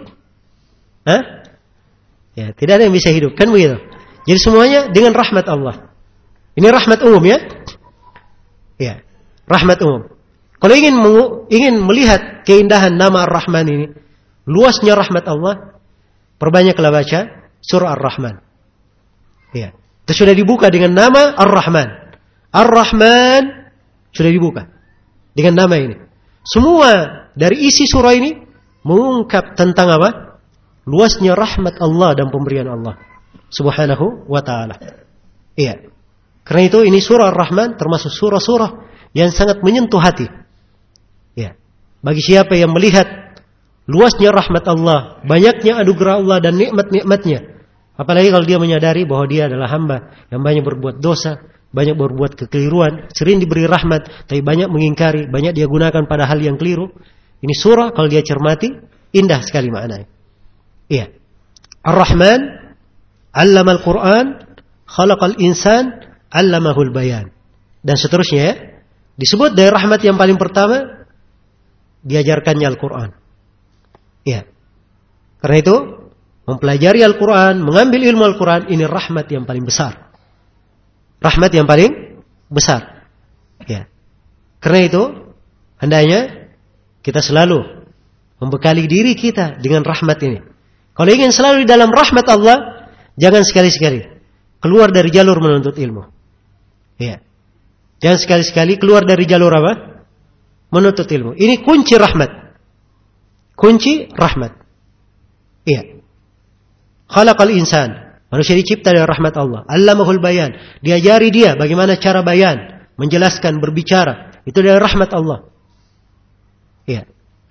Speaker 1: Ya, tidak ada yang bisa hidup, kan begitu? Jadi semuanya dengan rahmat Allah. Ini rahmat umum ya? Ya, rahmat umum. Kalau ingin melihat keindahan nama Ar-Rahman ini, luasnya rahmat Allah, perbanyaklah baca surah Ar-Rahman. Ya, itu sudah dibuka dengan nama Ar-Rahman. Ar-Rahman sudah dibuka dengan nama ini. Semua dari isi surah ini mengungkap tentang apa? Luasnya rahmat Allah dan pemberian Allah Subhanahu wa ta'ala. Iya. Karena itu ini surah Ar-Rahman termasuk surah-surah yang sangat menyentuh hati. Ya. Bagi siapa yang melihat luasnya rahmat Allah, banyaknya anugerah Allah dan nikmat-nikmatnya. Apalagi kalau dia menyadari bahwa dia adalah hamba yang banyak berbuat dosa, banyak berbuat kekeliruan, sering diberi rahmat, tapi banyak mengingkari, banyak dia gunakan pada hal yang keliru. Ini surah kalau dia cermati, indah sekali maknanya. Iya. Ar-Rahman, 'allamal Qur'an, khalaqal insan, 'allamahul bayan. Dan seterusnya ya. Disebut dari rahmat yang paling pertama, diajarkannya Al-Quran. Iya. Karena itu, mempelajari Al-Quran, mengambil ilmu Al-Quran, ini rahmat yang paling besar. Rahmat yang paling besar. Ya. Karena itu, hendaknya kita selalu membekali diri kita dengan rahmat ini. Kalau ingin selalu di dalam rahmat Allah, jangan sekali-sekali keluar dari jalur menuntut ilmu. Ya. Jangan sekali-sekali keluar dari jalur apa? Menuntut ilmu. Ini kunci rahmat. Kunci rahmat. Iya. Khalaqal insan. Manusia dicipta dari rahmat Allah. Allamahul bayan. Diajari dia bagaimana cara bayan, menjelaskan, berbicara. Itu dari rahmat Allah. Iya.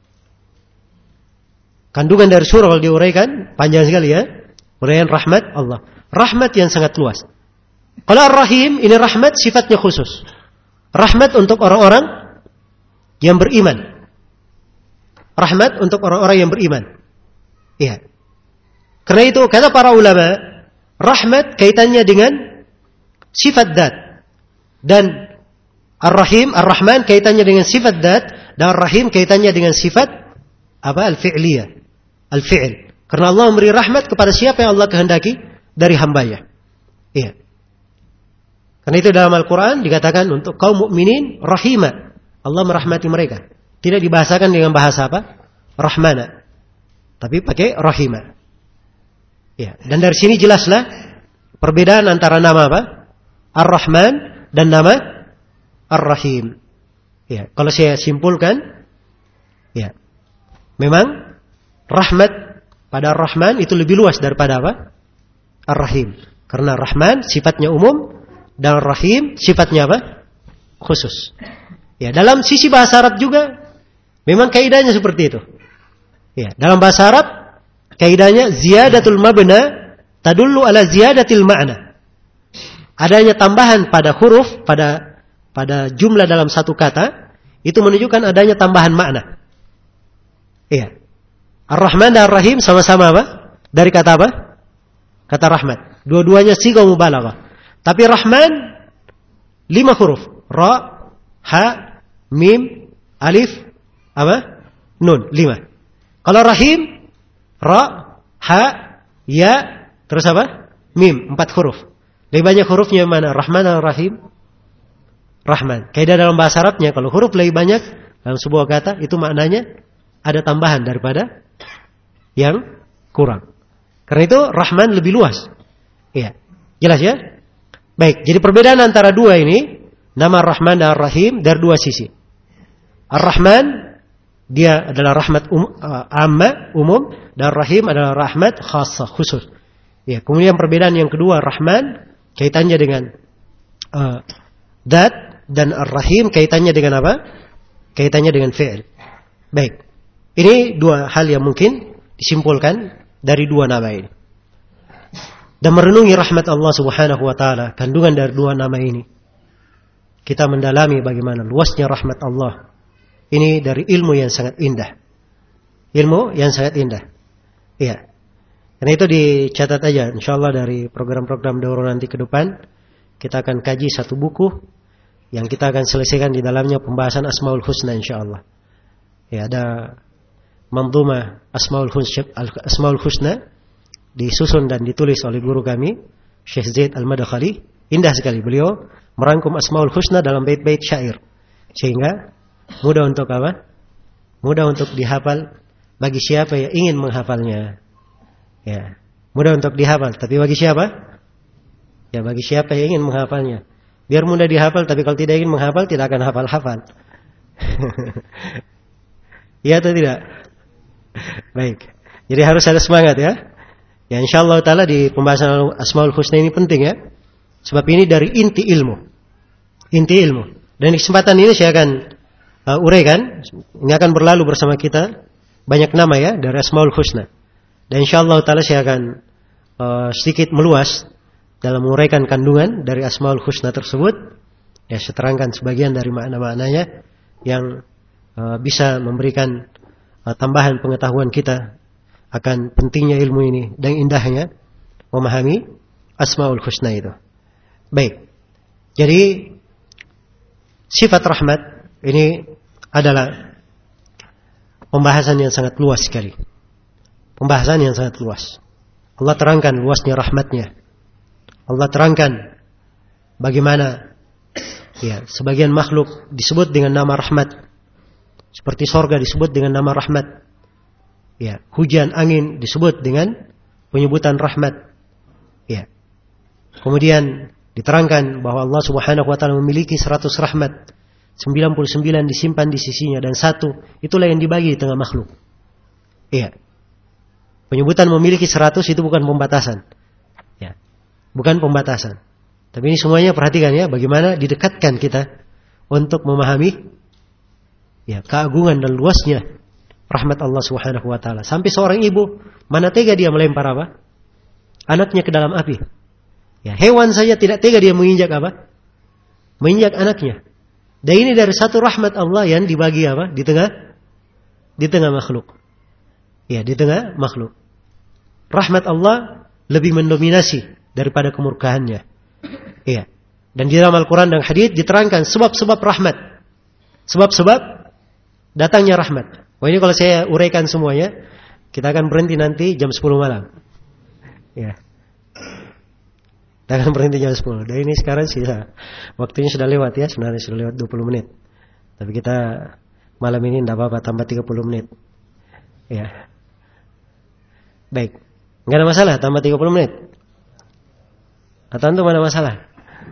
Speaker 1: Kandungan dari surah kalau diuraikan panjang sekali ya. Uraian rahmat Allah. Rahmat yang sangat luas. Kalau Ar-Rahim ini rahmat sifatnya khusus. Rahmat untuk orang-orang yang beriman. Rahmat untuk orang-orang yang beriman. Iya. Karena itu kata para ulama, rahmat kaitannya dengan sifat dzat. Dan Ar-Rahim, Ar-Rahman kaitannya dengan sifat dzat, dan Ar-Rahim kaitannya dengan sifat apa? Al-fi'liyah. Al-fi'l. Karena Allah memberi rahmat kepada siapa yang Allah kehendaki dari hambanya. Iya. Karena itu dalam Al-Quran dikatakan untuk kaum mukminin rahimah. Allah merahmati mereka. Tidak dibahasakan dengan bahasa apa? Rahmana. Tapi pakai rahimah. Ya. Dan dari sini jelaslah perbedaan antara nama apa? Ar-Rahman dan nama Ar-Rahim. Ya. Kalau saya simpulkan, ya. Memang rahmat pada Ar-Rahman itu lebih luas daripada apa? Ar-Rahim. Karena Rahman sifatnya umum dan Ar-Rahim sifatnya apa? Khusus. Ya, dalam sisi bahasa Arab juga memang kaidahnya seperti itu. Ya, dalam bahasa Arab kaidahnya ziyadatul mabna tadullu ala ziyadatil ma'na. Adanya tambahan pada huruf pada jumlah dalam satu kata itu menunjukkan adanya tambahan makna. Iya. Ar-Rahman dan Ar-Rahim sama-sama apa? Dari kata apa? Kata rahmat. Dua-duanya sighah mubalaghah. Tapi Rahman 5 huruf. Ra, ha, mim, alif, apa? Nun, 5. Kalau Rahim, ra, ha, ya, terus apa? Mim, 4 huruf. Lebih banyak hurufnya mana? Rahman atau Rahim? Rahman. Kaidah dalam bahasa Arabnya, kalau huruf lebih banyak dalam sebuah kata, itu maknanya ada tambahan daripada yang kurang. Karena itu Rahman lebih luas. Iya. Jelas ya? Baik, jadi perbedaan antara dua ini, nama Ar-Rahman dan Ar-Rahim dari dua sisi. Ar-Rahman dia adalah rahmat amma, umum, dan Ar-Rahim adalah rahmat khassah, khusus. Ya, kemudian perbedaan yang kedua, Ar-Rahman kaitannya dengan zat, dan Ar-Rahim kaitannya dengan apa? Kaitannya dengan fi'il. Baik. Ini dua hal yang mungkin disimpulkan dari dua nama ini. Dan merenungi rahmat Allah Subhanahu wa taala, kandungan dari dua nama ini, kita mendalami bagaimana luasnya rahmat Allah. Ini dari ilmu yang sangat indah. Ilmu yang sangat indah. Iya. Karena itu dicatat aja, insyaallah dari program-program daurah nanti ke depan, kita akan kaji satu buku yang kita akan selesaikan di dalamnya pembahasan Asmaul Husna insyaallah. Ya, ada Manzumah Asmaul Husna disusun dan ditulis oleh guru kami Syekh Zaid Al-Madkhali. Indah sekali, beliau merangkum Asmaul Husna dalam bait-bait syair, sehingga mudah untuk apa? Mudah untuk dihafal bagi siapa yang ingin menghafalnya. Ya, mudah untuk dihafal, tapi bagi siapa? Ya, bagi siapa yang ingin menghafalnya. Biar mudah dihafal, tapi kalau tidak ingin menghafal, tidak akan hafal-hafal. Iya atau tidak? Baik. Jadi harus ada semangat ya. Ya, insyaallah taala di pembahasan Asmaul Husna ini penting ya. Sebab ini dari inti ilmu. Inti ilmu. Dan di kesempatan ini saya akan uraikan, ini akan berlalu bersama kita banyak nama ya dari Asmaul Husna. Dan insyaallah taala saya akan sedikit meluas dalam menguraikan kandungan dari Asmaul Husna tersebut. Ya, saya terangkan sebagian dari makna-maknanya yang bisa memberikan tambahan pengetahuan kita akan pentingnya ilmu ini dan indahnya memahami Asmaul Husna itu. Baik. Jadi sifat rahmat ini adalah pembahasan yang sangat luas sekali. Pembahasan yang sangat luas. Allah terangkan luasnya rahmatnya. Allah terangkan bagaimana ya sebagian makhluk disebut dengan nama rahmat. Seperti sorga disebut dengan nama rahmat. Ya, hujan, angin disebut dengan penyebutan rahmat. Ya. Kemudian diterangkan bahwa Allah Subhanahu wa taala memiliki 100 rahmat. 99 disimpan di sisinya dan satu itulah yang dibagi di tengah makhluk. Iya. Penyebutan memiliki 100 itu bukan pembatasan. Ya. Bukan pembatasan. Tapi ini semuanya perhatikan ya bagaimana didekatkan kita untuk memahami ya keagungan dan luasnya rahmat Allah Subhanahu wa taala. Sampai seorang ibu mana tega dia melempar apa? Anaknya ke dalam api. Ya, hewan saja tidak tega dia menginjak apa? Menginjak anaknya. Dan ini dari satu rahmat Allah yang dibagi apa? Di tengah makhluk. Ya, di tengah makhluk. Rahmat Allah lebih mendominasi daripada kemurkaannya. Iya. Dan di dalam Al-Quran dan hadits diterangkan sebab-sebab rahmat. Sebab-sebab datangnya rahmat. Wah, ini kalau saya uraikan semuanya, kita akan berhenti nanti jam 10 malam. Ya. Kita akan berhenti jam 10. Dan ini sekarang sisa. Waktunya sudah lewat ya, sebenarnya sudah lewat 20 menit. Tapi kita malam ini tidak apa-apa, tambah 30 menit. Ya. Baik. Enggak ada masalah, tambah 30 menit. Atau antum ada masalah?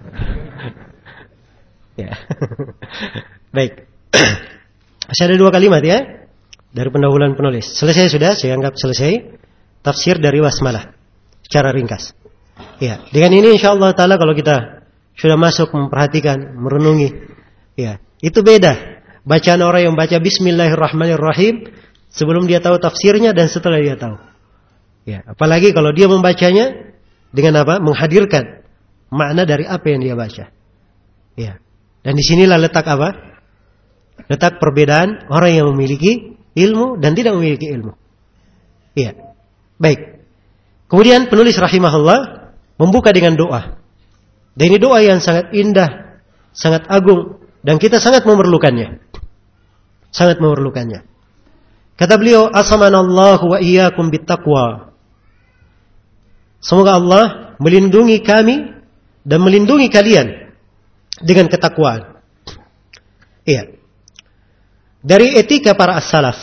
Speaker 1: Ya. Baik. Masih ada 2 kalimat ya dari pendahuluan penulis. Selesai sudah, saya anggap selesai tafsir dari basmalah secara ringkas. Ya, dengan ini insyaallah taala kalau kita sudah masuk memperhatikan, merenungi, ya, itu beda bacaan orang yang baca Bismillahirrahmanirrahim sebelum dia tahu tafsirnya dan setelah dia tahu. Ya, apalagi kalau dia membacanya dengan apa? Menghadirkan makna dari apa yang dia baca. Ya. Dan disinilah letak apa? Letak perbedaan orang yang memiliki ilmu dan tidak memiliki ilmu. Iya. Baik. Kemudian penulis rahimahullah membuka dengan doa. Dan ini doa yang sangat indah, sangat agung dan kita sangat memerlukannya. Sangat memerlukannya. Kata beliau, "Asamanallahu wa iyyakum bittaqwa." Semoga Allah melindungi kami dan melindungi kalian dengan ketakwaan. Iya. Dari etika para as-salaf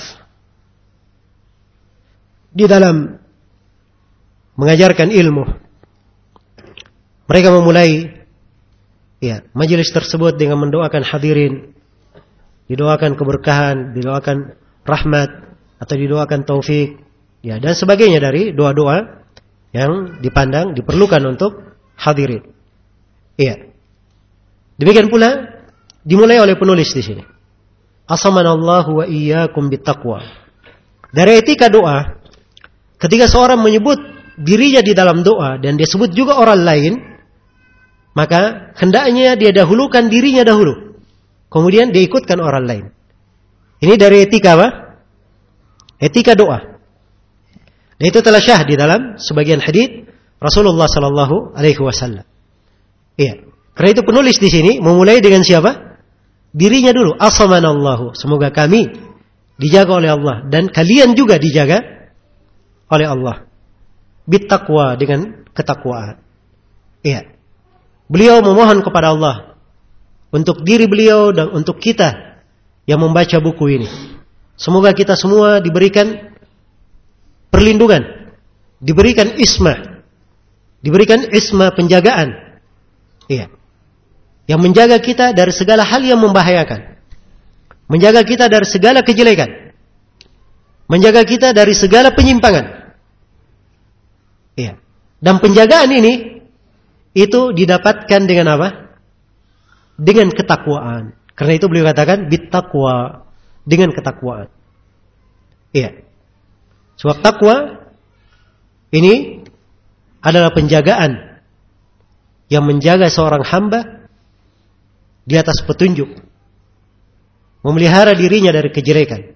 Speaker 1: di dalam mengajarkan ilmu, mereka memulai Ya, majelis tersebut dengan mendoakan hadirin, didoakan keberkahan, didoakan rahmat, atau didoakan taufik, ya, dan sebagainya dari doa-doa yang dipandang diperlukan untuk hadirin. Iya. Demikian pula dimulai oleh penulis di sini. Asamanallahu wa iyyakum bittaqwa. Dari etika doa, ketika seorang menyebut dirinya di dalam doa dan dia sebut juga orang lain, maka hendaknya dia dahulukan dirinya dahulu. Kemudian dia ikutkan orang lain. Ini dari etika apa? Etika doa. Dan itu telah syah di dalam sebagian hadis Rasulullah sallallahu alaihi wasallam. Iya. Karena itu penulis di sini memulai dengan siapa? Dirinya dulu. Asamanallahu. Semoga kami dijaga oleh Allah dan kalian juga dijaga oleh Allah. Bittaqwa, dengan ketakwaan. Iya. Beliau memohon kepada Allah untuk diri beliau dan untuk kita yang membaca buku ini. Semoga kita semua diberikan perlindungan, diberikan ismah, penjagaan. Iya. Yang menjaga kita dari segala hal yang membahayakan. Menjaga kita dari segala kejelekan. Menjaga kita dari segala penyimpangan. Iya. Dan penjagaan ini itu didapatkan dengan apa? Dengan ketakwaan. Karena itu beliau katakan bittaqwa, dengan ketakwaan. Iya. Sebab takwa ini adalah penjagaan yang menjaga seorang hamba di atas petunjuk, memelihara dirinya dari kejelekan,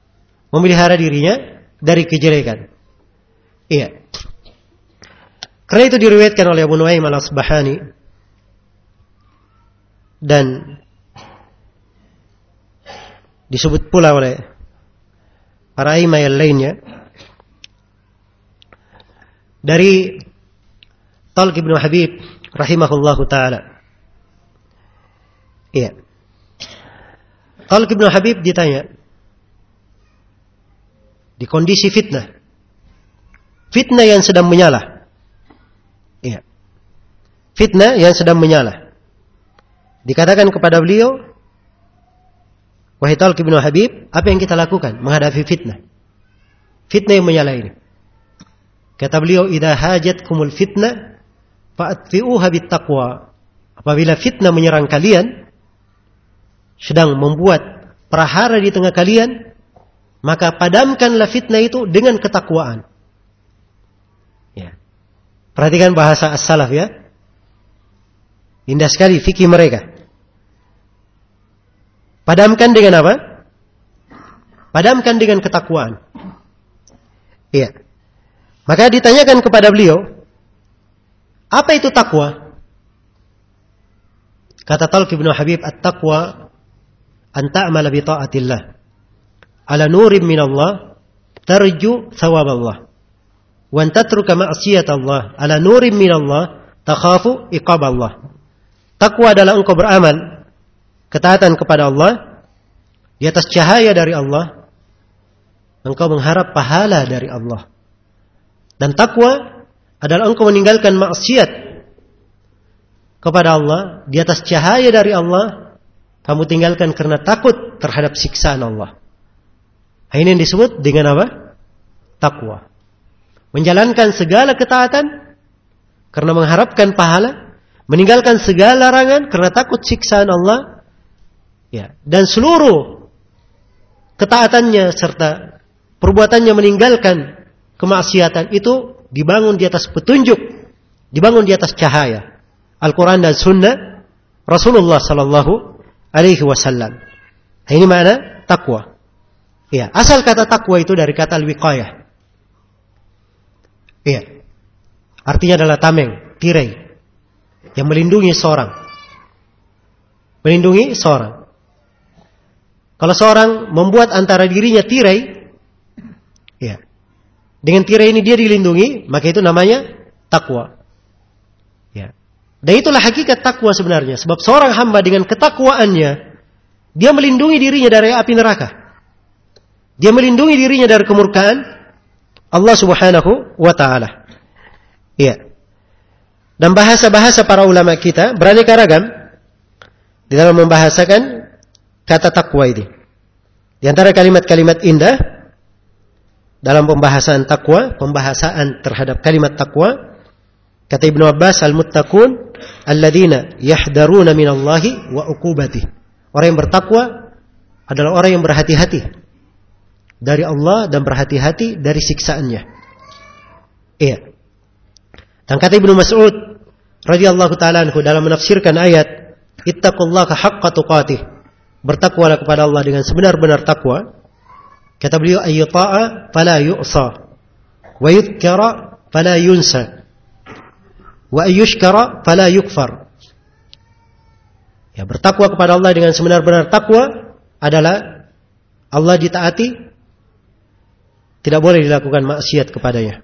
Speaker 1: Iya. Karena itu diriwayatkan oleh Abu Nuaim al-Asbahani dan disebut pula oleh para imam yang lainnya dari Talq bin Habib rahimahullahu taala. Iya. Talq bin Habib ditanya di kondisi fitnah yang sedang menyala. Iya. Fitnah yang sedang menyala. Dikatakan kepada beliau, wahai Talq bin Habib, apa yang kita lakukan menghadapi fitnah yang menyala ini? Kata beliau, idza hajatkumul fitnah fa'atfi'uha bittaqwa. Apabila fitnah menyerang kalian, sedang membuat prahara di tengah kalian, maka padamkanlah fitnah itu dengan ketakwaan. Ya. Perhatikan bahasa as-salaf ya. Indah sekali fikih mereka. Padamkan dengan apa? Padamkan dengan ketakwaan. Iya. Maka ditanyakan kepada beliau, apa itu takwa? Kata Talq bin Habib, at-taqwa an ta'mala bi ta'atillah ala nurin min Allah tarju thawab Allah wa an tatruka ma'siyat Allah ala nurin min Allah takhafu iqab Allah. Takwa adalah engkau beramal ketaatan kepada Allah di atas cahaya dari Allah, engkau mengharap pahala dari Allah. Dan takwa adalah engkau meninggalkan maksiat kepada Allah di atas cahaya dari Allah, kamu tinggalkan karena takut terhadap siksaan Allah. Ini yang disebut dengan apa? Takwa. Menjalankan segala ketaatan karena mengharapkan pahala, meninggalkan segala larangan karena takut siksaan Allah. Ya, dan seluruh ketaatannya serta perbuatannya meninggalkan kemaksiatan itu dibangun di atas petunjuk, dibangun di atas cahaya Al-Quran dan Sunnah Rasulullah Sallallahu Alaihi Wasallam. Ini mana takwa. Ya, asal kata takwa itu dari kata al-wiqayah. Iya, artinya adalah tameng, tirai yang melindungi seorang. Kalau seorang membuat antara dirinya tirai, ya, dengan tirai ini dia dilindungi, maka itu namanya takwa. Ya. Dan itulah hakikat takwa sebenarnya. Sebab seorang hamba dengan ketakwaannya, dia melindungi dirinya dari api neraka. Dia melindungi dirinya dari kemurkaan Allah Subhanahu wa ta'ala. Ya. Dan bahasa-bahasa para ulama kita beraneka ragam. di dalam membahasakan kata takwa ini. Di antara kalimat-kalimat indah dalam pembahasan takwa, pembahasan terhadap kalimat takwa, kata Ibnu Abbas, al-muttaqun alladzina yahdaruna minallahi wa uqubatihi. Orang yang bertakwa adalah orang yang berhati-hati dari Allah dan berhati-hati dari siksaannya. Iya. Dan kata Ibnu Mas'ud radhiyallahu taala anhu dalam menafsirkan ayat ittaqullaha haqqa tuqatih, bertakwalah kepada Allah dengan sebenar-benar takwa. Kata beliau, ayyuta'a fala yu'sa wa yudhkara fala yunsa wa ayyushkara fala yukfar. Ya, bertakwa kepada Allah dengan sebenar-benar takwa adalah Allah ditaati, tidak boleh dilakukan maksiat kepadanya.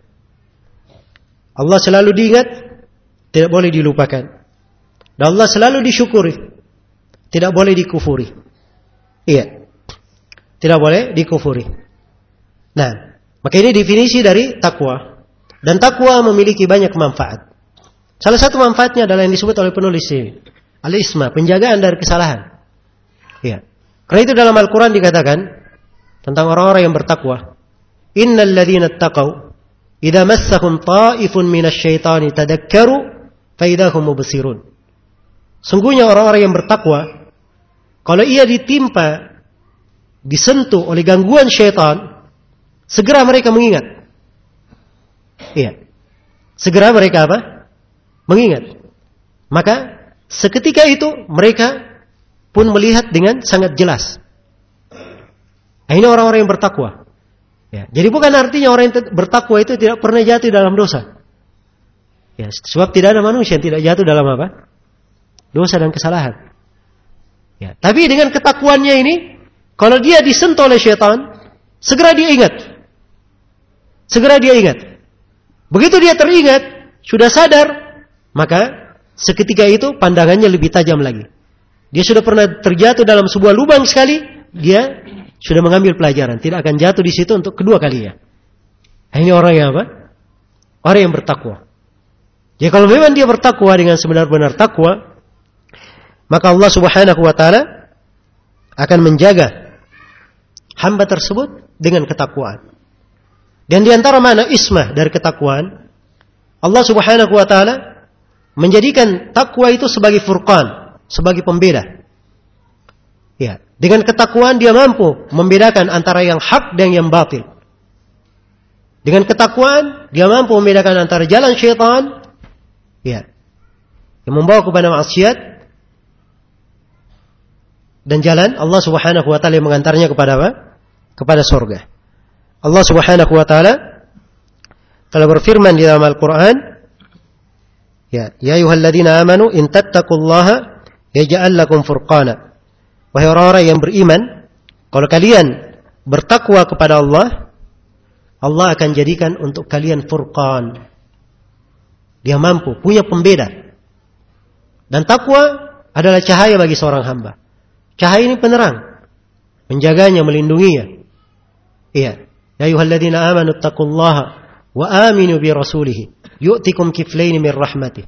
Speaker 1: Allah selalu diingat, tidak boleh dilupakan. Dan Allah selalu disyukuri, tidak boleh dikufuri. Iya, tidak boleh dikufuri. Nah, maka ini definisi dari takwa. Dan takwa memiliki banyak manfaat. Salah satu manfaatnya adalah yang disebut oleh penulis ini, al-isma, penjagaan dari kesalahan. Iya. Karena itu dalam Al-Quran dikatakan tentang orang-orang yang bertakwa, innal ladzina ittaqaw idza massahum ta'ifun minasyaitani tadakkaru fa idahum mubsirun. Sungguhnya orang-orang yang bertakwa, kalau ia ditimpa, disentuh oleh gangguan syaitan, segera mereka mengingat. Iya. Segera mereka apa? Mengingat. Maka seketika itu mereka pun melihat dengan sangat jelas. Nah, ini orang-orang yang bertakwa. Ya, jadi bukan artinya orang yang bertakwa itu tidak pernah jatuh dalam dosa. Ya, sebab tidak ada manusia yang tidak jatuh dalam apa? Dosa dan kesalahan. Ya, tapi dengan ketakwaannya ini, kalau dia disentuh oleh syaitan, segera dia ingat. Segera dia ingat. Begitu dia teringat, sudah sadar, maka seketika itu pandangannya lebih tajam lagi. Dia sudah pernah terjatuh dalam sebuah lubang sekali, dia sudah mengambil pelajaran, tidak akan jatuh di situ untuk kedua kalinya. Ini orang yang apa? Orang yang bertakwa. Jadi kalau memang dia bertakwa dengan sebenar-benar takwa, maka Allah Subhanahu wa taala akan menjaga hamba tersebut dengan ketakwaan. Dan di antara mana ismah dari ketakwaan, Allah Subhanahu wa taala menjadikan takwa itu sebagai furqan, sebagai pembeda. Ya, dengan ketakwaan dia mampu membedakan antara yang hak dan yang batil. Dengan ketakwaan dia mampu membedakan antara jalan syaitan, ya, yang membawa kepada maksiat, dan jalan Allah Subhanahu wa taala yang mengantarnya kepada apa? Kepada surga. Allah Subhanahu wa taala telah berfirman di dalam Al-Qur'an, ya ayyuhalladzina amanu in tattaqullaha yaj'al lakum furqana. Wahai orang-orang yang beriman, kalau kalian bertakwa kepada Allah, Allah akan jadikan untuk kalian furqan. Dia mampu, punya pembeda. Dan takwa adalah cahaya bagi seorang hamba. Cahaya ini penerang, menjaganya, melindunginya. Iya. Ya ayyuhalladzina amanu taqullaha wa aminu bi rasulih yu'tikum kiflayn min rahmatih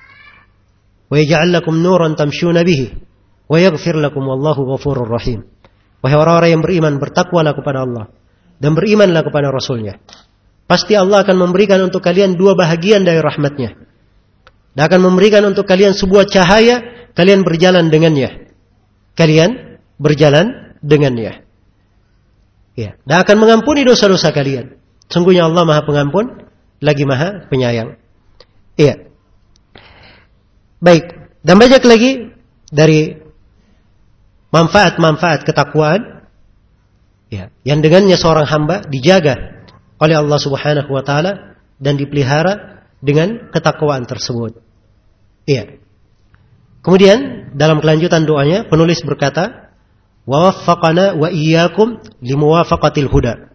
Speaker 1: wa yaj'al lakum nuran tamshuna bihi wa yaghfir lakum wallahu ghafurur rahim. Wahai orang-orang yang beriman, bertakwalah kepada Allah dan berimanlah kepada Rasulnya. Pasti Allah akan memberikan untuk kalian dua bahagian dari rahmatnya. Dan akan memberikan untuk kalian sebuah cahaya, kalian berjalan dengannya. Kalian berjalan dengannya. Ya, dan akan mengampuni dosa-dosa kalian. Sungguhnya Allah Maha Pengampun, lagi Maha Penyayang. Iya. Baik, dan banyak lagi dari manfaat-manfaat ketakwaan, ya, yang dengannya seorang hamba dijaga oleh Allah Subhanahu wa taala dan dipelihara dengan ketakwaan tersebut. Iya. Kemudian dalam kelanjutan doanya penulis berkata, wa waffaqana wa iyyakum limuwafaqatil huda.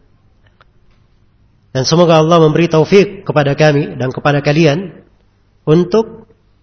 Speaker 1: Dan semoga Allah memberi taufik kepada kami dan kepada kalian untuk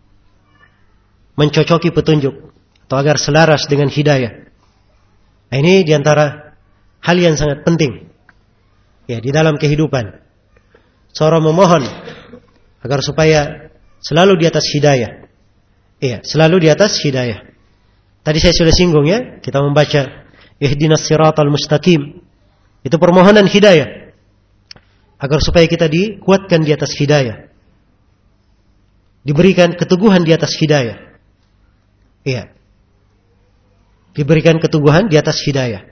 Speaker 1: mencocoki petunjuk atau agar selaras dengan hidayah. Nah, ini diantara hal yang sangat penting, ya, di dalam kehidupan. Seorang memohon agar supaya selalu di atas hidayah. Iya, selalu di atas hidayah. Tadi saya sudah singgung ya, kita membaca ihdinas siratal mustaqim. Itu permohonan hidayah. Agar supaya kita dikuatkan di atas hidayah. Diberikan keteguhan di atas hidayah. Iya. Diberikan keteguhan di atas hidayah.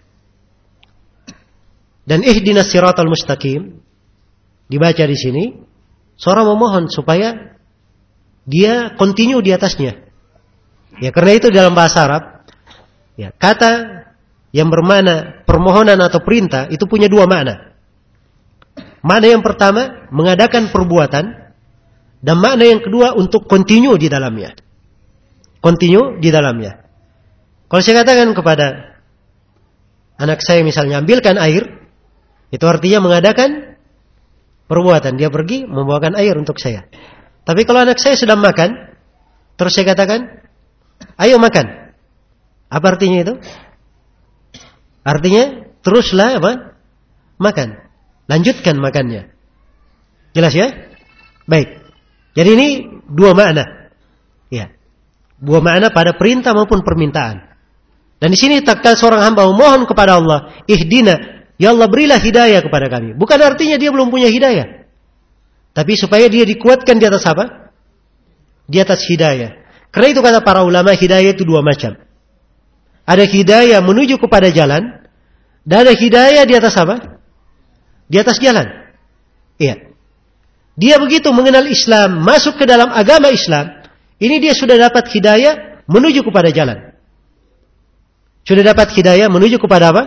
Speaker 1: Dan ihdinas siratal mustaqim dibaca di sini, seorang memohon supaya dia continue di atasnya. Ya, karena itu dalam bahasa Arab, ya, kata yang bermakna permohonan atau perintah itu punya dua makna. Makna yang pertama mengadakan perbuatan, dan makna yang kedua untuk continue di dalamnya. Continue di dalamnya. Kalau saya katakan kepada anak saya misalnya, ambilkan air, itu artinya mengadakan perbuatan. Dia pergi membawakan air untuk saya. Tapi kalau anak saya sedang makan, terus saya katakan, ayo makan. Apa artinya itu? Artinya, teruslah apa? Makan. Lanjutkan makannya. Jelas ya? Baik. Jadi ini dua makna. Ya. Dua makna pada perintah maupun permintaan. Dan di sini tatkala seorang hamba memohon kepada Allah, ihdina, ya Allah berilah hidayah kepada kami. Bukan artinya dia belum punya hidayah. Tapi supaya dia dikuatkan di atas apa? Di atas hidayah. Karena itu kata para ulama, hidayah itu dua macam. Ada hidayah menuju kepada jalan, dan ada hidayah di atas apa? Di atas jalan. Iya. Dia begitu mengenal Islam, masuk ke dalam agama Islam, ini dia sudah dapat hidayah menuju kepada jalan. Sudah dapat hidayah menuju kepada apa?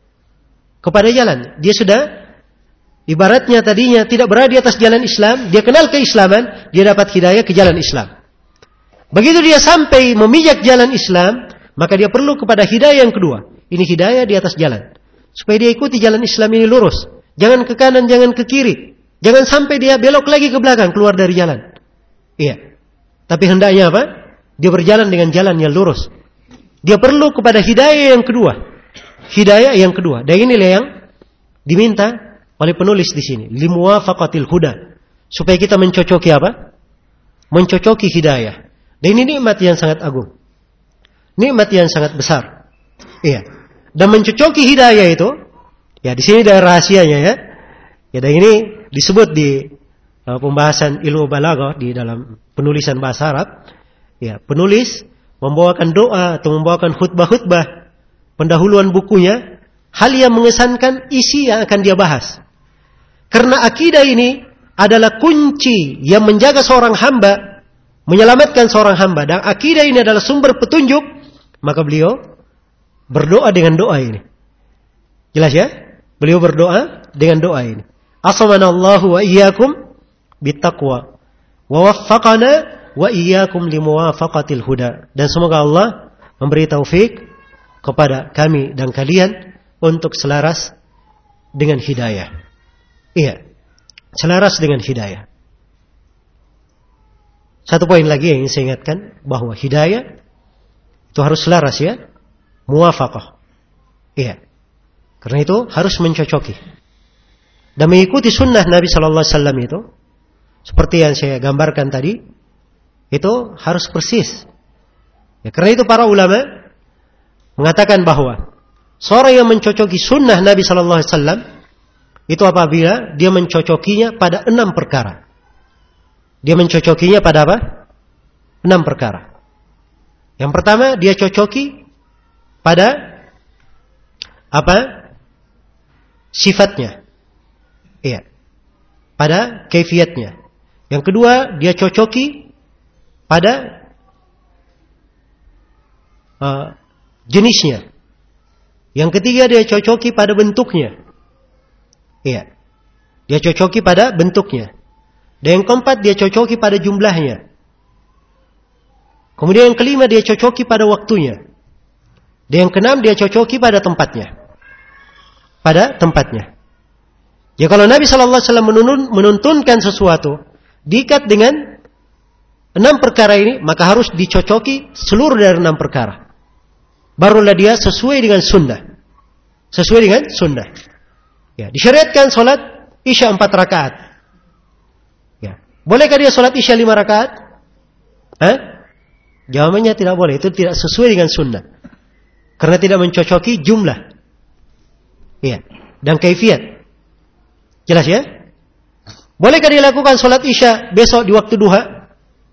Speaker 1: Kepada jalan. Dia sudah, ibaratnya tadinya tidak berada di atas jalan Islam, dia kenal keislaman, dia dapat hidayah ke jalan Islam. Begitu dia sampai memijak jalan Islam, maka dia perlu kepada hidayah yang kedua. Ini hidayah di atas jalan. Supaya dia ikuti jalan Islam ini lurus. Jangan ke kanan, jangan ke kiri. Jangan sampai dia belok lagi ke belakang, keluar dari jalan. Iya. Tapi hendaknya apa? Dia berjalan dengan jalan yang lurus. Dia perlu kepada hidayah yang kedua. Hidayah yang kedua. Dan inilah yang diminta oleh penulis di sini. Limuwafaqatil huda. Supaya kita mencocoki apa? Mencocoki hidayah. Dan ini nikmat yang sangat agung. Nikmat yang sangat besar. Iya. Dan mencocoki hidayah itu, ya di sini ada rahasianya ya. Ya, dan ini disebut di pembahasan ilmu balaghah di dalam penulisan bahasa Arab. Ya, penulis membawakan doa atau membawakan khutbah-khutbah pendahuluan bukunya, hal yang mengesankan isi yang akan dia bahas. Karena akidah ini adalah kunci yang menjaga seorang hamba, menyelamatkan seorang hamba, dan akidah ini adalah sumber petunjuk, maka beliau berdoa dengan doa ini. Jelas ya? Beliau berdoa dengan doa ini. Asamanallahu wa iyyakum bittaqwa wa waffaqana wa iyyakum limuwafaqatil huda. Dan semoga Allah memberi taufik kepada kami dan kalian untuk selaras dengan hidayah. Iya, selaras dengan hidayah. Satu poin lagi yang ingin saya ingatkan, bahwa hidayah itu harus selaras ya, muwafaqah. Iya. Karena itu harus mencocoki dan mengikuti sunnah Nabi sallallahu alaihi wasallam itu, seperti yang saya gambarkan tadi, itu harus persis. Ya, karena itu para ulama mengatakan bahwa seorang yang mencocoki sunnah Nabi sallallahu alaihi wasallam itu apabila dia mencocokinya pada 6 perkara. Dia mencocokinya pada apa? 6 perkara. Yang pertama, dia cocoki pada apa? Sifatnya. Iya. Pada kaifiatnya. Yang kedua, dia cocoki pada jenisnya. Yang ketiga, dia cocoki pada bentuknya. Iya. Dia cocoki pada bentuknya. Dan yang keempat, dia cocoki pada jumlahnya. Kemudian yang kelima, dia cocoki pada waktunya. Dan yang keenam, dia cocoki pada tempatnya. Pada tempatnya. Ya, kalau Nabi sallallahu alaihi wasallam menuntunkan sesuatu diikat dengan 6 perkara ini, maka harus dicocoki seluruh dari 6 perkara. Barulah dia sesuai dengan sunnah. Sesuai dengan sunnah. Ya, disyariatkan salat Isya 4 rakaat. Ya. Bolehkah dia salat Isya 5 rakaat? Jawabannya tidak boleh, itu tidak sesuai dengan sunnah. Karena tidak mencocoki jumlah. Iya. Dan kaifiat. Jelas ya? Bolehkah dia lakukan sholat isya besok di waktu duha?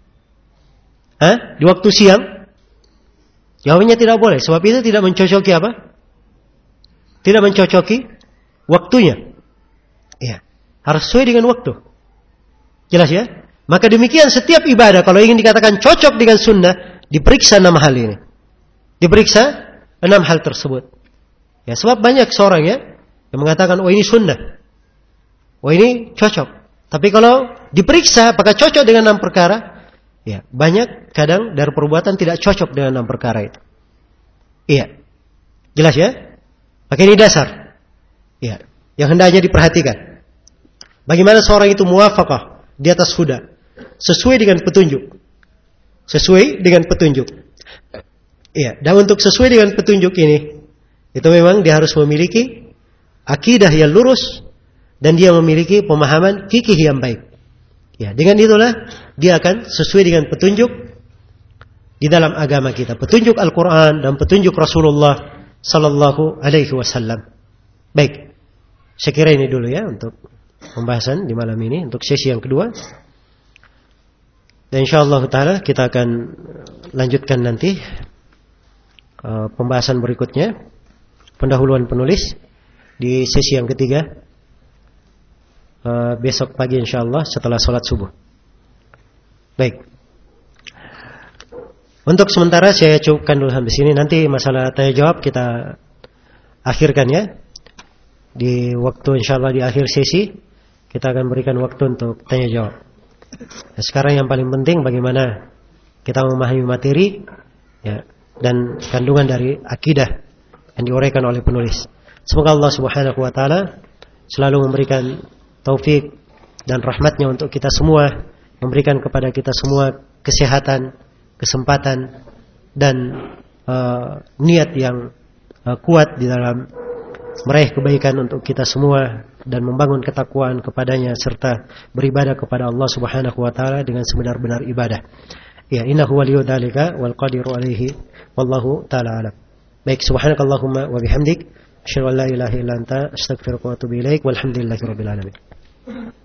Speaker 1: Di waktu siang? Jawabnya tidak boleh. Sebab itu tidak mencocoki apa? Tidak mencocoki waktunya. Iya. Harus sesuai dengan waktu. Jelas ya? Maka demikian setiap ibadah kalau ingin dikatakan cocok dengan sunnah, diperiksa 6 hal ini. Diperiksa 6 hal tersebut. Ya, sebab banyak seorang ya yang mengatakan, oh ini sunnah. Oh ini cocok. Tapi kalau diperiksa apakah cocok dengan 6 perkara, ya banyak kadang dari perbuatan tidak cocok dengan 6 perkara itu. Iya. Jelas ya? Maka ini dasar. Iya. Yang hendaknya diperhatikan. Bagaimana seorang itu muwafaqah di atas huda. Sesuai dengan petunjuk. Sesuai dengan petunjuk. Iya. Dan untuk sesuai dengan petunjuk ini, itu memang dia harus memiliki akidah yang lurus dan dia memiliki pemahaman fikih yang baik. Ya, dengan itulah dia akan sesuai dengan petunjuk di dalam agama kita, petunjuk Al-Qur'an dan petunjuk Rasulullah sallallahu alaihi wasallam. Baik. Saya kira ini dulu ya untuk pembahasan di malam ini untuk sesi yang kedua. Dan insyaallah taala kita akan lanjutkan nanti pembahasan berikutnya. Pendahuluan penulis di sesi yang ketiga besok pagi insyaallah setelah sholat subuh. Baik. Untuk sementara saya cukupkan dulu sampai sini. Nanti masalah tanya jawab kita akhirkan ya. Di waktu insyaallah di akhir sesi kita akan berikan waktu untuk tanya jawab. Nah, sekarang yang paling penting bagaimana kita memahami materi ya, dan kandungan dari akidah yang diuraikan oleh penulis. Semoga Allah Subhanahu wa taala selalu memberikan taufik dan rahmatnya untuk kita semua, memberikan kepada kita semua kesehatan, kesempatan dan niat yang kuat di dalam meraih kebaikan untuk kita semua dan membangun ketakwaan kepadanya serta beribadah kepada Allah Subhanahu wa taala dengan sebenar-benar ibadah. Ya, innahu waliyyu dzalika wal qadiru alaihi wallahu taala alam. Baik, subhanakallahumma wa bihamdik asyhadu an la ilaha illa anta astaghfiruka wa atubu ilaik walhamdulillahirabbil alamin.